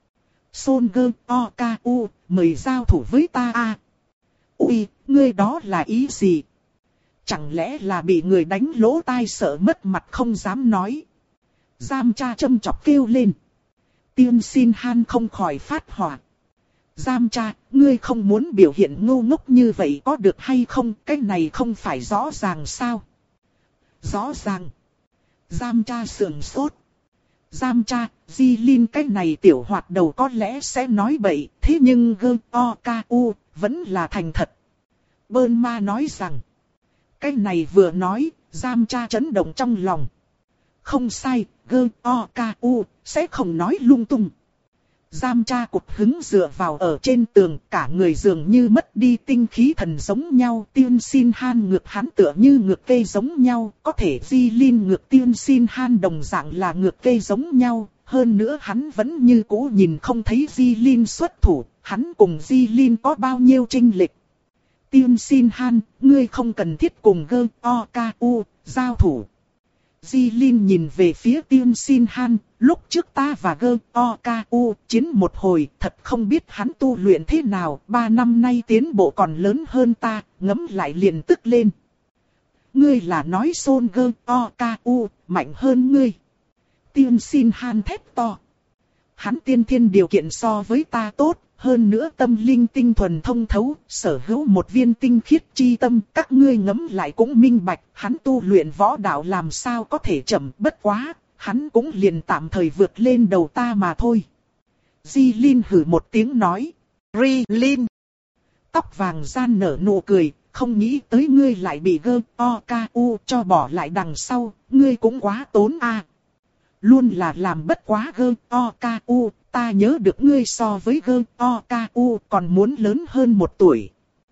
Son Gơ O Ca U, mời giao thủ với ta a. À. Ui, ngươi đó là ý gì? Chẳng lẽ là bị người đánh lỗ tai sợ mất mặt không dám nói. Giam cha châm chọc kêu lên. Tiên Xin Han không khỏi phát hỏa. Giam cha, ngươi không muốn biểu hiện ngu ngốc như vậy có được hay không? Cái này không phải rõ ràng sao? Rõ ràng. Giam cha sườn sốt. Giam cha, Di Linh cái này tiểu hoạt đầu có lẽ sẽ nói bậy, thế nhưng Gơ O Ca U vẫn là thành thật. Bơn ma nói rằng. Cái này vừa nói, giam cha chấn động trong lòng. Không sai, Gơ O Ca U sẽ không nói lung tung. Giam cha cục hứng dựa vào ở trên tường, cả người dường như mất đi tinh khí thần giống nhau. Tiên Xin Han ngược hắn tựa như ngược cây giống nhau, có thể Di Linh ngược Tiên Xin Han đồng dạng là ngược cây giống nhau. Hơn nữa hắn vẫn như cũ nhìn không thấy Di Linh xuất thủ, hắn cùng Di Linh có bao nhiêu chênh lệch. Tiên Xin Han, ngươi không cần thiết cùng Gơ O Ca U giao thủ. Di Linh nhìn về phía Tiên Xin Han, lúc trước ta và Gơ O Ca U chiến một hồi, thật không biết hắn tu luyện thế nào, ba năm nay tiến bộ còn lớn hơn ta, ngấm lại liền tức lên. Ngươi là nói Son Gơ O Ca U mạnh hơn ngươi. Tiên Xin Han thét to. Hắn tiên thiên điều kiện so với ta tốt. Hơn nữa tâm linh tinh thuần thông thấu, sở hữu một viên tinh khiết chi tâm, các ngươi ngấm lại cũng minh bạch, hắn tu luyện võ đạo làm sao có thể chậm, bất quá, hắn cũng liền tạm thời vượt lên đầu ta mà thôi. Di Linh hử một tiếng nói, Ri Linh. Tóc vàng gian nở nụ cười, không nghĩ tới ngươi lại bị Gơ O Ca U cho bỏ lại đằng sau, ngươi cũng quá tốn a. À. Luôn là làm bất quá Gơ O Ca U. Ta nhớ được ngươi so với Gơ O Ca U còn muốn lớn hơn một tuổi.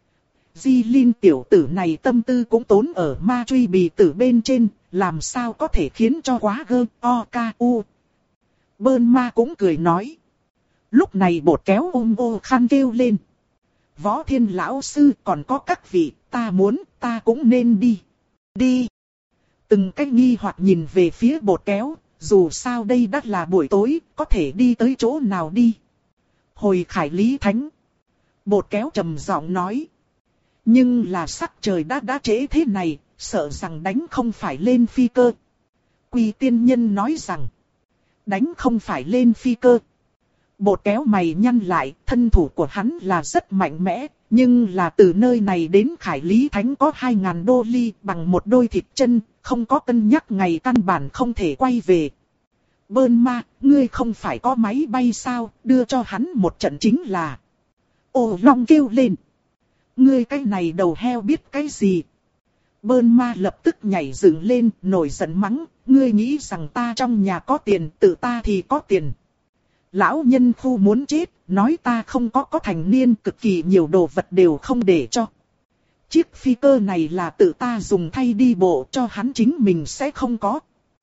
Di Linh tiểu tử này tâm tư cũng tốn ở ma truy bì tử bên trên, làm sao có thể khiến cho quá Gơ O Ca U. Bơn ma cũng cười nói. Lúc này bột kéo ôm ô khăn kêu lên. Võ Thiên lão sư còn có các vị, ta muốn, ta cũng nên đi. Đi. Từng cách nghi hoặc nhìn về phía bột kéo. Dù sao đây đã là buổi tối, có thể đi tới chỗ nào đi. Hồi Khải Lý Thánh. Bột kéo trầm giọng nói. Nhưng là sắc trời đã đã trễ thế này, sợ rằng đánh không phải lên phi cơ. Quy tiên nhân nói rằng. Đánh không phải lên phi cơ. Bột kéo mày nhăn lại, thân thủ của hắn là rất mạnh mẽ. Nhưng là từ nơi này đến Khải Lý Thánh có hai ngàn đô ly bằng một đôi thịt chân. Không có cân nhắc ngày căn bản không thể quay về. Bơn ma, ngươi không phải có máy bay sao, đưa cho hắn một trận chính là. Ô Long kêu lên. Ngươi cái này đầu heo biết cái gì. Bơn ma lập tức nhảy dựng lên, nổi giận mắng. Ngươi nghĩ rằng ta trong nhà có tiền, tự ta thì có tiền. Lão nhân khu muốn chết, nói ta không có có thành niên, cực kỳ nhiều đồ vật đều không để cho. Chiếc phi cơ này là tự ta dùng thay đi bộ, cho hắn chính mình sẽ không có.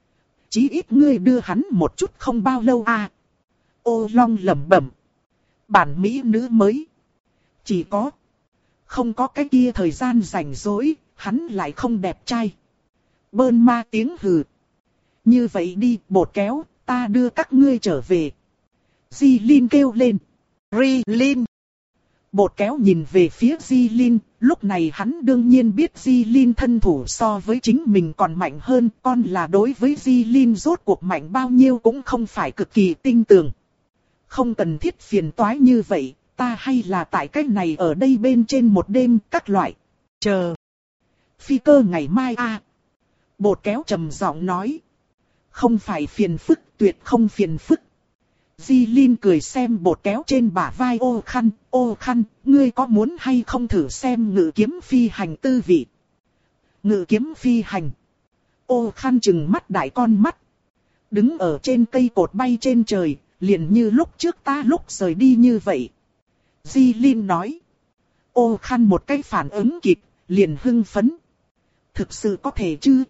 Chí ít ngươi đưa hắn một chút không bao lâu à. Ô Long lẩm bẩm. Bản mỹ nữ mới. Chỉ có. Không có cái kia thời gian rảnh rỗi, hắn lại không đẹp trai. Bơn ma tiếng hừ. Như vậy đi, bột kéo, ta đưa các ngươi trở về. Di Linh kêu lên. Ri Linh. Bột kéo nhìn về phía Di Linh, lúc này hắn đương nhiên biết Di Linh thân thủ so với chính mình còn mạnh hơn, con là đối với Di Linh rốt cuộc mạnh bao nhiêu cũng không phải cực kỳ tinh tường. Không cần thiết phiền toái như vậy, ta hay là tại cách này ở đây bên trên một đêm các loại. Chờ. Phi cơ ngày mai a. À. Bột kéo trầm giọng nói. Không phải phiền phức, tuyệt không phiền phức. Di Linh cười xem bột kéo trên bả vai ô khăn, ô khăn, ngươi có muốn hay không thử xem ngự kiếm phi hành tư vị. Ngự kiếm phi hành. Ô khăn chừng mắt đại con mắt. Đứng ở trên cây cột bay trên trời, liền như lúc trước ta lúc rời đi như vậy. Di Linh nói. Ô khăn một cái phản ứng kịp, liền hưng phấn. Thực sự có thể chứ?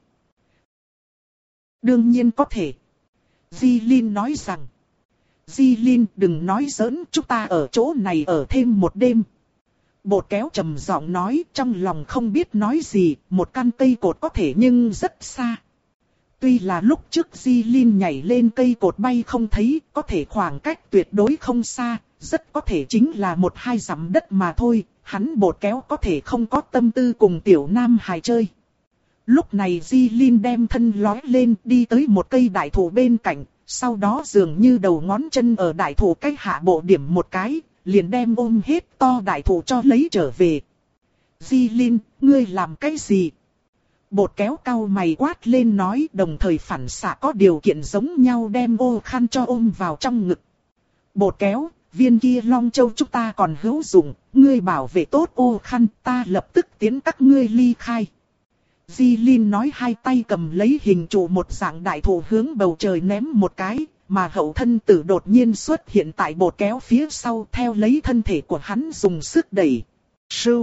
Đương nhiên có thể. Di Linh nói rằng. Di Linh đừng nói giỡn, chúng ta ở chỗ này ở thêm một đêm. Bột kéo trầm giọng nói, trong lòng không biết nói gì, một căn cây cột có thể nhưng rất xa. Tuy là lúc trước Di Linh nhảy lên cây cột bay không thấy, có thể khoảng cách tuyệt đối không xa, rất có thể chính là một hai dặm đất mà thôi, hắn bột kéo có thể không có tâm tư cùng tiểu nam hài chơi. Lúc này Di Linh đem thân lói lên đi tới một cây đại thụ bên cạnh, sau đó dường như đầu ngón chân ở đại thụ cách hạ bộ điểm một cái, liền đem ôm hết to đại thụ cho lấy trở về. Di Linh, ngươi làm cái gì? Bột kéo cau mày quát lên nói, đồng thời phản xạ có điều kiện giống nhau đem ô khăn cho ôm vào trong ngực. Bột kéo, viên kia Long Châu chúng ta còn hữu dụng, ngươi bảo vệ tốt ô khăn, ta lập tức tiến các ngươi ly khai. Di Linh nói hai tay cầm lấy hình trụ một dạng đại thụ hướng bầu trời ném một cái, mà hậu thân tử đột nhiên xuất hiện tại bột kéo phía sau theo lấy thân thể của hắn dùng sức đẩy. Sưu.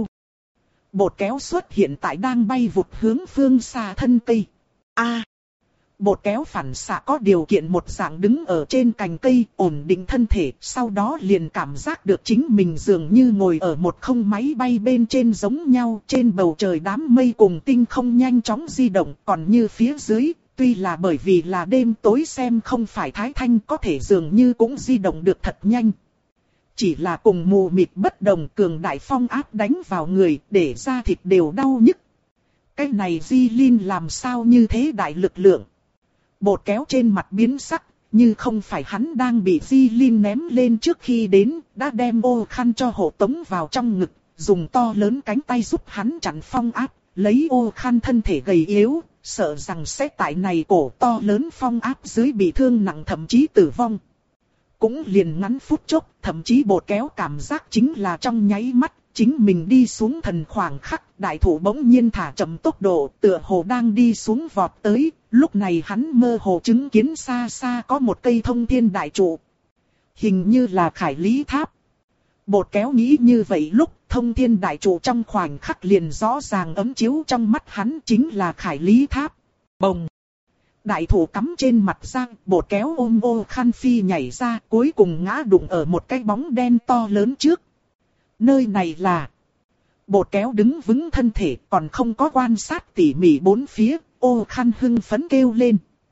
Bột kéo xuất hiện tại đang bay vụt hướng phương xa thân cây. A. À. Bột kéo phản xạ có điều kiện một dạng đứng ở trên cành cây ổn định thân thể, sau đó liền cảm giác được chính mình dường như ngồi ở một không máy bay bên trên giống nhau, trên bầu trời đám mây cùng tinh không nhanh chóng di động, còn như phía dưới, tuy là bởi vì là đêm tối xem không phải thái thanh có thể dường như cũng di động được thật nhanh. Chỉ là cùng mù mịt bất đồng cường đại phong áp đánh vào người để da thịt đều đau nhức. Cái này Di Linh làm sao như thế đại lực lượng. Bột kéo trên mặt biến sắc, như không phải hắn đang bị Di Linh ném lên trước khi đến, đã đem ô khăn cho hộ tống vào trong ngực, dùng to lớn cánh tay giúp hắn chặn phong áp, lấy ô khăn thân thể gầy yếu, sợ rằng sẽ tại này cổ to lớn phong áp dưới bị thương nặng thậm chí tử vong. Cũng liền ngắn phút chốc, thậm chí bột kéo cảm giác chính là trong nháy mắt, chính mình đi xuống thần khoảng khắc, đại thụ bỗng nhiên thả chậm tốc độ, tựa hồ đang đi xuống vọt tới, lúc này hắn mơ hồ chứng kiến xa xa có một cây thông thiên đại trụ. Hình như là Khải Lý Tháp. Bột kéo nghĩ như vậy lúc thông thiên đại trụ trong khoảnh khắc liền rõ ràng ấm chiếu trong mắt hắn chính là Khải Lý Tháp. Bồng! Đại thụ cắm trên mặt giang, bột kéo ôm ô khăn phi nhảy ra, cuối cùng ngã đụng ở một cái bóng đen to lớn trước. Nơi này là... Bột kéo đứng vững thân thể, còn không có quan sát tỉ mỉ bốn phía, ô khăn hưng phấn kêu lên.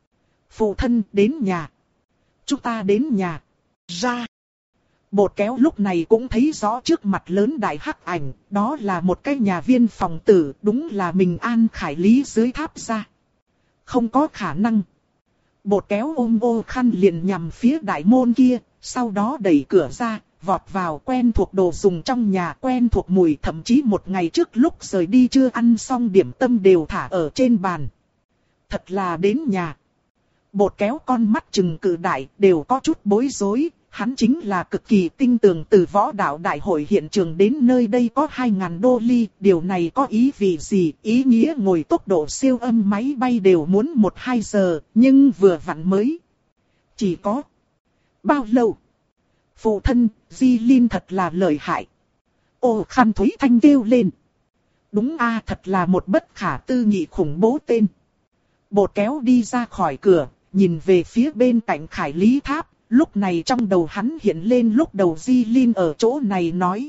Phụ thân đến nhà. Chúng ta đến nhà. Ra. Bột kéo lúc này cũng thấy rõ trước mặt lớn đại hắc ảnh, đó là một cái nhà viên phòng tử, đúng là mình An Khải Lý dưới tháp ra. Không có khả năng. Bột kéo ôm ô khăn liền nhằm phía đại môn kia, sau đó đẩy cửa ra, vọt vào quen thuộc đồ dùng trong nhà, quen thuộc mùi, thậm chí một ngày trước lúc rời đi chưa ăn xong điểm tâm đều thả ở trên bàn. Thật là đến nhà. Bột kéo con mắt trừng cự đại, đều có chút bối rối. Hắn chính là cực kỳ tinh tường từ võ đạo đại hội hiện trường đến nơi đây có hai ngàn đô ly, điều này có ý vị gì, ý nghĩa ngồi tốc độ siêu âm máy bay đều muốn một hai giờ, nhưng vừa vặn mới. Chỉ có bao lâu? Phụ thân, Di Linh thật là lợi hại. Ô khăn Thúy Thanh kêu lên. Đúng a, thật là một bất khả tư nghị khủng bố tên. Bột kéo đi ra khỏi cửa, nhìn về phía bên cạnh Khải Lý Tháp, lúc này trong đầu hắn hiện lên lúc đầu Di Linh ở chỗ này nói.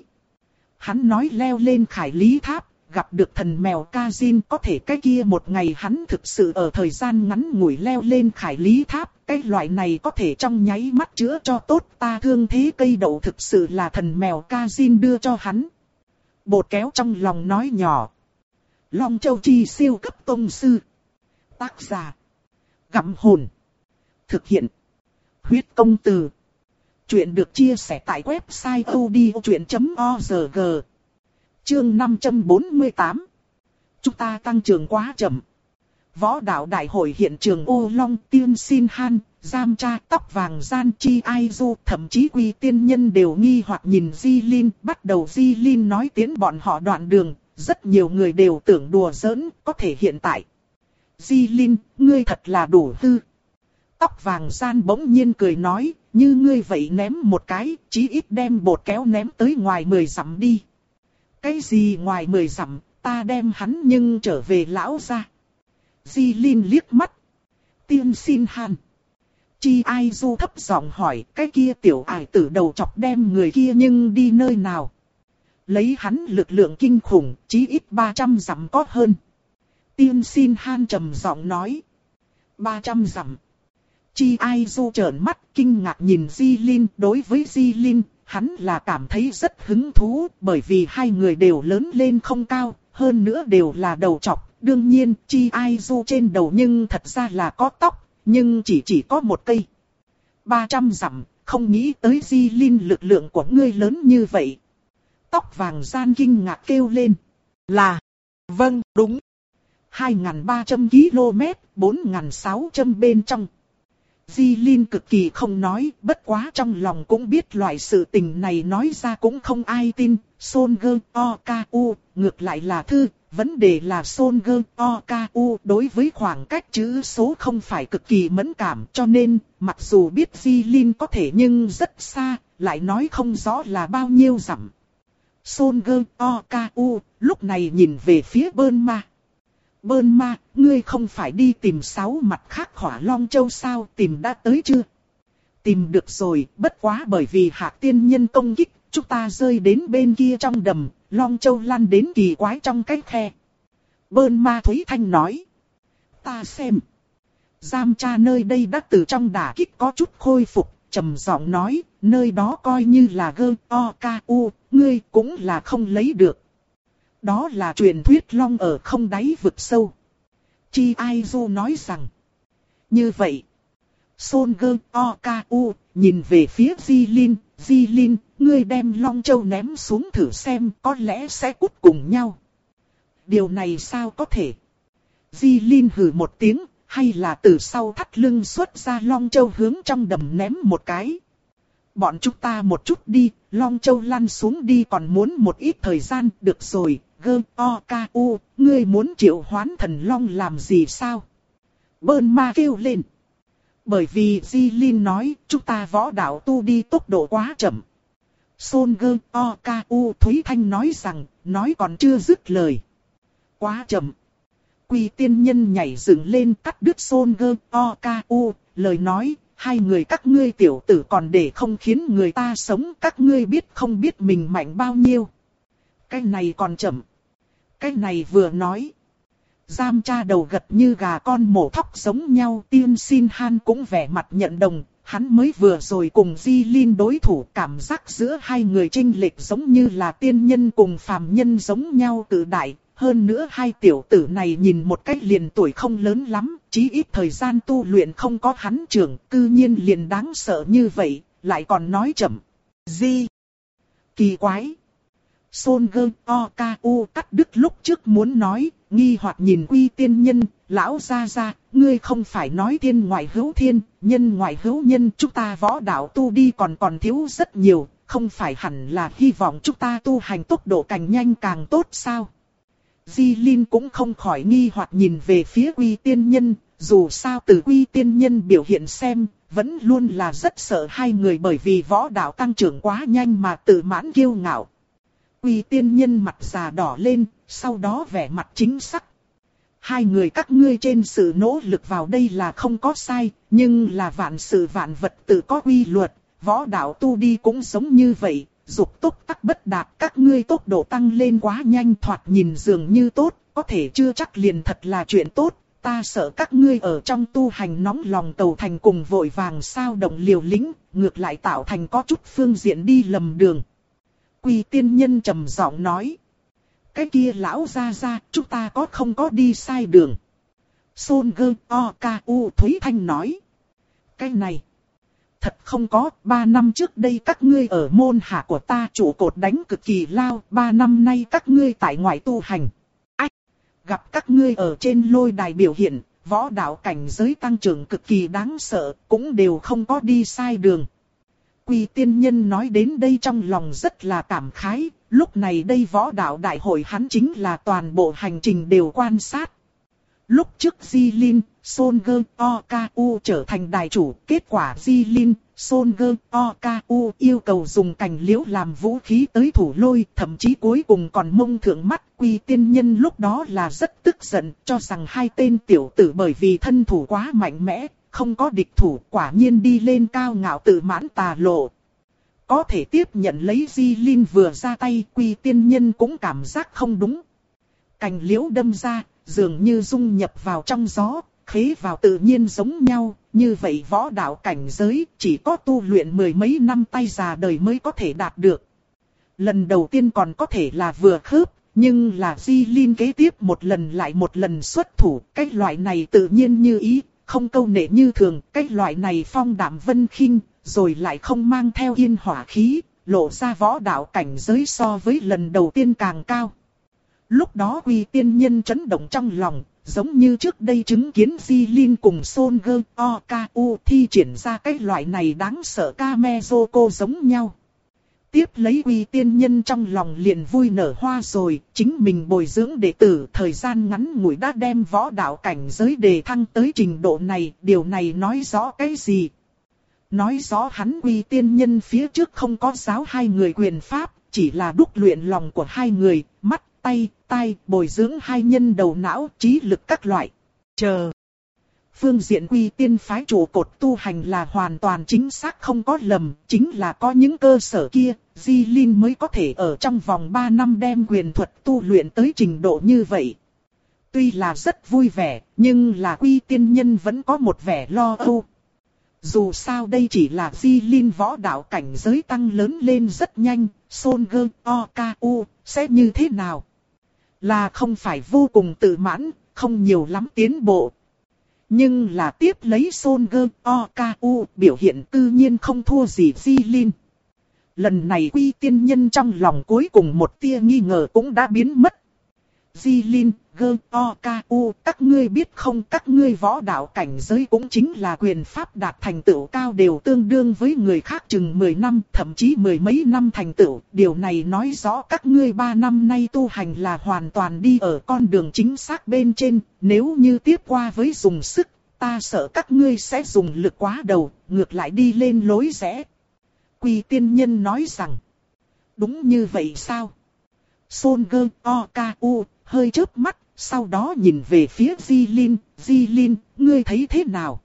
Hắn nói leo lên Khải Lý Tháp, gặp được thần mèo Kazin, có thể cái kia một ngày hắn thực sự ở thời gian ngắn ngủi leo lên Khải Lý Tháp, cái loại này có thể trong nháy mắt chữa cho tốt ta thương thế cây đậu thực sự là thần mèo Kazin đưa cho hắn. Bột kéo trong lòng nói nhỏ. Long Châu Chi siêu cấp tông sư. Tác giả. Gặm hồn. Thực hiện. Huyết công từ. Chuyện được chia sẻ tại website odchuyện chấm org. Chương năm trăm bốn mươi tám. Chúng ta tăng trưởng quá chậm. Võ đạo đại hội hiện trường Ô Long, Tiên Xin Han, Giam Cha, Tóc Vàng Gian Chi Ai Du, thậm chí Quy Tiên Nhân đều nghi hoặc nhìn Di Linh. Bắt đầu Di Linh nói tiến bọn họ đoạn đường, rất nhiều người đều tưởng đùa giỡn, có thể hiện tại. Di Linh, ngươi thật là đủ hư. Tóc Vàng Gian bỗng nhiên cười nói, như ngươi vậy ném một cái, chí ít đem bột kéo ném tới ngoài mười dặm đi. Cái gì ngoài mười dặm, ta đem hắn nhưng trở về lão ra. Di Linh liếc mắt. Tiên Xin Han. Chi Ai Du thấp giọng hỏi, cái kia tiểu ải tử đầu chọc đem người kia nhưng đi nơi nào? Lấy hắn lực lượng kinh khủng, chí ít ba trăm dặm có hơn. Tiên Xin Han trầm giọng nói. ba trăm dặm. Chi Ai Du trợn mắt kinh ngạc nhìn Di Linh, đối với Di Linh, hắn là cảm thấy rất hứng thú, bởi vì hai người đều lớn lên không cao, hơn nữa đều là đầu trọc. Đương nhiên, Chi Ai Du trên đầu nhưng thật ra là có tóc, nhưng chỉ chỉ có một cây. ba trăm dặm, không nghĩ tới Di Linh lực lượng của ngươi lớn như vậy. Tóc Vàng Gian kinh ngạc kêu lên. Là, vâng, đúng. hai nghìn ba trăm ki lô mét, bốn nghìn sáu trăm bên trong. Di Linh cực kỳ không nói, bất quá trong lòng cũng biết loại sự tình này nói ra cũng không ai tin. Son Gơ O K U, ngược lại là thư, vấn đề là Son Gơ O K U đối với khoảng cách chữ số không phải cực kỳ mẫn cảm, cho nên, mặc dù biết Di Linh có thể nhưng rất xa, lại nói không rõ là bao nhiêu dặm. Son Gơ O K U, lúc này nhìn về phía Bơn Ma. Bơn Ma, ngươi không phải đi tìm sáu mặt khác Hỏa Long Châu sao, tìm đã tới chưa? Tìm được rồi, bất quá bởi vì Hạc Tiên Nhân công kích, chúng ta rơi đến bên kia trong đầm, Long Châu lăn đến kỳ quái trong cái khe. Bơn Ma Thúy Thanh nói. Ta xem. Giam Cha nơi đây đã từ trong đả kích có chút khôi phục, trầm giọng nói, nơi đó coi như là gơ o ca u, ngươi cũng là không lấy được. Đó là truyền thuyết long ở không đáy vực sâu. Chi Ai Du nói rằng. Như vậy. Son Gơ O K U nhìn về phía Di Linh. Di Linh, ngươi đem Long Châu ném xuống thử xem có lẽ sẽ cút cùng nhau. Điều này sao có thể? Di Linh hừ một tiếng, hay là từ sau thắt lưng xuất ra Long Châu hướng trong đầm ném một cái. Bọn chúng ta một chút đi, Long Châu lăn xuống đi còn muốn một ít thời gian, được rồi. Gơ O K U, ngươi muốn triệu hoán thần long làm gì sao? Bơn Ma kêu lên. Bởi vì Di Linh nói, chúng ta võ đạo tu đi tốc độ quá chậm. Son Gơ O K U Thúy Thanh nói rằng, nói còn chưa dứt lời. Quá chậm. Quy Tiên Nhân nhảy dựng lên cắt đứt Son Gơ O K U, lời nói, hai người các ngươi tiểu tử còn để không khiến người ta sống, các ngươi biết không biết mình mạnh bao nhiêu. Cái này còn chậm. Cái này vừa nói. Giam Cha đầu gật như gà con mổ thóc giống nhau. Tiên Xin Han cũng vẻ mặt nhận đồng. Hắn mới vừa rồi cùng Di Linh đối thủ, cảm giác giữa hai người chênh lệch giống như là tiên nhân cùng phàm nhân giống nhau tự đại. Hơn nữa hai tiểu tử này nhìn một cách liền tuổi không lớn lắm, chí ít thời gian tu luyện không có hắn trưởng, cư nhiên liền đáng sợ như vậy, lại còn nói chậm. Di. Kỳ quái. Son Gơ O K U cắt đứt lúc trước muốn nói, nghi hoặc nhìn Quy Tiên Nhân, lão gia gia, ngươi không phải nói thiên ngoại hữu thiên, nhân ngoại hữu nhân, chúng ta võ đạo tu đi còn còn thiếu rất nhiều, không phải hẳn là hy vọng chúng ta tu hành tốc độ càng nhanh càng tốt sao? Di Linh cũng không khỏi nghi hoặc nhìn về phía Quy Tiên Nhân, dù sao từ Quy Tiên Nhân biểu hiện xem, vẫn luôn là rất sợ hai người bởi vì võ đạo tăng trưởng quá nhanh mà tự mãn kiêu ngạo. Quy Tiên Nhân mặt già đỏ lên, sau đó vẻ mặt chính sắc. Hai người các ngươi trên sự nỗ lực vào đây là không có sai, nhưng là vạn sự vạn vật tự có quy luật, võ đạo tu đi cũng giống như vậy, dục tốc tắc bất đạt, các ngươi tốc độ tăng lên quá nhanh thoạt nhìn dường như tốt, có thể chưa chắc liền thật là chuyện tốt, ta sợ các ngươi ở trong tu hành nóng lòng cầu thành cùng vội vàng sao động liều lĩnh, ngược lại tạo thành có chút phương diện đi lầm đường. Quy tiên nhân trầm giọng nói. Cái kia lão gia gia, chúng ta có không có đi sai đường? Son Gơ O K U Thúy Thanh nói. Cái này, thật không có, ba năm trước đây các ngươi ở môn hạ của ta trụ cột đánh cực kỳ lao, ba năm nay các ngươi tại ngoại tu hành. Ách, gặp các ngươi ở trên lôi đài biểu hiện, võ đạo cảnh giới tăng trưởng cực kỳ đáng sợ, cũng đều không có đi sai đường. Quy tiên nhân nói đến đây trong lòng rất là cảm khái, lúc này đây võ đạo đại hội hắn chính là toàn bộ hành trình đều quan sát. Lúc trước Jilin, Solger, O K U trở thành đại chủ, kết quả Jilin, Solger, O K U yêu cầu dùng cành liễu làm vũ khí tới thủ lôi, thậm chí cuối cùng còn mông thượng mắt. Quy tiên nhân lúc đó là rất tức giận, cho rằng hai tên tiểu tử bởi vì thân thủ quá mạnh mẽ, không có địch thủ, quả nhiên đi lên cao ngạo tự mãn tà lộ. Có thể tiếp nhận lấy Jilin vừa ra tay, Quy tiên nhân cũng cảm giác không đúng. Cành liễu đâm ra, dường như dung nhập vào trong gió, khế vào tự nhiên giống nhau, như vậy võ đạo cảnh giới chỉ có tu luyện mười mấy năm tay già đời mới có thể đạt được. Lần đầu tiên còn có thể là vừa khớp, nhưng là Jilin kế tiếp một lần lại một lần xuất thủ, cái loại này tự nhiên như ý, không câu nệ như thường, cái loại này phong đạm vân khinh, rồi lại không mang theo yên hỏa khí, lộ ra võ đạo cảnh giới so với lần đầu tiên càng cao. Lúc đó Quy tiên nhân chấn động trong lòng, giống như trước đây chứng kiến Jilin cùng Solger O K U thi triển ra cái loại này đáng sợ Kamezoko giống nhau. Tiếp lấy Quy tiên nhân trong lòng liền vui nở hoa rồi, chính mình bồi dưỡng đệ tử thời gian ngắn ngủi đã đem võ đạo cảnh giới đề thăng tới trình độ này, điều này nói rõ cái gì? Nói rõ hắn Quy tiên nhân phía trước không có giáo hai người quyền pháp, chỉ là đúc luyện lòng của hai người, mắt, tay, tai, bồi dưỡng hai nhân đầu não, trí lực các loại. Chờ. Phương diện Quy tiên phái trụ cột tu hành là hoàn toàn chính xác không có lầm, chính là có những cơ sở kia, Jilin mới có thể ở trong vòng ba năm đem quyền thuật tu luyện tới trình độ như vậy. Tuy là rất vui vẻ, nhưng là Quy tiên nhân vẫn có một vẻ lo âu. Dù sao đây chỉ là Jilin võ đạo cảnh giới tăng lớn lên rất nhanh, Solger O K U sẽ như thế nào? Là không phải vô cùng tự mãn, không nhiều lắm tiến bộ. Nhưng là tiếp lấy Solger O K U biểu hiện tự nhiên không thua gì Jilin. Lần này Quy tiên nhân trong lòng cuối cùng một tia nghi ngờ cũng đã biến mất. Jilin, G O K U, các ngươi biết không, các ngươi võ đạo cảnh giới cũng chính là quyền pháp đạt thành tựu cao đều tương đương với người khác chừng mười năm, thậm chí mười mấy năm thành tựu. Điều này nói rõ các ngươi ba năm nay tu hành là hoàn toàn đi ở con đường chính xác bên trên, nếu như tiếp qua với dùng sức, ta sợ các ngươi sẽ dùng lực quá đầu, ngược lại đi lên lối rẽ. Quy tiên nhân nói rằng, đúng như vậy sao? Solger O K U hơi chớp mắt, sau đó nhìn về phía Jilin, Jilin, ngươi thấy thế nào?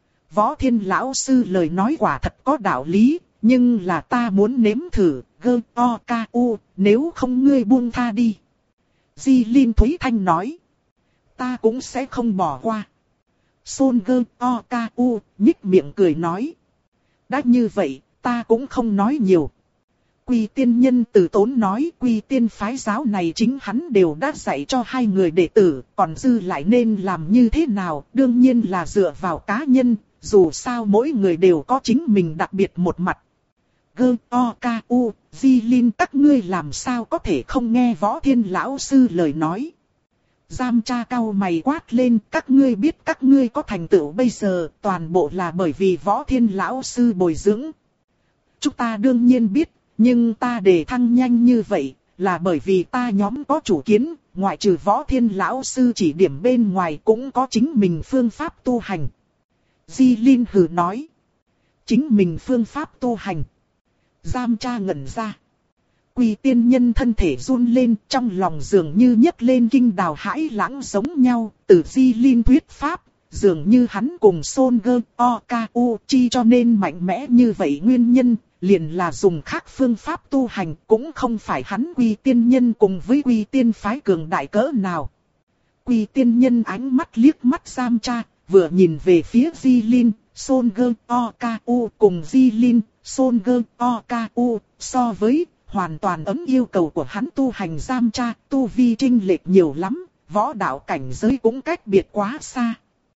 Võ Thiên lão sư lời nói quả thật có đạo lý, nhưng là ta muốn nếm thử, gơ o k u, nếu không ngươi buông tha đi. Jilin Thúy Thanh nói, ta cũng sẽ không bỏ qua. Son gơ o k u nhích miệng cười nói, đã như vậy, ta cũng không nói nhiều. Quy tiên nhân từ tốn nói, quy tiên phái giáo này chính hắn đều đã dạy cho hai người đệ tử, còn dư lại nên làm như thế nào, đương nhiên là dựa vào cá nhân, dù sao mỗi người đều có chính mình đặc biệt một mặt. Gơ o k u, Jilin các ngươi làm sao có thể không nghe Võ Thiên lão sư lời nói. Giam cha cau mày quát lên, các ngươi biết các ngươi có thành tựu bây giờ, toàn bộ là bởi vì Võ Thiên lão sư bồi dưỡng. Chúng ta đương nhiên biết. Nhưng ta đề thăng nhanh như vậy, là bởi vì ta nhóm có chủ kiến, ngoại trừ Võ Thiên lão sư chỉ điểm bên ngoài cũng có chính mình phương pháp tu hành. Jilin hừ nói. Chính mình phương pháp tu hành. Giam cha ngẩn ra. Quy tiên nhân thân thể run lên, trong lòng dường như nhấc lên kinh đào hãi lãng giống nhau, từ Di Linh thuyết pháp, dường như hắn cùng Son Gơ Okauchi cho nên mạnh mẽ như vậy nguyên nhân, liền là dùng khác phương pháp tu hành, cũng không phải hắn Quy tiên nhân cùng với Quy tiên phái cường đại cỡ nào. Quy tiên nhân ánh mắt liếc mắt Giam Cha, vừa nhìn về phía Di Linh, Son Gơ Okau cùng Di Linh, Son Gơ Okau, so với hoàn toàn ấm yêu cầu của hắn tu hành Giam Cha, tu vi chênh lệch nhiều lắm, võ đạo cảnh giới cũng cách biệt quá xa.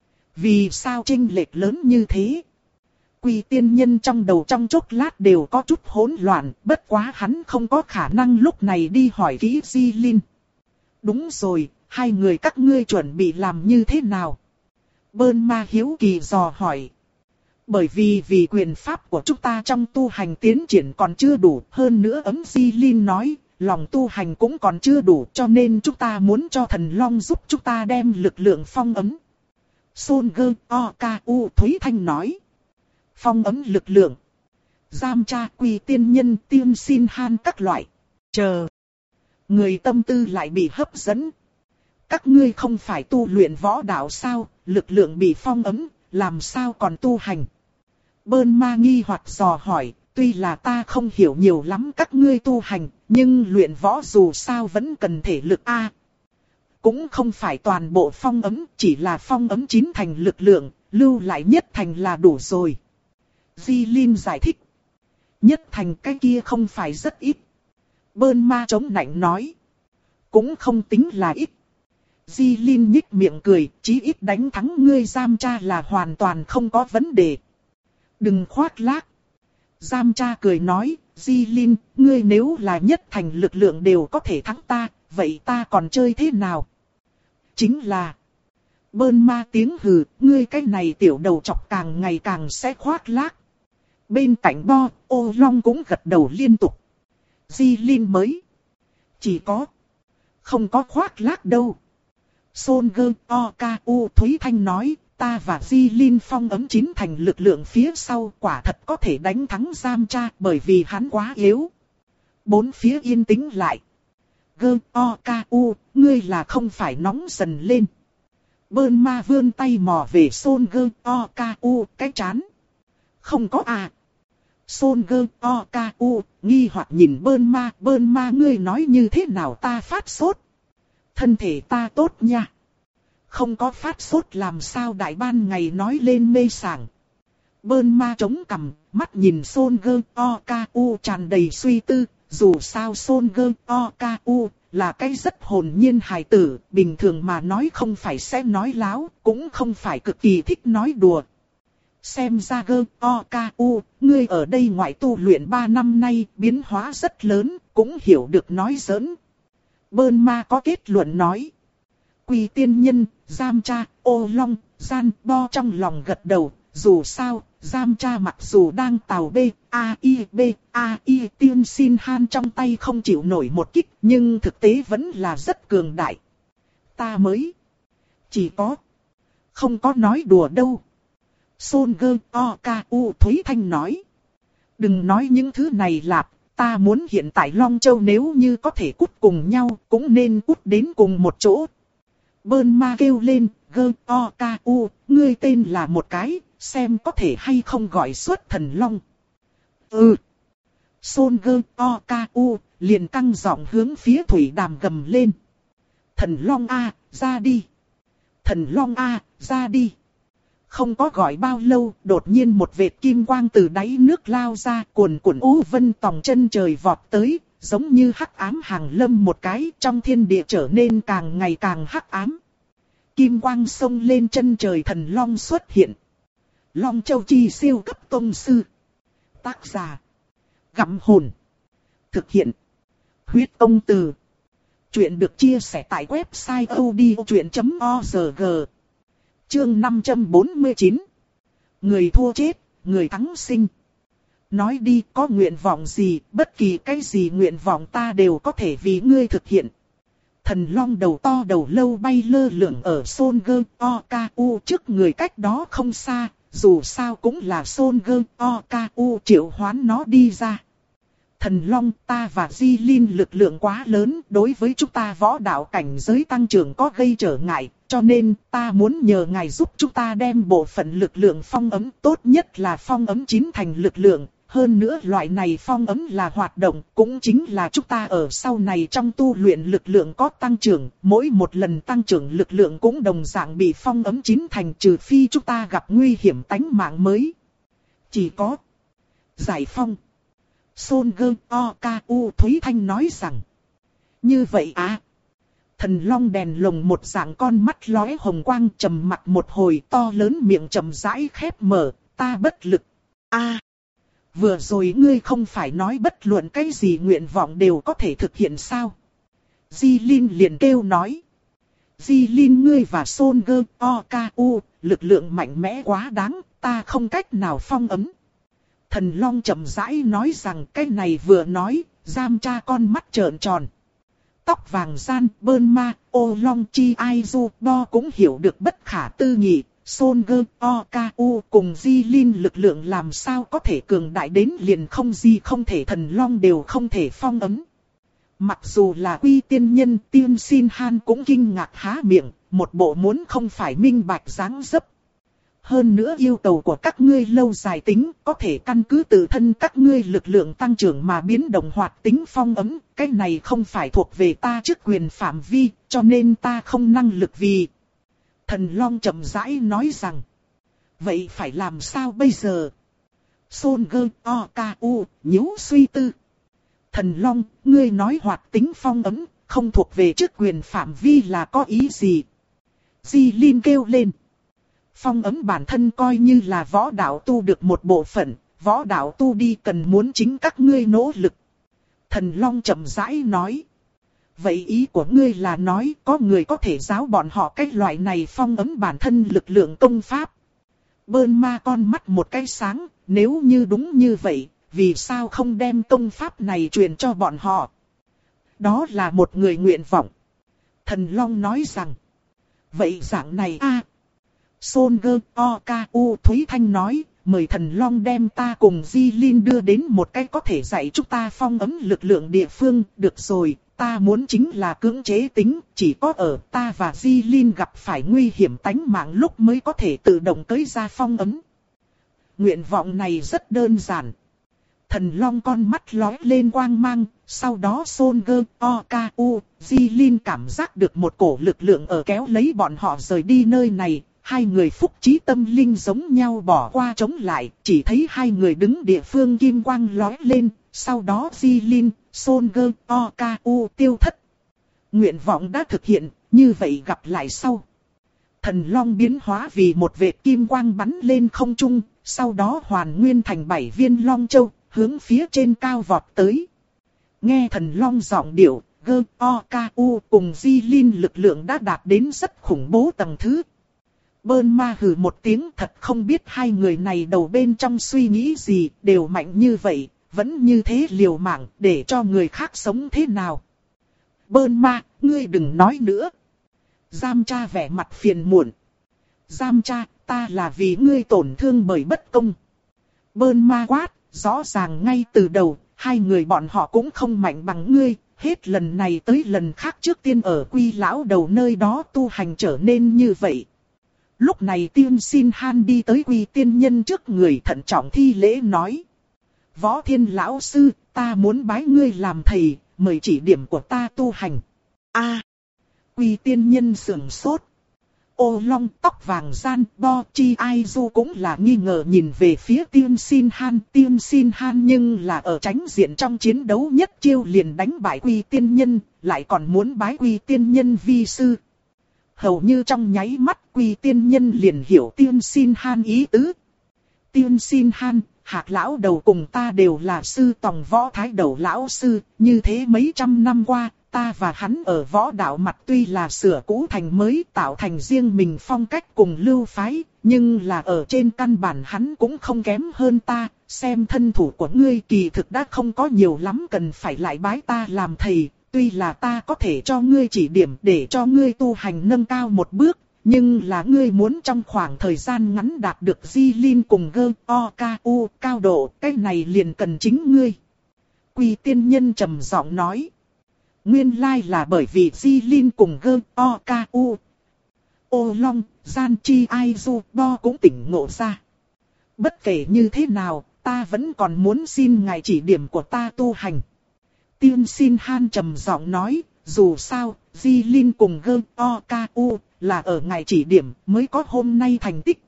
Vì sao chênh lệch lớn như thế? Quy tiên nhân trong đầu trong chốc lát đều có chút hỗn loạn, bất quá hắn không có khả năng lúc này đi hỏi kỹ Di Linh. Đúng rồi, hai người các ngươi chuẩn bị làm như thế nào? Bơn Ma hiếu kỳ dò hỏi. Bởi vì vì quyền pháp của chúng ta trong tu hành tiến triển còn chưa đủ, hơn nữa ấm Di Linh nói, lòng tu hành cũng còn chưa đủ, cho nên chúng ta muốn cho thần long giúp chúng ta đem lực lượng phong ấm. Son Gơ Okau Thúy Thanh nói. Phong ấm lực lượng. Giam Cha, Quy tiên nhân, Tiên Xin Han các loại. Chờ. Người tâm tư lại bị hấp dẫn. Các ngươi không phải tu luyện võ đạo sao, lực lượng bị phong ấm, làm sao còn tu hành? Bơn Ma nghi hoặc dò hỏi, tuy là ta không hiểu nhiều lắm các ngươi tu hành, nhưng luyện võ dù sao vẫn cần thể lực a. Cũng không phải toàn bộ phong ấm, chỉ là phong ấm chín thành lực lượng, lưu lại nhất thành là đủ rồi. Di Linh giải thích. Nhất thành cái kia không phải rất ít. Bơn Ma chống nạnh nói. Cũng không tính là ít. Di Linh nhích miệng cười, chí ít đánh thắng ngươi Giam Cha là hoàn toàn không có vấn đề. Đừng khoác lác. Giam Cha cười nói, Di Linh, ngươi nếu là nhất thành lực lượng đều có thể thắng ta, vậy ta còn chơi thế nào? Chính là... Bơn Ma tiếng hừ, ngươi cái này tiểu đầu chọc càng ngày càng sẽ khoác lác. Bên cạnh Bo, Ô Long cũng gật đầu liên tục. Di Linh mới. Chỉ có. Không có khoác lác đâu. Son Gơ Okau Thúy Thanh nói, ta và Di Linh phong ấm chín thành lực lượng phía sau quả thật có thể đánh thắng Giam Cha bởi vì hắn quá yếu. Bốn phía yên tĩnh lại. Gơ Okau, ngươi là không phải nóng dần lên. Bơn Ma vươn tay mò về Son Gơ Okau cái chán. Không có à. Son Gơ Okau nghi hoặc nhìn Bơn Ma, Bơn Ma ngươi nói như thế nào ta phát sốt. Thân thể ta tốt nha. Không có phát sốt làm sao đại ban ngày nói lên mê sảng. Bơn Ma chống cằm, mắt nhìn Son Gơ Okau tràn đầy suy tư. Dù sao Son Gơ Okau là cái rất hồn nhiên hài tử, bình thường mà nói không phải sẽ nói láo, cũng không phải cực kỳ thích nói đùa. Xem ra Gơ Okau, ngươi ở đây ngoại tu luyện ba năm nay, biến hóa rất lớn, cũng hiểu được nói giỡn. Bơn Ma có kết luận nói. Quy tiên nhân, Giam Cha, Ô Long, Gian Bo trong lòng gật đầu, dù sao, Giam Cha mặc dù đang tàu B, A I B, A I Tiên Xin Han trong tay không chịu nổi một kích, nhưng thực tế vẫn là rất cường đại. Ta mới chỉ có, không có nói đùa đâu. Son Gơ Okau Thúy Thanh nói. Đừng nói những thứ này lạp, ta muốn hiện tại Long Châu nếu như có thể cút cùng nhau, cũng nên cút đến cùng một chỗ. Bơn Ma kêu lên, Gơ Okau, ngươi tên là một cái, xem có thể hay không gọi xuất thần Long. Ừ. Son Gơ Okau liền căng giọng hướng phía Thủy Đàm gầm lên. Thần Long A, ra đi. Thần Long A, ra đi. Không có gọi bao lâu, đột nhiên một vệt kim quang từ đáy nước lao ra, cuồn cuộn u vân tòng chân trời vọt tới, giống như hắc ám hàng lâm một cái, trong thiên địa trở nên càng ngày càng hắc ám. Kim quang xông lên chân trời, thần Long xuất hiện. Long Châu Chi siêu cấp tông sư. Tác giả. Gặm hồn. Thực hiện. Huyết công từ. Chuyện được chia sẻ tại website odchuyện chấm org. Chương năm trăm bốn mươi chín. Người thua chết, người thắng sinh. Nói đi, có nguyện vọng gì, bất kỳ cái gì nguyện vọng ta đều có thể vì ngươi thực hiện. Thần Long đầu to đầu lâu bay lơ lửng ở Son Gơ Okau trước người cách đó không xa, dù sao cũng là Son Gơ Okau triệu hoán nó đi ra. Thần Long, ta và Di Linh lực lượng quá lớn, đối với chúng ta võ đạo cảnh giới tăng trưởng có gây trở ngại, cho nên ta muốn nhờ ngài giúp chúng ta đem bộ phận lực lượng phong ấm, tốt nhất là phong ấm chín thành lực lượng. Hơn nữa loại này phong ấm là hoạt động, cũng chính là chúng ta ở sau này trong tu luyện lực lượng có tăng trưởng, mỗi một lần tăng trưởng lực lượng cũng đồng dạng bị phong ấm chín thành, trừ phi chúng ta gặp nguy hiểm tánh mạng mới. Chỉ có giải phong. Son Gơ O K U Thúy Thanh nói rằng. Như vậy à? Thần Long đèn lồng một dạng con mắt lóe hồng quang, trầm mặt một hồi, to lớn miệng chậm rãi khép mở, ta bất lực. A, vừa rồi ngươi không phải nói bất luận cái gì nguyện vọng đều có thể thực hiện sao? Di Linh liền kêu nói. Di Linh, ngươi và Son Gơ O K U, lực lượng mạnh mẽ quá đáng, ta không cách nào phong ấm. Thần Long chậm rãi nói rằng, cái này vừa nói, giam cha con mắt trợn tròn. Tóc vàng gian, bơn ma, ô long chi ai du bo cũng hiểu được bất khả tư nghị. Son Gơ O K U cùng Di Linh lực lượng làm sao có thể cường đại đến liền không gì không thể, Thần Long đều không thể phong ấm. Mặc dù là Quy Tiên Nhân, Tiên Xin Han cũng kinh ngạc há miệng, một bộ muốn không phải minh bạch dáng dấp. Hơn nữa yêu cầu của các ngươi lâu dài tính, có thể căn cứ tự thân các ngươi lực lượng tăng trưởng mà biến động hoạt tính phong ấm, cái này không phải thuộc về ta chức quyền phạm vi, cho nên ta không năng lực vì. Thần Long chậm rãi nói rằng, vậy phải làm sao bây giờ? Son Gơ O K U nhíu suy tư. Thần Long, ngươi nói hoạt tính phong ấm, không thuộc về chức quyền phạm vi là có ý gì? Di Linh kêu lên. Phong ấm bản thân coi như là võ đạo tu được một bộ phận, võ đạo tu đi cần muốn chính các ngươi nỗ lực. Thần Long chậm rãi nói. Vậy ý của ngươi là nói có người có thể giáo bọn họ cái loại này phong ấm bản thân lực lượng công pháp. Bơn ma con mắt một cái sáng, nếu như đúng như vậy, vì sao không đem công pháp này truyền cho bọn họ? Đó là một người nguyện vọng. Thần Long nói rằng. Vậy dạng này a. Son Gơ O K U Thúy Thanh nói, mời Thần Long đem ta cùng Di Linh đưa đến một cái có thể dạy chúng ta phong ấm lực lượng địa phương. Được rồi, ta muốn chính là cưỡng chế tính, chỉ có ở ta và Di Linh gặp phải nguy hiểm tánh mạng lúc mới có thể tự động tới ra phong ấm. Nguyện vọng này rất đơn giản. Thần Long con mắt lóe lên quang mang, sau đó Son Gơ O K U Di Linh cảm giác được một cổ lực lượng ở kéo lấy bọn họ rời đi nơi này. Hai người phúc trí tâm linh giống nhau bỏ qua chống lại, chỉ thấy hai người đứng địa phương kim quang lóe lên, sau đó Di Linh, Son Gơ O K U tiêu thất. Nguyện vọng đã thực hiện, như vậy gặp lại sau. Thần Long biến hóa vì một vệt kim quang bắn lên không trung, sau đó hoàn nguyên thành bảy viên Long Châu, hướng phía trên cao vọt tới. Nghe Thần Long giọng điệu, Gơ O K U cùng Di Linh lực lượng đã đạt đến rất khủng bố tầng thứ. Bơn ma hừ một tiếng, thật không biết hai người này đầu bên trong suy nghĩ gì, đều mạnh như vậy, vẫn như thế liều mạng, để cho người khác sống thế nào. Bơn ma, ngươi đừng nói nữa. Giam cha vẻ mặt phiền muộn. Giam cha, ta là vì ngươi tổn thương bởi bất công. Bơn ma quát, rõ ràng ngay từ đầu, hai người bọn họ cũng không mạnh bằng ngươi. Hết lần này tới lần khác trước tiên ở Quy lão đầu nơi đó tu hành trở nên như vậy. Lúc này Tiên Xin Han đi tới Quy tiên nhân trước người thận trọng thi lễ nói. Võ Thiên lão sư, ta muốn bái ngươi làm thầy, mời chỉ điểm của ta tu hành. A, Quy tiên nhân sưởng sốt. Ô long tóc vàng gian bo chi ai du cũng là nghi ngờ nhìn về phía Tiên Xin Han. Tiên Xin Han nhưng là ở tránh diện trong chiến đấu nhất chiêu liền đánh bại Quy tiên nhân, lại còn muốn bái Quy tiên nhân vi sư. Hầu như trong nháy mắt Quy tiên nhân liền hiểu Tiên Xin Han ý tứ. Tiên Xin Han, Hạc lão đầu cùng ta đều là sư tòng võ thái đầu lão sư, như thế mấy trăm năm qua, ta và hắn ở võ đạo mặt tuy là sửa cũ thành mới, tạo thành riêng mình phong cách cùng lưu phái, nhưng là ở trên căn bản hắn cũng không kém hơn ta, xem thân thủ của ngươi kỳ thực đã không có nhiều lắm cần phải lại bái ta làm thầy. Tuy là ta có thể cho ngươi chỉ điểm để cho ngươi tu hành nâng cao một bước, nhưng là ngươi muốn trong khoảng thời gian ngắn đạt được Di Linh cùng Gơ O K U cao độ, cái này liền cần chính ngươi. Quy tiên nhân trầm giọng nói. Nguyên lai là bởi vì Di Linh cùng Gơ O Ca U. Ô Long, Gian Chi Ai Du Bo cũng tỉnh ngộ ra. Bất kể như thế nào, ta vẫn còn muốn xin ngài chỉ điểm của ta tu hành. Tiên Xin Han trầm giọng nói, dù sao, Di Linh cùng Gơ O Ca U là ở ngài chỉ điểm mới có hôm nay thành tích.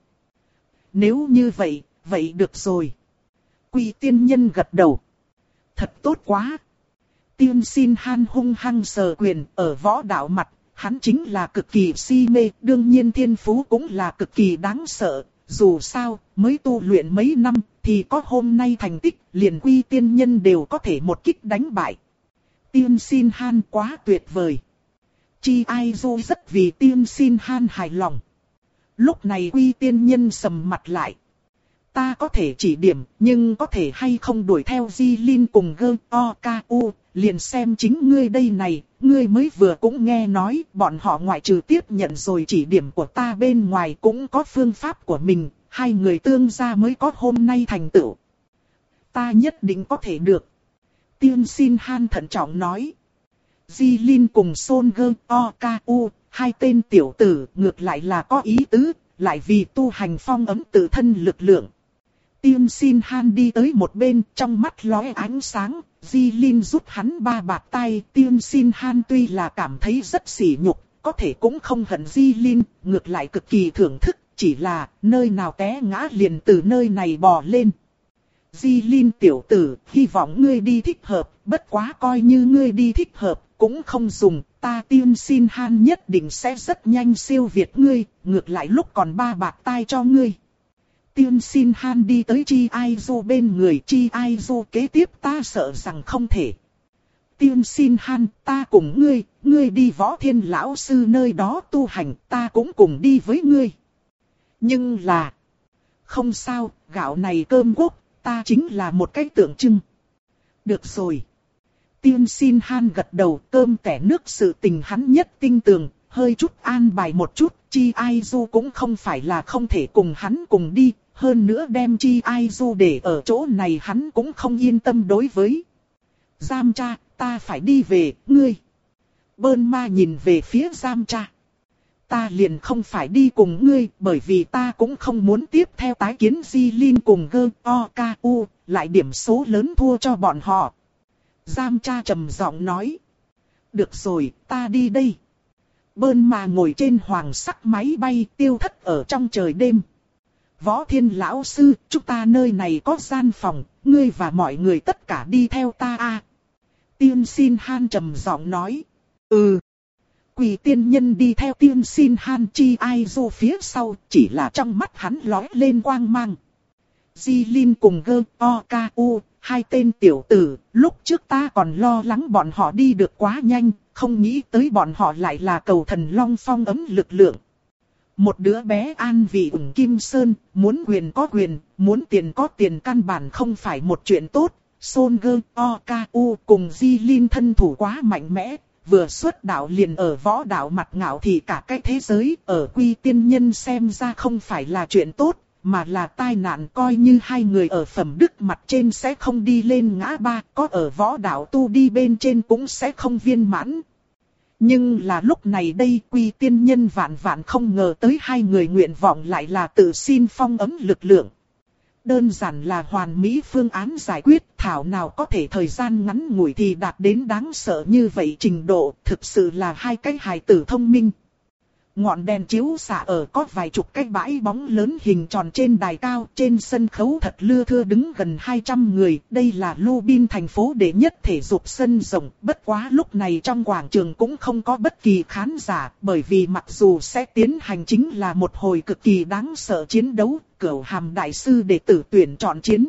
Nếu như vậy, vậy được rồi. Quy tiên nhân gật đầu. Thật tốt quá. Tiên Xin Han hung hăng sờ quyền ở võ đạo mặt, hắn chính là cực kỳ si mê, đương nhiên thiên phú cũng là cực kỳ đáng sợ. Dù sao, mới tu luyện mấy năm, thì có hôm nay thành tích, liền quy tiên nhân đều có thể một kích đánh bại. Tiên Xin Han quá tuyệt vời. Chi Ai Du rất vì Tiên Xin Han hài lòng. Lúc này quy tiên nhân sầm mặt lại. Ta có thể chỉ điểm, nhưng có thể hay không đuổi theo Di Linh cùng Gơ O Ca U, liền xem chính ngươi đây này, ngươi mới vừa cũng nghe nói, bọn họ ngoại trừ tiếp nhận rồi chỉ điểm của ta bên ngoài cũng có phương pháp của mình, hai người tương gia mới có hôm nay thành tựu. Ta nhất định có thể được. Tiên Xin Han thận trọng nói. Di Linh cùng Son Gơ O Ca U, hai tên tiểu tử ngược lại là có ý tứ, lại vì tu hành phong ấm tự thân lực lượng. Tiên Xin Han đi tới một bên, trong mắt lóe ánh sáng, Di Linh rút hắn ba bạt tay. Tiên Xin Han tuy là cảm thấy rất sỉ nhục, có thể cũng không hận Di Linh, ngược lại cực kỳ thưởng thức, chỉ là nơi nào té ngã liền từ nơi này bò lên. Di Linh tiểu tử, hy vọng ngươi đi thích hợp, bất quá coi như ngươi đi thích hợp, cũng không dùng, ta Tiên Xin Han nhất định sẽ rất nhanh siêu việt ngươi, ngược lại lúc còn ba bạt tay cho ngươi. Tiên Xin Han đi tới Chi Ai Du bên người. Chi Ai Du kế tiếp ta sợ rằng không thể. Tiên Xin Han, ta cùng ngươi, ngươi đi Võ Thiên lão sư nơi đó tu hành, ta cũng cùng đi với ngươi. Nhưng là, không sao, gạo này cơm quốc, ta chính là một cái tượng trưng. Được rồi. Tiên Xin Han gật đầu, cơm tẻ nước sự tình hắn nhất tinh tường, hơi chút an bài một chút. Chi Ai Du cũng không phải là không thể cùng hắn cùng đi, hơn nữa đem Chi Ai Du để ở chỗ này hắn cũng không yên tâm đối với. Giam Cha, ta phải đi về, ngươi. Bơn Ma nhìn về phía Giam Cha. Ta liền không phải đi cùng ngươi, bởi vì ta cũng không muốn tiếp theo tái kiến Di Linh cùng Gơ O Ca U, lại điểm số lớn thua cho bọn họ. Giam Cha trầm giọng nói. Được rồi, ta đi đây. Bơn Ma ngồi trên hoàng sắc máy bay tiêu thất ở trong trời đêm. Võ Thiên lão sư, chúng ta nơi này có gian phòng, ngươi và mọi người tất cả đi theo ta a. Tiên Xin Han trầm giọng nói. Ừ. Quỷ tiên nhân đi theo Tiên Xin Han. Chi Ai Du phía sau, chỉ là trong mắt hắn lóe lên quang mang. Di Linh cùng Gơ O Ca U, hai tên tiểu tử, lúc trước ta còn lo lắng bọn họ đi được quá nhanh, không nghĩ tới bọn họ lại là cầu thần long phong ấm lực lượng. Một đứa bé an vị ủng Kim Sơn, muốn quyền có quyền, muốn tiền có tiền, căn bản không phải một chuyện tốt. Son Gơ O Ca U cùng Di Linh thân thủ quá mạnh mẽ, vừa xuất đạo liền ở võ đạo mặt ngạo thì cả cái thế giới, ở Quy tiên nhân xem ra không phải là chuyện tốt, mà là tai nạn. Coi như hai người ở phẩm đức mặt trên sẽ không đi lên ngã ba, có ở võ đạo tu đi bên trên cũng sẽ không viên mãn. Nhưng là lúc này đây Quy tiên nhân vạn vạn không ngờ tới hai người nguyện vọng lại là tự xin phong ấm lực lượng. Đơn giản là hoàn mỹ phương án giải quyết, thảo nào có thể thời gian ngắn ngủi thì đạt đến đáng sợ như vậy trình độ, thực sự là hai cái hài tử thông minh. Ngọn đèn chiếu xạ ở có vài chục cái bãi bóng lớn hình tròn trên đài cao, trên sân khấu thật lưa thưa đứng gần hai trăm người, đây là Lubin thành phố đệ nhất thể dục sân rộng, bất quá lúc này trong quảng trường cũng không có bất kỳ khán giả, bởi vì mặc dù sẽ tiến hành chính là một hồi cực kỳ đáng sợ chiến đấu, Cửu Hàm đại sư đệ tử tuyển chọn chiến.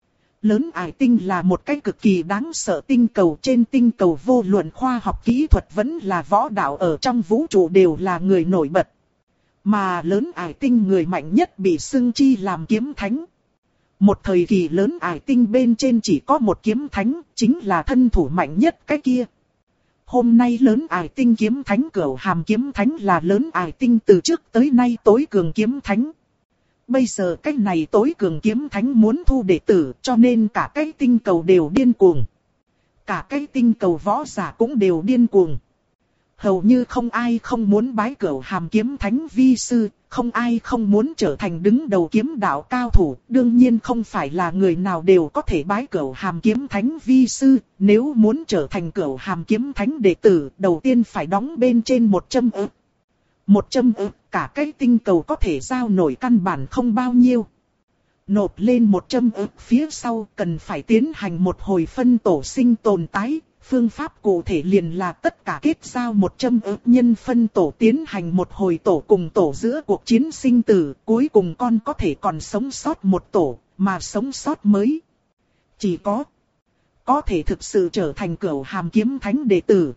Lớn Ải Tinh là một cái cực kỳ đáng sợ tinh cầu, trên tinh cầu vô luận khoa học kỹ thuật vẫn là võ đạo ở trong vũ trụ đều là người nổi bật. Mà Lớn Ải Tinh người mạnh nhất bị xưng chi làm kiếm thánh. Một thời kỳ Lớn Ải Tinh bên trên chỉ có một kiếm thánh, chính là thân thủ mạnh nhất cái kia. Hôm nay Lớn Ải Tinh kiếm thánh Cửu Hàm kiếm thánh là Lớn Ải Tinh từ trước tới nay tối cường kiếm thánh. Bây giờ cái này tối cường kiếm thánh muốn thu đệ tử, cho nên cả cái tinh cầu đều điên cuồng. cả cái tinh cầu võ giả cũng đều điên cuồng. Hầu như không ai không muốn bái Cửu Hàm Kiếm Thánh vi sư, không ai không muốn trở thành đứng đầu kiếm đạo cao thủ. Đương nhiên không phải là người nào đều có thể bái Cửu Hàm Kiếm Thánh vi sư. Nếu muốn trở thành Cửu Hàm Kiếm Thánh đệ tử, đầu tiên phải đóng bên trên một trăm ức. Một trăm ức, cả cái tinh cầu có thể giao nổi căn bản không bao nhiêu. Nộp lên một trăm ức phía sau cần phải tiến hành một hồi phân tổ sinh tồn tái. Phương pháp cụ thể liền là tất cả kết giao một trăm ức nhân phân tổ tiến hành một hồi tổ cùng tổ giữa cuộc chiến sinh tử. Cuối cùng con có thể còn sống sót một tổ, mà sống sót mới. Chỉ có, có thể thực sự trở thành Cửu Hàm Kiếm Thánh đệ tử.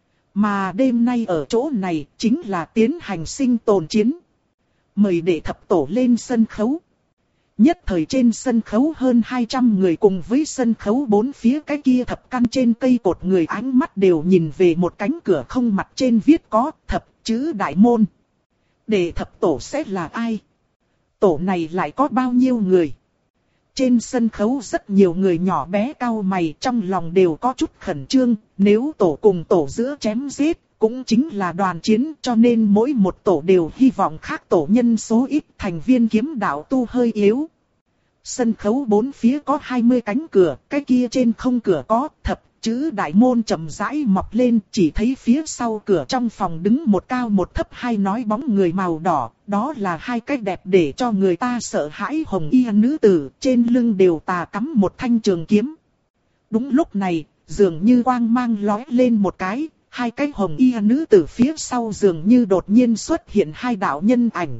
Mà đêm nay ở chỗ này chính là tiến hành sinh tồn chiến. Mời đệ thập tổ lên sân khấu. Nhất thời trên sân khấu hơn hai trăm người cùng với sân khấu bốn phía cái kia thập căn trên cây cột người ánh mắt đều nhìn về một cánh cửa không mặt trên viết có thập chữ đại môn. Đệ thập tổ sẽ là ai? Tổ này lại có bao nhiêu người? Trên sân khấu rất nhiều người nhỏ bé cau mày trong lòng đều có chút khẩn trương. Nếu tổ cùng tổ giữa chém giết cũng chính là đoàn chiến, cho nên mỗi một tổ đều hy vọng khác tổ nhân số ít, thành viên kiếm đạo tu hơi yếu. Sân khấu bốn phía có hai mươi cánh cửa, cái kia trên không cửa có thập chữ đại môn chậm rãi mọc lên, chỉ thấy phía sau cửa trong phòng đứng một cao một thấp hai nói bóng người màu đỏ, đó là hai cái đẹp để cho người ta sợ hãi hồng y nữ tử, trên lưng đều tà cắm một thanh trường kiếm. Đúng lúc này, dường như quang mang lóe lên một cái. Hai cái hồng y nữ tử phía sau dường như đột nhiên xuất hiện hai đạo nhân ảnh.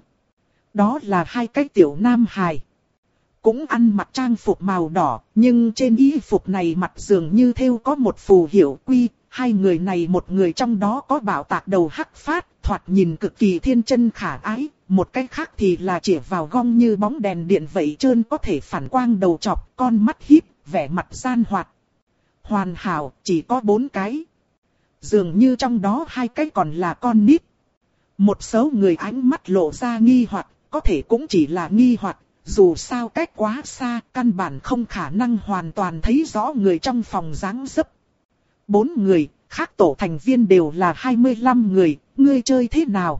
Đó là hai cái tiểu nam hài. Cũng ăn mặc trang phục màu đỏ, nhưng trên y phục này mặt dường như thêu có một phù hiệu quy. Hai người này một người trong đó có bảo tạc đầu hắc phát, thoạt nhìn cực kỳ thiên chân khả ái. Một cái khác thì là chỉ vào gong như bóng đèn điện vậy trơn có thể phản quang đầu chọc, con mắt híp, vẻ mặt gian hoạt. Hoàn hảo, chỉ có bốn cái. Dường như trong đó hai cái còn là con nít. Một số người ánh mắt lộ ra nghi hoặc, có thể cũng chỉ là nghi hoặc, dù sao cách quá xa, căn bản không khả năng hoàn toàn thấy rõ người trong phòng dáng dấp. Bốn người, khác tổ thành viên đều là hai mươi lăm người, ngươi chơi thế nào?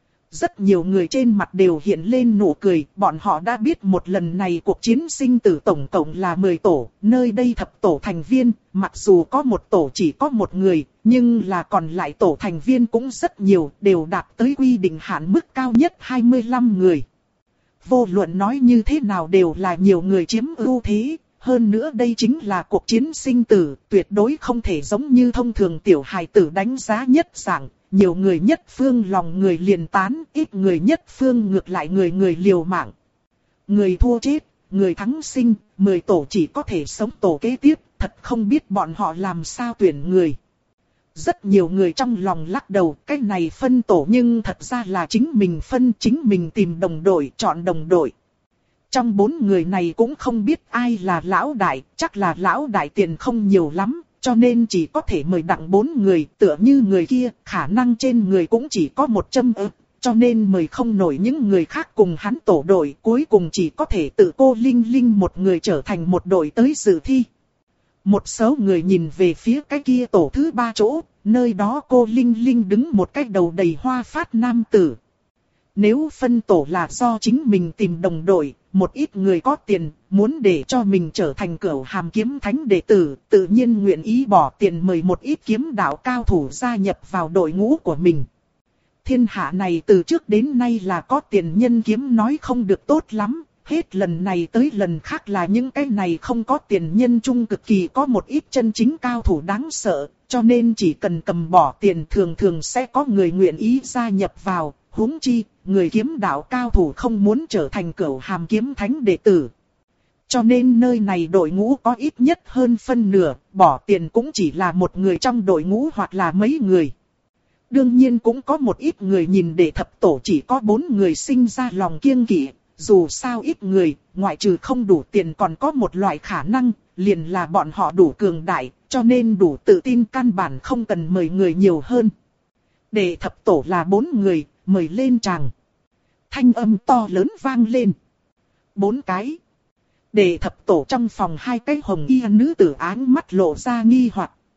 Rất nhiều người trên mặt đều hiện lên nụ cười, bọn họ đã biết một lần này cuộc chiến sinh tử tổng cộng là mười tổ, nơi đây thập tổ thành viên, mặc dù có một tổ chỉ có một người, nhưng là còn lại tổ thành viên cũng rất nhiều, đều đạt tới quy định hạn mức cao nhất hai mươi lăm người. Vô luận nói như thế nào đều là nhiều người chiếm ưu thế, hơn nữa đây chính là cuộc chiến sinh tử, tuyệt đối không thể giống như thông thường tiểu hài tử đánh giá nhất dạng. Nhiều người nhất phương lòng người liền tán, ít người nhất phương ngược lại người người liều mạng. Người thua chết, người thắng sinh, mười tổ chỉ có thể sống tổ kế tiếp, thật không biết bọn họ làm sao tuyển người. Rất nhiều người trong lòng lắc đầu, cái này phân tổ nhưng thật ra là chính mình phân, chính mình tìm đồng đội, chọn đồng đội. Trong bốn người này cũng không biết ai là lão đại, chắc là lão đại tiền không nhiều lắm. Cho nên chỉ có thể mời đặng bốn người, tựa như người kia, khả năng trên người cũng chỉ có một trăm ức, cho nên mời không nổi những người khác cùng hắn tổ đội, cuối cùng chỉ có thể tự cô Linh Linh một người trở thành một đội tới dự thi. Một số người nhìn về phía cái kia tổ thứ ba chỗ, nơi đó cô Linh Linh đứng một cái đầu đầy hoa phát nam tử. Nếu phân tổ là do chính mình tìm đồng đội, một ít người có tiền, muốn để cho mình trở thành Cửu Hàm Kiếm Thánh đệ tử, tự nhiên nguyện ý bỏ tiền mời một ít kiếm đạo cao thủ gia nhập vào đội ngũ của mình. Thiên hạ này từ trước đến nay là có tiền nhân kiếm nói không được tốt lắm, hết lần này tới lần khác là những cái này không có tiền nhân chung cực kỳ có một ít chân chính cao thủ đáng sợ, cho nên chỉ cần cầm bỏ tiền thường thường sẽ có người nguyện ý gia nhập vào, huống chi, người kiếm đạo cao thủ không muốn trở thành Cửu Hàm Kiếm Thánh đệ tử. Cho nên nơi này đội ngũ có ít nhất hơn phân nửa, bỏ tiền cũng chỉ là một người trong đội ngũ hoặc là mấy người. Đương nhiên cũng có một ít người nhìn để thập tổ chỉ có bốn người sinh ra lòng kiêng kỵ, dù sao ít người, ngoại trừ không đủ tiền còn có một loại khả năng, liền là bọn họ đủ cường đại, cho nên đủ tự tin căn bản không cần mời người nhiều hơn. Để thập tổ là bốn người, mời lên tràng. Thanh âm to lớn vang lên. Bốn cái. Để thập tổ trong phòng hai cái hồng y nữ tử áng mắt lộ ra nghi hoặc,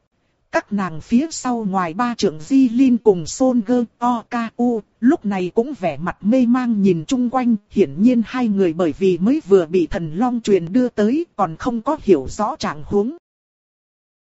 Các nàng phía sau ngoài ba trưởng Di Linh cùng Solger Okaku, lúc này cũng vẻ mặt mê mang nhìn chung quanh, hiển nhiên hai người bởi vì mới vừa bị thần long truyền đưa tới, còn không có hiểu rõ trạng huống.